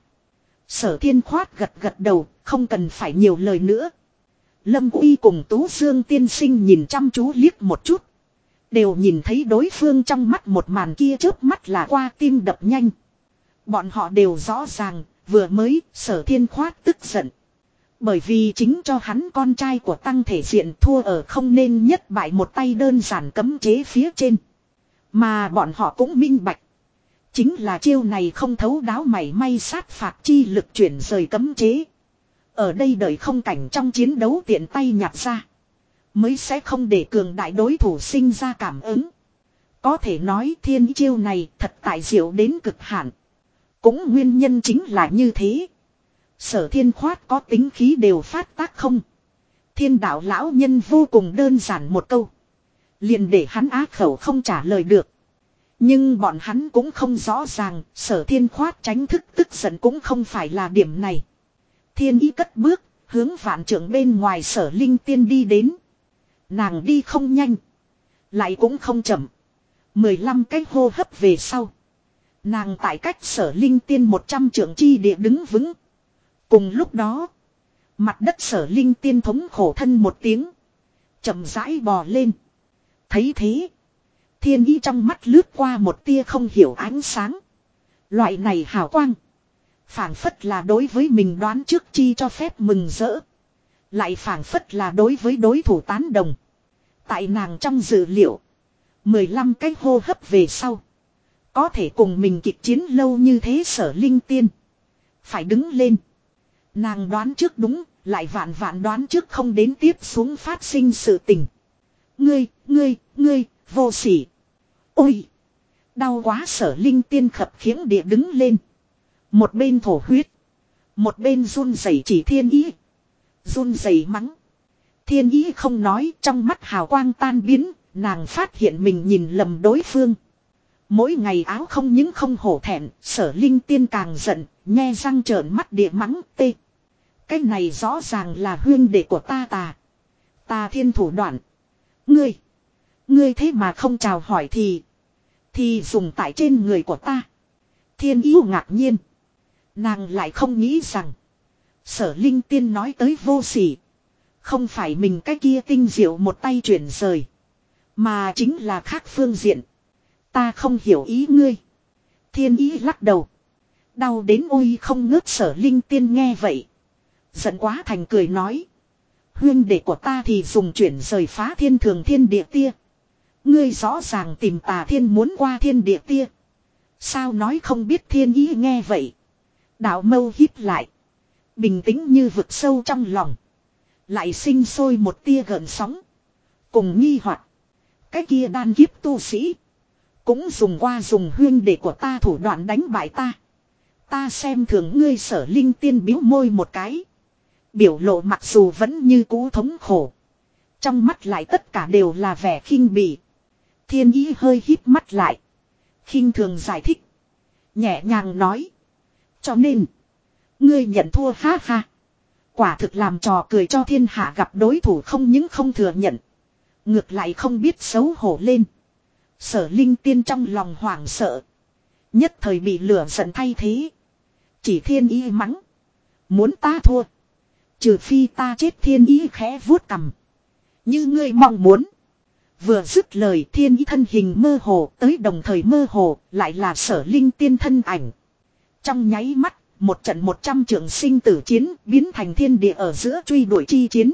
Sở Thiên khoát gật gật đầu. Không cần phải nhiều lời nữa. Lâm Uy cùng Tú Dương tiên sinh nhìn chăm chú liếc một chút. Đều nhìn thấy đối phương trong mắt một màn kia chớp mắt là qua tim đập nhanh. Bọn họ đều rõ ràng. Vừa mới Sở Thiên khoát tức giận. Bởi vì chính cho hắn con trai của tăng thể diện thua ở không nên nhất bại một tay đơn giản cấm chế phía trên. Mà bọn họ cũng minh bạch. Chính là chiêu này không thấu đáo mảy may sát phạt chi lực chuyển rời cấm chế. Ở đây đợi không cảnh trong chiến đấu tiện tay nhặt ra. Mới sẽ không để cường đại đối thủ sinh ra cảm ứng. Có thể nói thiên chiêu này thật tài diệu đến cực hạn. Cũng nguyên nhân chính là như thế. Sở Thiên khoát có tính khí đều phát tác không. Thiên đạo lão nhân vô cùng đơn giản một câu. Liền để hắn á khẩu không trả lời được. Nhưng bọn hắn cũng không rõ ràng. Sở Thiên khoát tránh thức tức giận cũng không phải là điểm này. Thiên ý cất bước. Hướng vạn trưởng bên ngoài Sở Linh Tiên đi đến. Nàng đi không nhanh. Lại cũng không chậm. mười lăm cái hô hấp về sau. Nàng tại cách Sở Linh Tiên một trăm trượng chi địa đứng vững. Cùng lúc đó, mặt đất Sở Linh Tiên thống khổ thân một tiếng, chậm rãi bò lên. Thấy thế, thiên ý trong mắt lướt qua một tia không hiểu ánh sáng. Loại này hào quang, phảng phất là đối với mình đoán trước chi cho phép mừng rỡ. Lại phảng phất là đối với đối thủ tán đồng. Tại nàng trong dự liệu, mười lăm cái hô hấp về sau, có thể cùng mình kịch chiến lâu như thế Sở Linh Tiên phải đứng lên. Nàng đoán trước đúng, lại vạn vạn đoán trước không đến tiếp xuống phát sinh sự tình. Ngươi, ngươi, ngươi, vô sỉ. Ôi! Đau quá Sở Linh Tiên khập khiễng địa đứng lên. Một bên thổ huyết. Một bên run rẩy chỉ thiên ý. Run rẩy mắng. Thiên ý không nói, trong mắt hào quang tan biến, nàng phát hiện mình nhìn lầm đối phương. Mỗi ngày áo không những không hổ thẹn, Sở Linh Tiên càng giận, nhe răng trợn mắt địa mắng tê. Cái này rõ ràng là huyên đệ của ta Tà. Tà Thiên thủ đoạn. Ngươi. Ngươi thế mà không chào hỏi thì. Thì dùng tại trên người của ta. Thiên Ý ngạc nhiên. Nàng lại không nghĩ rằng. Sở Linh Tiên nói tới vô sỉ. Không phải mình cái kia tinh diệu một tay chuyển rời. Mà chính là khác phương diện. Ta không hiểu ý ngươi. Thiên Ý lắc đầu. Đau đến ôi không ngớt Sở Linh Tiên nghe vậy. Giận quá thành cười nói. Huyên đệ của ta thì dùng chuyển rời phá thiên thường thiên địa tia. Ngươi rõ ràng tìm Tà Thiên muốn qua thiên địa tia. Sao nói không biết thiên ý nghe vậy. Đạo mâu híp lại. Bình tĩnh như vực sâu trong lòng. Lại sinh sôi một tia gợn sóng. Cùng nghi hoặc. Cái kia đan kiếp tu sĩ. Cũng dùng qua dùng huyên đệ của ta thủ đoạn đánh bại ta. Ta xem thường ngươi Sở Linh Tiên biếu môi một cái. Biểu lộ mặc dù vẫn như cũ thống khổ. Trong mắt lại tất cả đều là vẻ khinh bỉ. Thiên ý hơi híp mắt lại. Khinh thường giải thích. Nhẹ nhàng nói. Cho nên. Ngươi nhận thua ha ha. Quả thực làm trò cười cho thiên hạ gặp đối thủ không những không thừa nhận. Ngược lại không biết xấu hổ lên. Sở Linh Tiên trong lòng hoảng sợ. Nhất thời bị lửa giận thay thế. Chỉ thiên ý mắng. Muốn ta thua. Trừ phi ta chết, thiên ý khẽ vuốt cằm. Như ngươi mong muốn. Vừa dứt lời, thiên ý thân hình mơ hồ tới, đồng thời mơ hồ lại là Sở Linh Tiên thân ảnh. Trong nháy mắt, một trận một trăm trường sinh tử chiến biến thành thiên địa ở giữa truy đuổi chi chiến.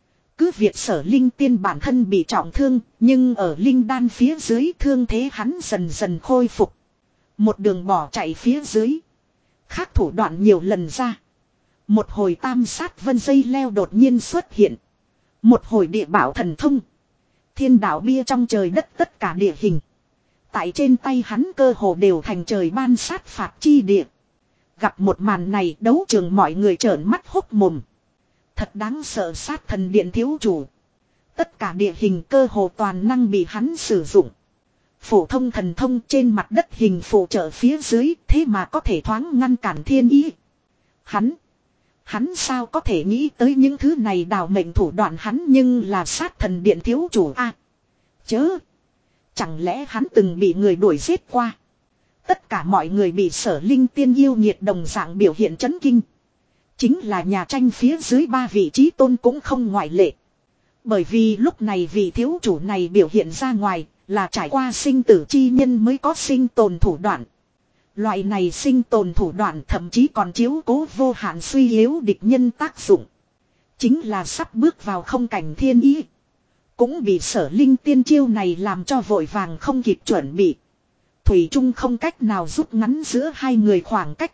Cứ việc Sở Linh Tiên bản thân bị trọng thương, nhưng ở linh đan phía dưới thương thế hắn dần dần khôi phục. Một đường bỏ chạy phía dưới. Khác thủ đoạn nhiều lần ra. Một hồi tam sát vân dây leo đột nhiên xuất hiện. Một hồi địa bảo thần thông. Thiên đạo bia trong trời đất tất cả địa hình. Tại trên tay hắn cơ hồ đều thành trời ban sát phạt chi địa. Gặp một màn này, đấu trường mọi người trợn mắt hốc mồm. Thật đáng sợ, sát thần điện thiếu chủ. Tất cả địa hình cơ hồ toàn năng bị hắn sử dụng. Phổ thông thần thông trên mặt đất hình phụ trợ phía dưới, thế mà có thể thoáng ngăn cản thiên ý. Hắn, hắn sao có thể nghĩ tới những thứ này, đào mệnh thủ đoạn hắn nhưng là sát thần điện thiếu chủ a. À, chớ, chẳng lẽ hắn từng bị người đuổi giết qua? Tất cả mọi người bị Sở Linh Tiên yêu nhiệt đồng dạng biểu hiện chấn kinh. Chính là nhà tranh phía dưới ba vị trí tôn cũng không ngoại lệ. Bởi vì lúc này vị thiếu chủ này biểu hiện ra ngoài là trải qua sinh tử chi nhân mới có sinh tồn thủ đoạn. Loại này sinh tồn thủ đoạn thậm chí còn chiếu cố vô hạn suy yếu địch nhân tác dụng. Chính là sắp bước vào không cảnh thiên ý. Cũng bị Sở Linh Tiên chiêu này làm cho vội vàng không kịp chuẩn bị. Thủy Trung không cách nào rút ngắn giữa hai người khoảng cách.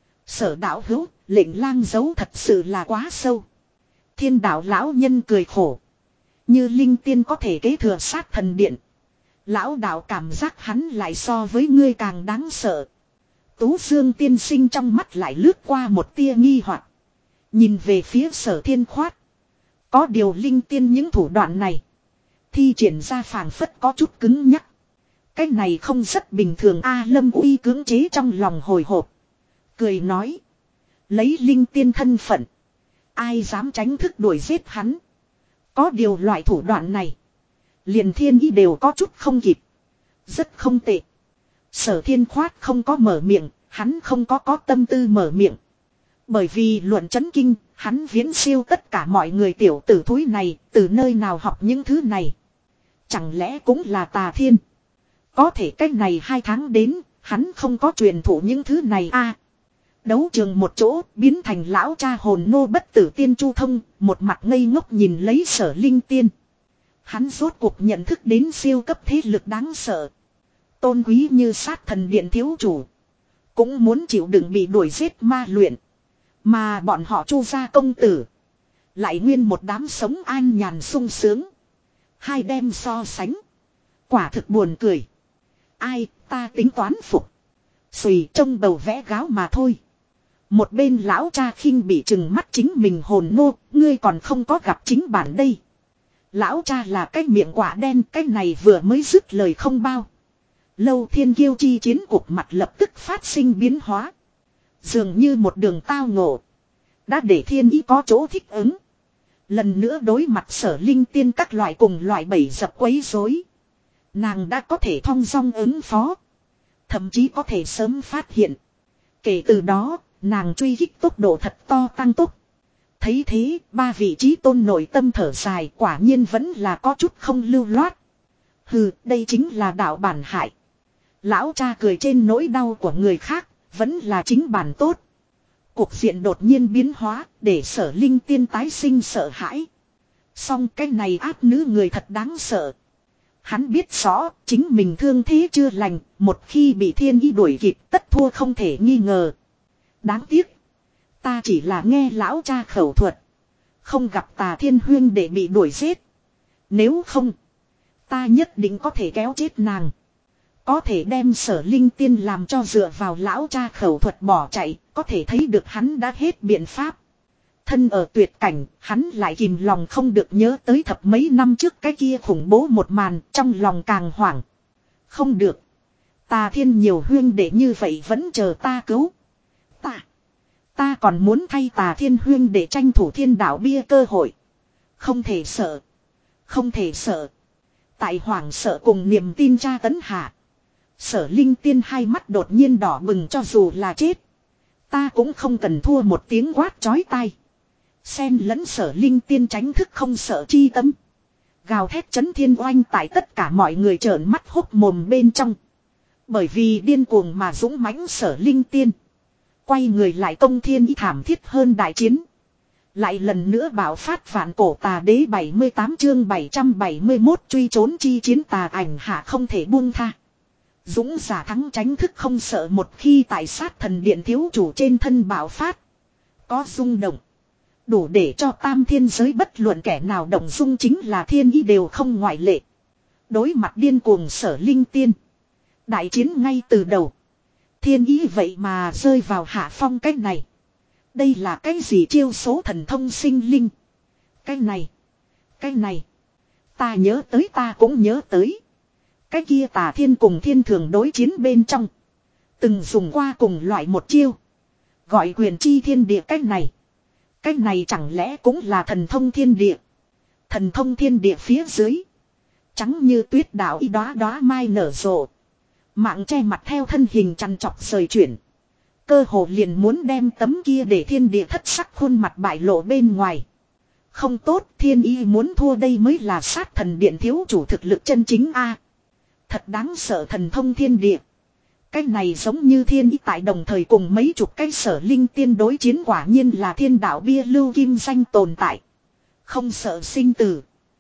Sở đạo hữu, lệnh lang giấu thật sự là quá sâu. Thiên đạo lão nhân cười khổ. Như Linh Tiên có thể kế thừa sát thần điện. Lão đạo cảm giác hắn lại so với ngươi càng đáng sợ. Tú Dương tiên sinh trong mắt lại lướt qua một tia nghi hoặc. Nhìn về phía Sở Thiên Khoát. Có điều Linh Tiên những thủ đoạn này. Thi triển ra phảng phất có chút cứng nhắc. Cái này không rất bình thường a. Lâm Uy cưỡng chế trong lòng hồi hộp. Cười nói. Lấy Linh Tiên thân phận. Ai dám tránh thức đuổi giết hắn. Có điều loại thủ đoạn này. Liền thiên ý đều có chút không kịp. Rất không tệ. Sở Thiên Khoát không có mở miệng. Hắn không có có tâm tư mở miệng. Bởi vì luận chấn kinh. Hắn viễn siêu tất cả mọi người, tiểu tử thúi này. Từ nơi nào học những thứ này. Chẳng lẽ cũng là Tà Thiên. Có thể cách này hai tháng đến. Hắn không có truyền thụ những thứ này a. Đấu trường một chỗ biến thành lão cha hồn nô bất tử tiên Chu Thông. Một mặt ngây ngốc nhìn lấy Sở Linh Tiên. Hắn rốt cuộc nhận thức đến siêu cấp thế lực đáng sợ. Tôn quý như sát thần điện thiếu chủ. Cũng muốn chịu đựng bị đuổi giết ma luyện. Mà bọn họ Chu gia công tử. Lại nguyên một đám sống an nhàn sung sướng. Hai đem so sánh. Quả thực buồn cười. Ai ta tính toán phục. Xùy trông bầu vẽ gáo mà thôi. Một bên lão cha khinh bị trừng mắt chính mình hồn nô. Ngươi còn không có gặp chính bản đây. Lão cha là cái miệng quả đen. Cái này vừa mới dứt lời không bao. Lâu Thiên Kiêu chi chiến cuộc mặt lập tức phát sinh biến hóa. Dường như một đường tao ngộ. Đã để thiên ý có chỗ thích ứng. Lần nữa đối mặt Sở Linh Tiên các loại cùng loại bẫy dập quấy rối. Nàng đã có thể thong dong ứng phó. Thậm chí có thể sớm phát hiện. Kể từ đó, nàng truy kích tốc độ thật to tăng tốc. Thấy thế, ba vị trí tôn nội tâm thở dài, quả nhiên vẫn là có chút không lưu loát. Hừ, đây chính là đạo bản hại. Lão cha cười trên nỗi đau của người khác, vẫn là chính bản tốt. Cuộc diện đột nhiên biến hóa, để Sở Linh Tiên tái sinh sợ hãi. Song cái này ác nữ người thật đáng sợ. Hắn biết rõ, chính mình thương thế chưa lành, một khi bị thiên ý đuổi kịp tất thua không thể nghi ngờ. Đáng tiếc, ta chỉ là nghe lão cha khẩu thuật. Không gặp Tà Thiên huyên để bị đuổi giết. Nếu không, ta nhất định có thể kéo chết nàng. Có thể đem Sở Linh Tiên làm cho dựa vào lão cha khẩu thuật bỏ chạy, có thể thấy được hắn đã hết biện pháp. Thân ở tuyệt cảnh, hắn lại kìm lòng không được nhớ tới thập mấy năm trước cái kia khủng bố một màn, trong lòng càng hoảng. Không được. Tà Thiên nhiều huyên đệ như vậy vẫn chờ ta cứu. Ta. Ta còn muốn thay Tà Thiên huyên để tranh thủ thiên đạo bia cơ hội. Không thể sợ. Không thể sợ. Tại hoảng sợ cùng niềm tin tra tấn hạ. Sở Linh Tiên hai mắt đột nhiên đỏ bừng, cho dù là chết. Ta cũng không cần thua, một tiếng quát chói tai. Xen lẫn Sở Linh Tiên tránh thức không sợ chi tâm. Gào thét chấn thiên oanh tại tất cả mọi người trợn mắt hốc mồm bên trong. Bởi vì điên cuồng mà dũng mãnh Sở Linh Tiên. Quay người lại công thiên ý thảm thiết hơn đại chiến. Lại lần nữa bạo phát vạn cổ tà đế bảy mươi tám chương bảy trăm bảy mươi mốt truy trốn chi chiến tà ảnh hạ không thể buông tha. Dũng giả thắng tránh thức không sợ, một khi tại sát thần điện thiếu chủ trên thân bạo phát. Có rung động. Đủ để cho tam thiên giới bất luận kẻ nào động dung, chính là thiên ý đều không ngoại lệ. Đối mặt điên cuồng Sở Linh Tiên. Đại chiến ngay từ đầu. Thiên ý vậy mà rơi vào hạ phong cách này. Đây là cái gì chiêu số thần thông sinh linh? Cái này. Cái này. Ta nhớ tới, ta cũng nhớ tới. Cái kia Tà Thiên cùng Thiên Thường đối chiến bên trong. Từng dùng qua cùng loại một chiêu. Gọi quyền chi thiên địa, cách này. Cách này chẳng lẽ cũng là thần thông thiên địa? Thần thông thiên địa phía dưới. Trắng như tuyết đảo y đóa đóa mai nở rộ. Mạng che mặt theo thân hình chằn chọc rời chuyển. Cơ hồ liền muốn đem tấm kia để thiên địa thất sắc khuôn mặt bại lộ bên ngoài. Không tốt, thiên y muốn thua, đây mới là sát thần điện thiếu chủ thực lực chân chính a. Thật đáng sợ thần thông thiên địa. Cái này giống như thiên ý tại đồng thời cùng mấy chục cái Sở Linh Tiên đối chiến, quả nhiên là thiên đạo bia lưu kim danh tồn tại. Không sợ sinh tử.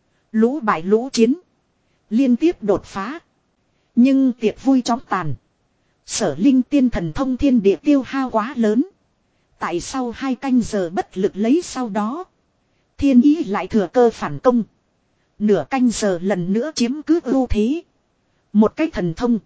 Lũ bại lũ chiến. Liên tiếp đột phá. Nhưng tiệc vui chóng tàn. Sở Linh Tiên thần thông thiên địa tiêu hao quá lớn. Tại sau hai canh giờ bất lực lấy sau đó. Thiên ý lại thừa cơ phản công. Nửa canh giờ lần nữa chiếm cứ ưu thế. Một cái thần thông.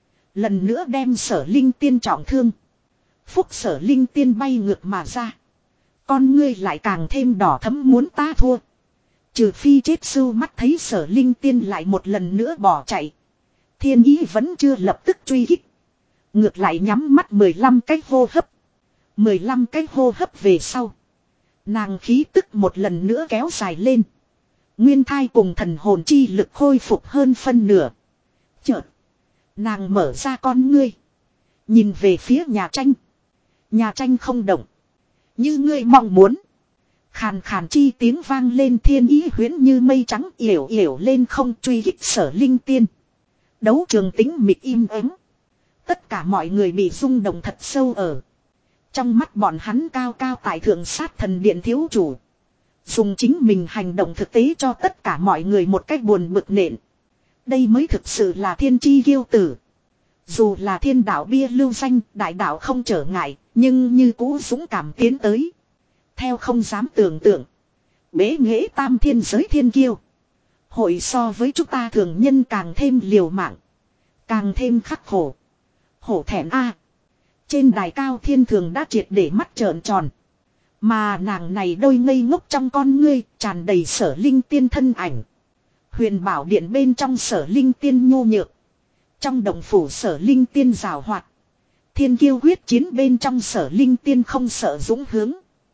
Lần nữa đem Sở Linh Tiên trọng thương. Phúc Sở Linh Tiên bay ngược mà ra. Con ngươi lại càng thêm đỏ thẫm, muốn ta thua. Trừ phi chết sưu mắt thấy Sở Linh Tiên lại một lần nữa bỏ chạy. Thiên ý vẫn chưa lập tức truy kích. Ngược lại nhắm mắt mười lăm cái hô hấp. mười lăm cái hô hấp về sau. Nàng khí tức một lần nữa kéo dài lên. Nguyên thai cùng thần hồn chi lực khôi phục hơn phân nửa. Chợt. Nàng mở ra con ngươi. Nhìn về phía nhà tranh. Nhà tranh không động. Như ngươi mong muốn. Khàn khàn chi tiếng vang lên, thiên ý huyễn như mây trắng yểu yểu lên không truy kích Sở Linh Tiên. Đấu trường tĩnh mịch im ắng. Tất cả mọi người bị rung động thật sâu ở. Trong mắt bọn hắn cao cao tại thượng sát thần điện thiếu chủ. Dùng chính mình hành động thực tế cho tất cả mọi người một cách buồn bực nện. Đây mới thực sự là thiên chi kiêu tử. Dù là thiên đạo bia lưu danh, đại đạo không trở ngại, nhưng như cũ dũng cảm tiến tới. Theo không dám tưởng tượng. Bế nghệ tam thiên giới thiên kiêu. Hội so với chúng ta thường nhân càng thêm liều mạng. Càng thêm khắc khổ. Hổ thẹn a. Trên đài cao Thiên Thường đã triệt để mắt trợn tròn. Mà nàng này đôi ngây ngốc trong con ngươi tràn đầy Sở Linh Tiên thân ảnh. Huyền Bảo Điện bên trong Sở Linh Tiên nhô nhược. Trong động phủ Sở Linh Tiên rào hoạt. Thiên kiêu quyết chiến bên trong Sở Linh Tiên không sợ dũng hướng.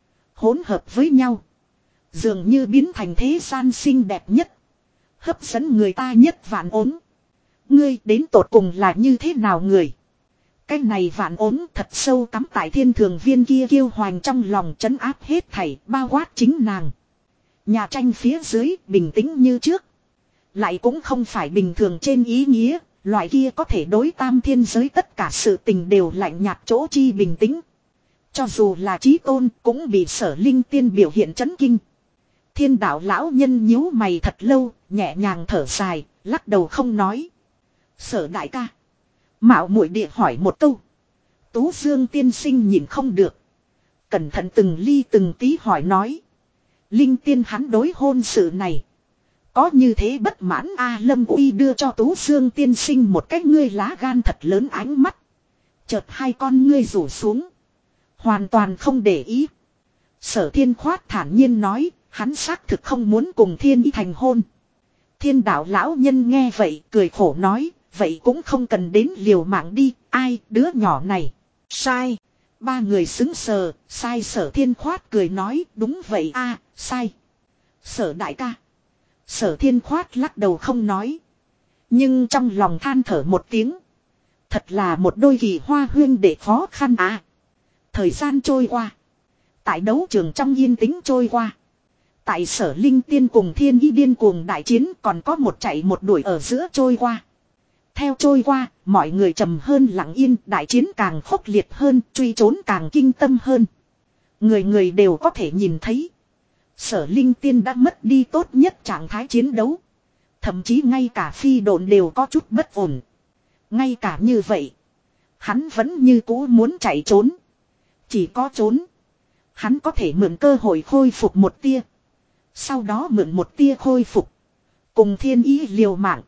Hỗn hợp với nhau. Dường như biến thành thế gian xinh đẹp nhất. Hấp dẫn người ta nhất vạn ốm. Ngươi đến tột cùng là như thế nào người? Cái này vạn ốm thật sâu cắm tại Thiên Thường viên kia kiêu hoành trong lòng, trấn áp hết thảy, bao quát chính nàng. Nhà tranh phía dưới bình tĩnh như trước. Lại cũng không phải bình thường trên ý nghĩa, loại kia có thể đối tam thiên giới tất cả sự tình đều lạnh nhạt chỗ chi bình tĩnh. Cho dù là chí tôn cũng bị Sở Linh Tiên biểu hiện chấn kinh. Thiên đạo lão nhân nhíu mày thật lâu, nhẹ nhàng thở dài, lắc đầu không nói. Sở đại ca. Mạo muội địa hỏi một câu. Tú Dương tiên sinh nhìn không được. Cẩn thận từng ly từng tí hỏi nói. Linh Tiên hắn đối hôn sự này. Có như thế bất mãn A Lâm Uy đưa cho Tú Dương tiên sinh một cái ngươi lá gan thật lớn ánh mắt. Chợt hai con ngươi rủ xuống. Hoàn toàn không để ý. Sở Thiên Khoát thản nhiên nói, hắn xác thực không muốn cùng Thiên Ý thành hôn. Thiên đạo lão nhân nghe vậy, cười khổ nói, vậy cũng không cần đến liều mạng đi, ai, đứa nhỏ này. Sai. Ba người xứng sờ, sai. Sở Thiên Khoát cười nói, đúng vậy a, sai. Sở đại ca. Sở Thiên Khoát lắc đầu không nói. Nhưng trong lòng than thở một tiếng. Thật là một đôi kỳ hoa huyên để khó khăn à. Thời gian trôi qua. Tại đấu trường trong yên tĩnh trôi qua. Tại Sở Linh Tiên cùng Thiên Ý điên cuồng đại chiến còn có một chạy một đuổi ở giữa trôi qua. Theo trôi qua, mọi người trầm hơn lặng yên, đại chiến càng khốc liệt hơn, truy trốn càng kinh tâm hơn. Người người đều có thể nhìn thấy. Sở Linh Tiên đã mất đi tốt nhất trạng thái chiến đấu. Thậm chí ngay cả phi độn đều có chút bất ổn. Ngay cả như vậy, hắn vẫn như cũ muốn chạy trốn. Chỉ có trốn, hắn có thể mượn cơ hội khôi phục một tia. Sau đó mượn một tia khôi phục. Cùng Thiên Ý liều mạng.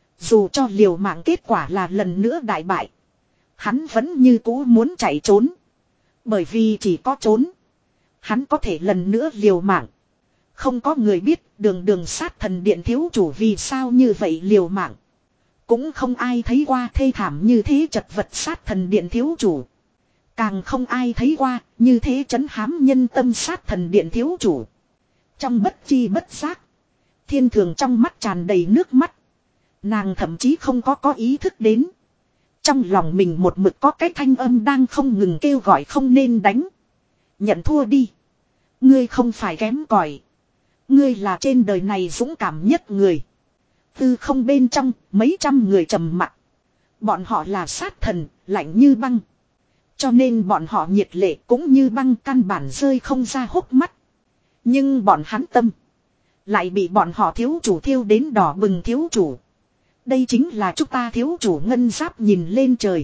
Dù cho liều mạng kết quả là lần nữa đại bại. Hắn vẫn như cũ muốn chạy trốn. Bởi vì chỉ có trốn, hắn có thể lần nữa liều mạng. Không có người biết đường đường sát thần điện thiếu chủ vì sao như vậy liều mạng. Cũng không ai thấy qua thê thảm như thế chật vật sát thần điện thiếu chủ. Càng không ai thấy qua như thế trấn hám nhân tâm sát thần điện thiếu chủ. Trong bất chi bất giác, Thiên Thường trong mắt tràn đầy nước mắt. Nàng thậm chí không có có ý thức đến. Trong lòng mình một mực có cái thanh âm đang không ngừng kêu gọi không nên đánh. Nhận thua đi. Ngươi không phải kém cỏi. Ngươi là trên đời này dũng cảm nhất người. Tư không bên trong, mấy trăm người trầm mặc. Bọn họ là sát thần, lạnh như băng. Cho nên bọn họ nhiệt lệ cũng như băng, căn bản rơi không ra hốc mắt. Nhưng bọn hắn tâm lại bị bọn họ thiếu chủ thiêu đến đỏ bừng. Thiếu chủ, đây chính là chúng ta thiếu chủ. Ngân Giáp nhìn lên trời,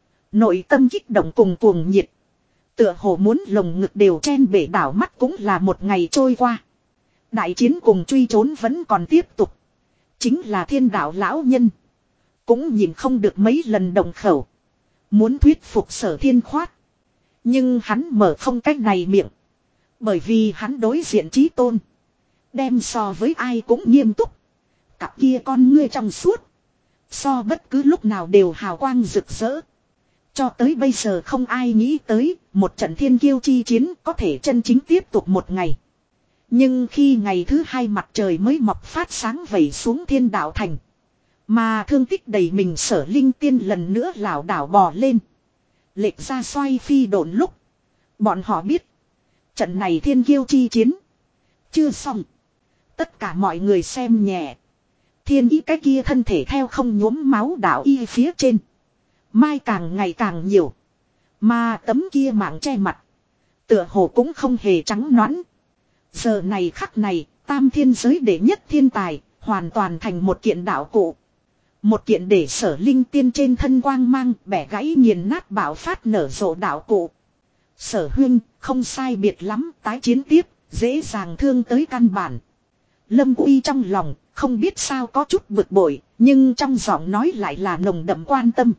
nội tâm kích động cùng cuồng nhiệt. Tựa hồ muốn lồng ngực đều chen bể, đảo mắt cũng là một ngày trôi qua. Đại chiến cùng truy trốn vẫn còn tiếp tục. Chính là thiên đạo lão nhân cũng nhìn không được mấy lần động khẩu, muốn thuyết phục Sở Thiên Khoát. Nhưng hắn mở không cách này miệng. Bởi vì hắn đối diện chí tôn, đem so với ai cũng nghiêm túc. Cặp kia con ngươi trong suốt, so bất cứ lúc nào đều hào quang rực rỡ. Cho tới bây giờ không ai nghĩ tới một trận thiên kiêu chi chiến có thể chân chính tiếp tục một ngày. Nhưng khi ngày thứ hai mặt trời mới mọc phát sáng vẩy xuống thiên đạo thành, mà thương tích đầy mình Sở Linh Tiên lần nữa lảo đảo bò lên, lệch ra xoay phi độn lúc, bọn họ biết trận này thiên kiêu chi chiến chưa xong. Tất cả mọi người xem nhẹ Thiên Ý cái kia thân thể theo không nhuốm máu đạo y phía trên, mai càng ngày càng nhiều. Mà tấm kia mạng che mặt, tựa hồ cũng không hề trắng nõn. Giờ này khắc này, tam thiên giới đệ nhất thiên tài, hoàn toàn thành một kiện đạo cụ. Một kiện để Sở Linh Tiên trên thân quang mang bẻ gãy nghiền nát bạo phát nở rộ đạo cụ. Sở huynh, không sai biệt lắm, tái chiến tiếp, dễ dàng thương tới căn bản. Lâm Uy trong lòng, không biết sao có chút bực bội, nhưng trong giọng nói lại là nồng đậm quan tâm.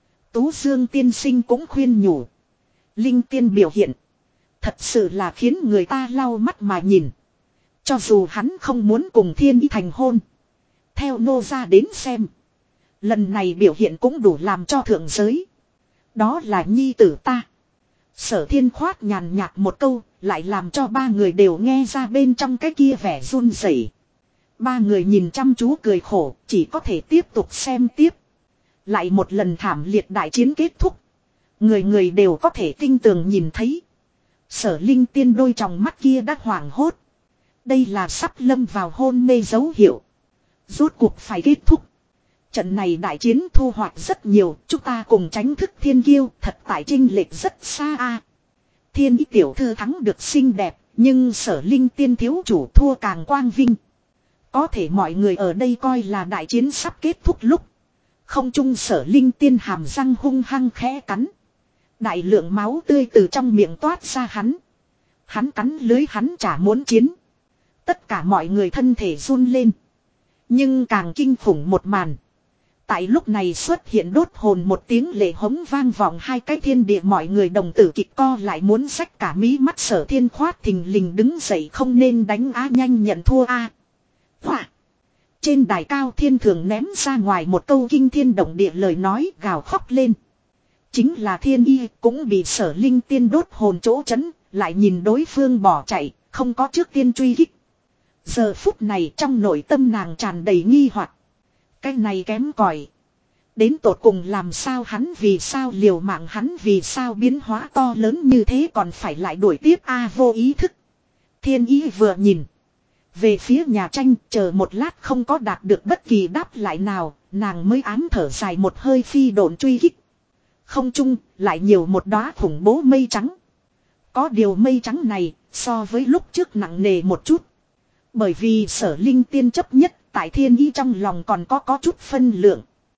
Tú Dương tiên sinh cũng khuyên nhủ. Linh Tiên biểu hiện, thật sự là khiến người ta lau mắt mà nhìn. Cho dù hắn không muốn cùng Thiên Ý thành hôn, theo nô ra đến xem, lần này biểu hiện cũng đủ làm cho thượng giới. Đó là nhi tử ta. Sở Thiên Khoát nhàn nhạt một câu, lại làm cho ba người đều nghe ra bên trong cái kia vẻ run rẩy. Ba người nhìn chăm chú cười khổ, chỉ có thể tiếp tục xem tiếp. Lại một lần thảm liệt đại chiến kết thúc. Người người đều có thể tinh tường nhìn thấy. Sở Linh Tiên đôi tròng mắt kia đã hoảng hốt. Đây là sắp lâm vào hôn mê dấu hiệu. Rốt cuộc phải kết thúc. Trận này đại chiến thu hoạch rất nhiều, chúng ta cùng tránh thức thiên kiêu, thật tại chênh lệch rất xa a. Thiên Ý tiểu thư thắng được xinh đẹp, nhưng Sở Linh Tiên thiếu chủ thua càng quang vinh. Có thể mọi người ở đây coi là đại chiến sắp kết thúc lúc, không trung Sở Linh Tiên hàm răng hung hăng khẽ cắn. Đại lượng máu tươi từ trong miệng toát ra hắn. Hắn cắn lưới, hắn chả muốn chiến. Tất cả mọi người thân thể run lên. Nhưng càng kinh khủng một màn, Tại lúc này xuất hiện đốt hồn một tiếng lệ hống vang vọng hai cái thiên địa, mọi người đồng tử kịch co lại muốn xách cả mí mắt. Sở Thiên khoát thình lình đứng dậy, không nên đánh á, nhanh nhận thua a. Hỏa. Trên đài cao thiên thường ném ra ngoài một câu kinh thiên động địa lời nói, gào khóc lên. Chính là Thiên Y cũng bị Sở Linh Tiên đốt hồn chỗ chấn, lại nhìn đối phương bỏ chạy, không có trước tiên truy kích. Giờ phút này trong nội tâm nàng tràn đầy nghi hoặc. Cái này kém cỏi. Đến tột cùng làm sao, hắn vì sao liều mạng, hắn vì sao biến hóa to lớn như thế còn phải lại đuổi tiếp a. Vô ý thức. Thiên Y vừa nhìn về phía nhà tranh, chờ một lát không có đạt được bất kỳ đáp lại nào, nàng mới ám thở dài một hơi, phi độn truy kích. Không trung lại nhiều một đóa khủng bố mây trắng. Có điều mây trắng này so với lúc trước nặng nề một chút. Bởi vì Sở Linh Tiên chấp nhất tại Thiên Y trong lòng còn có có chút phân lượng.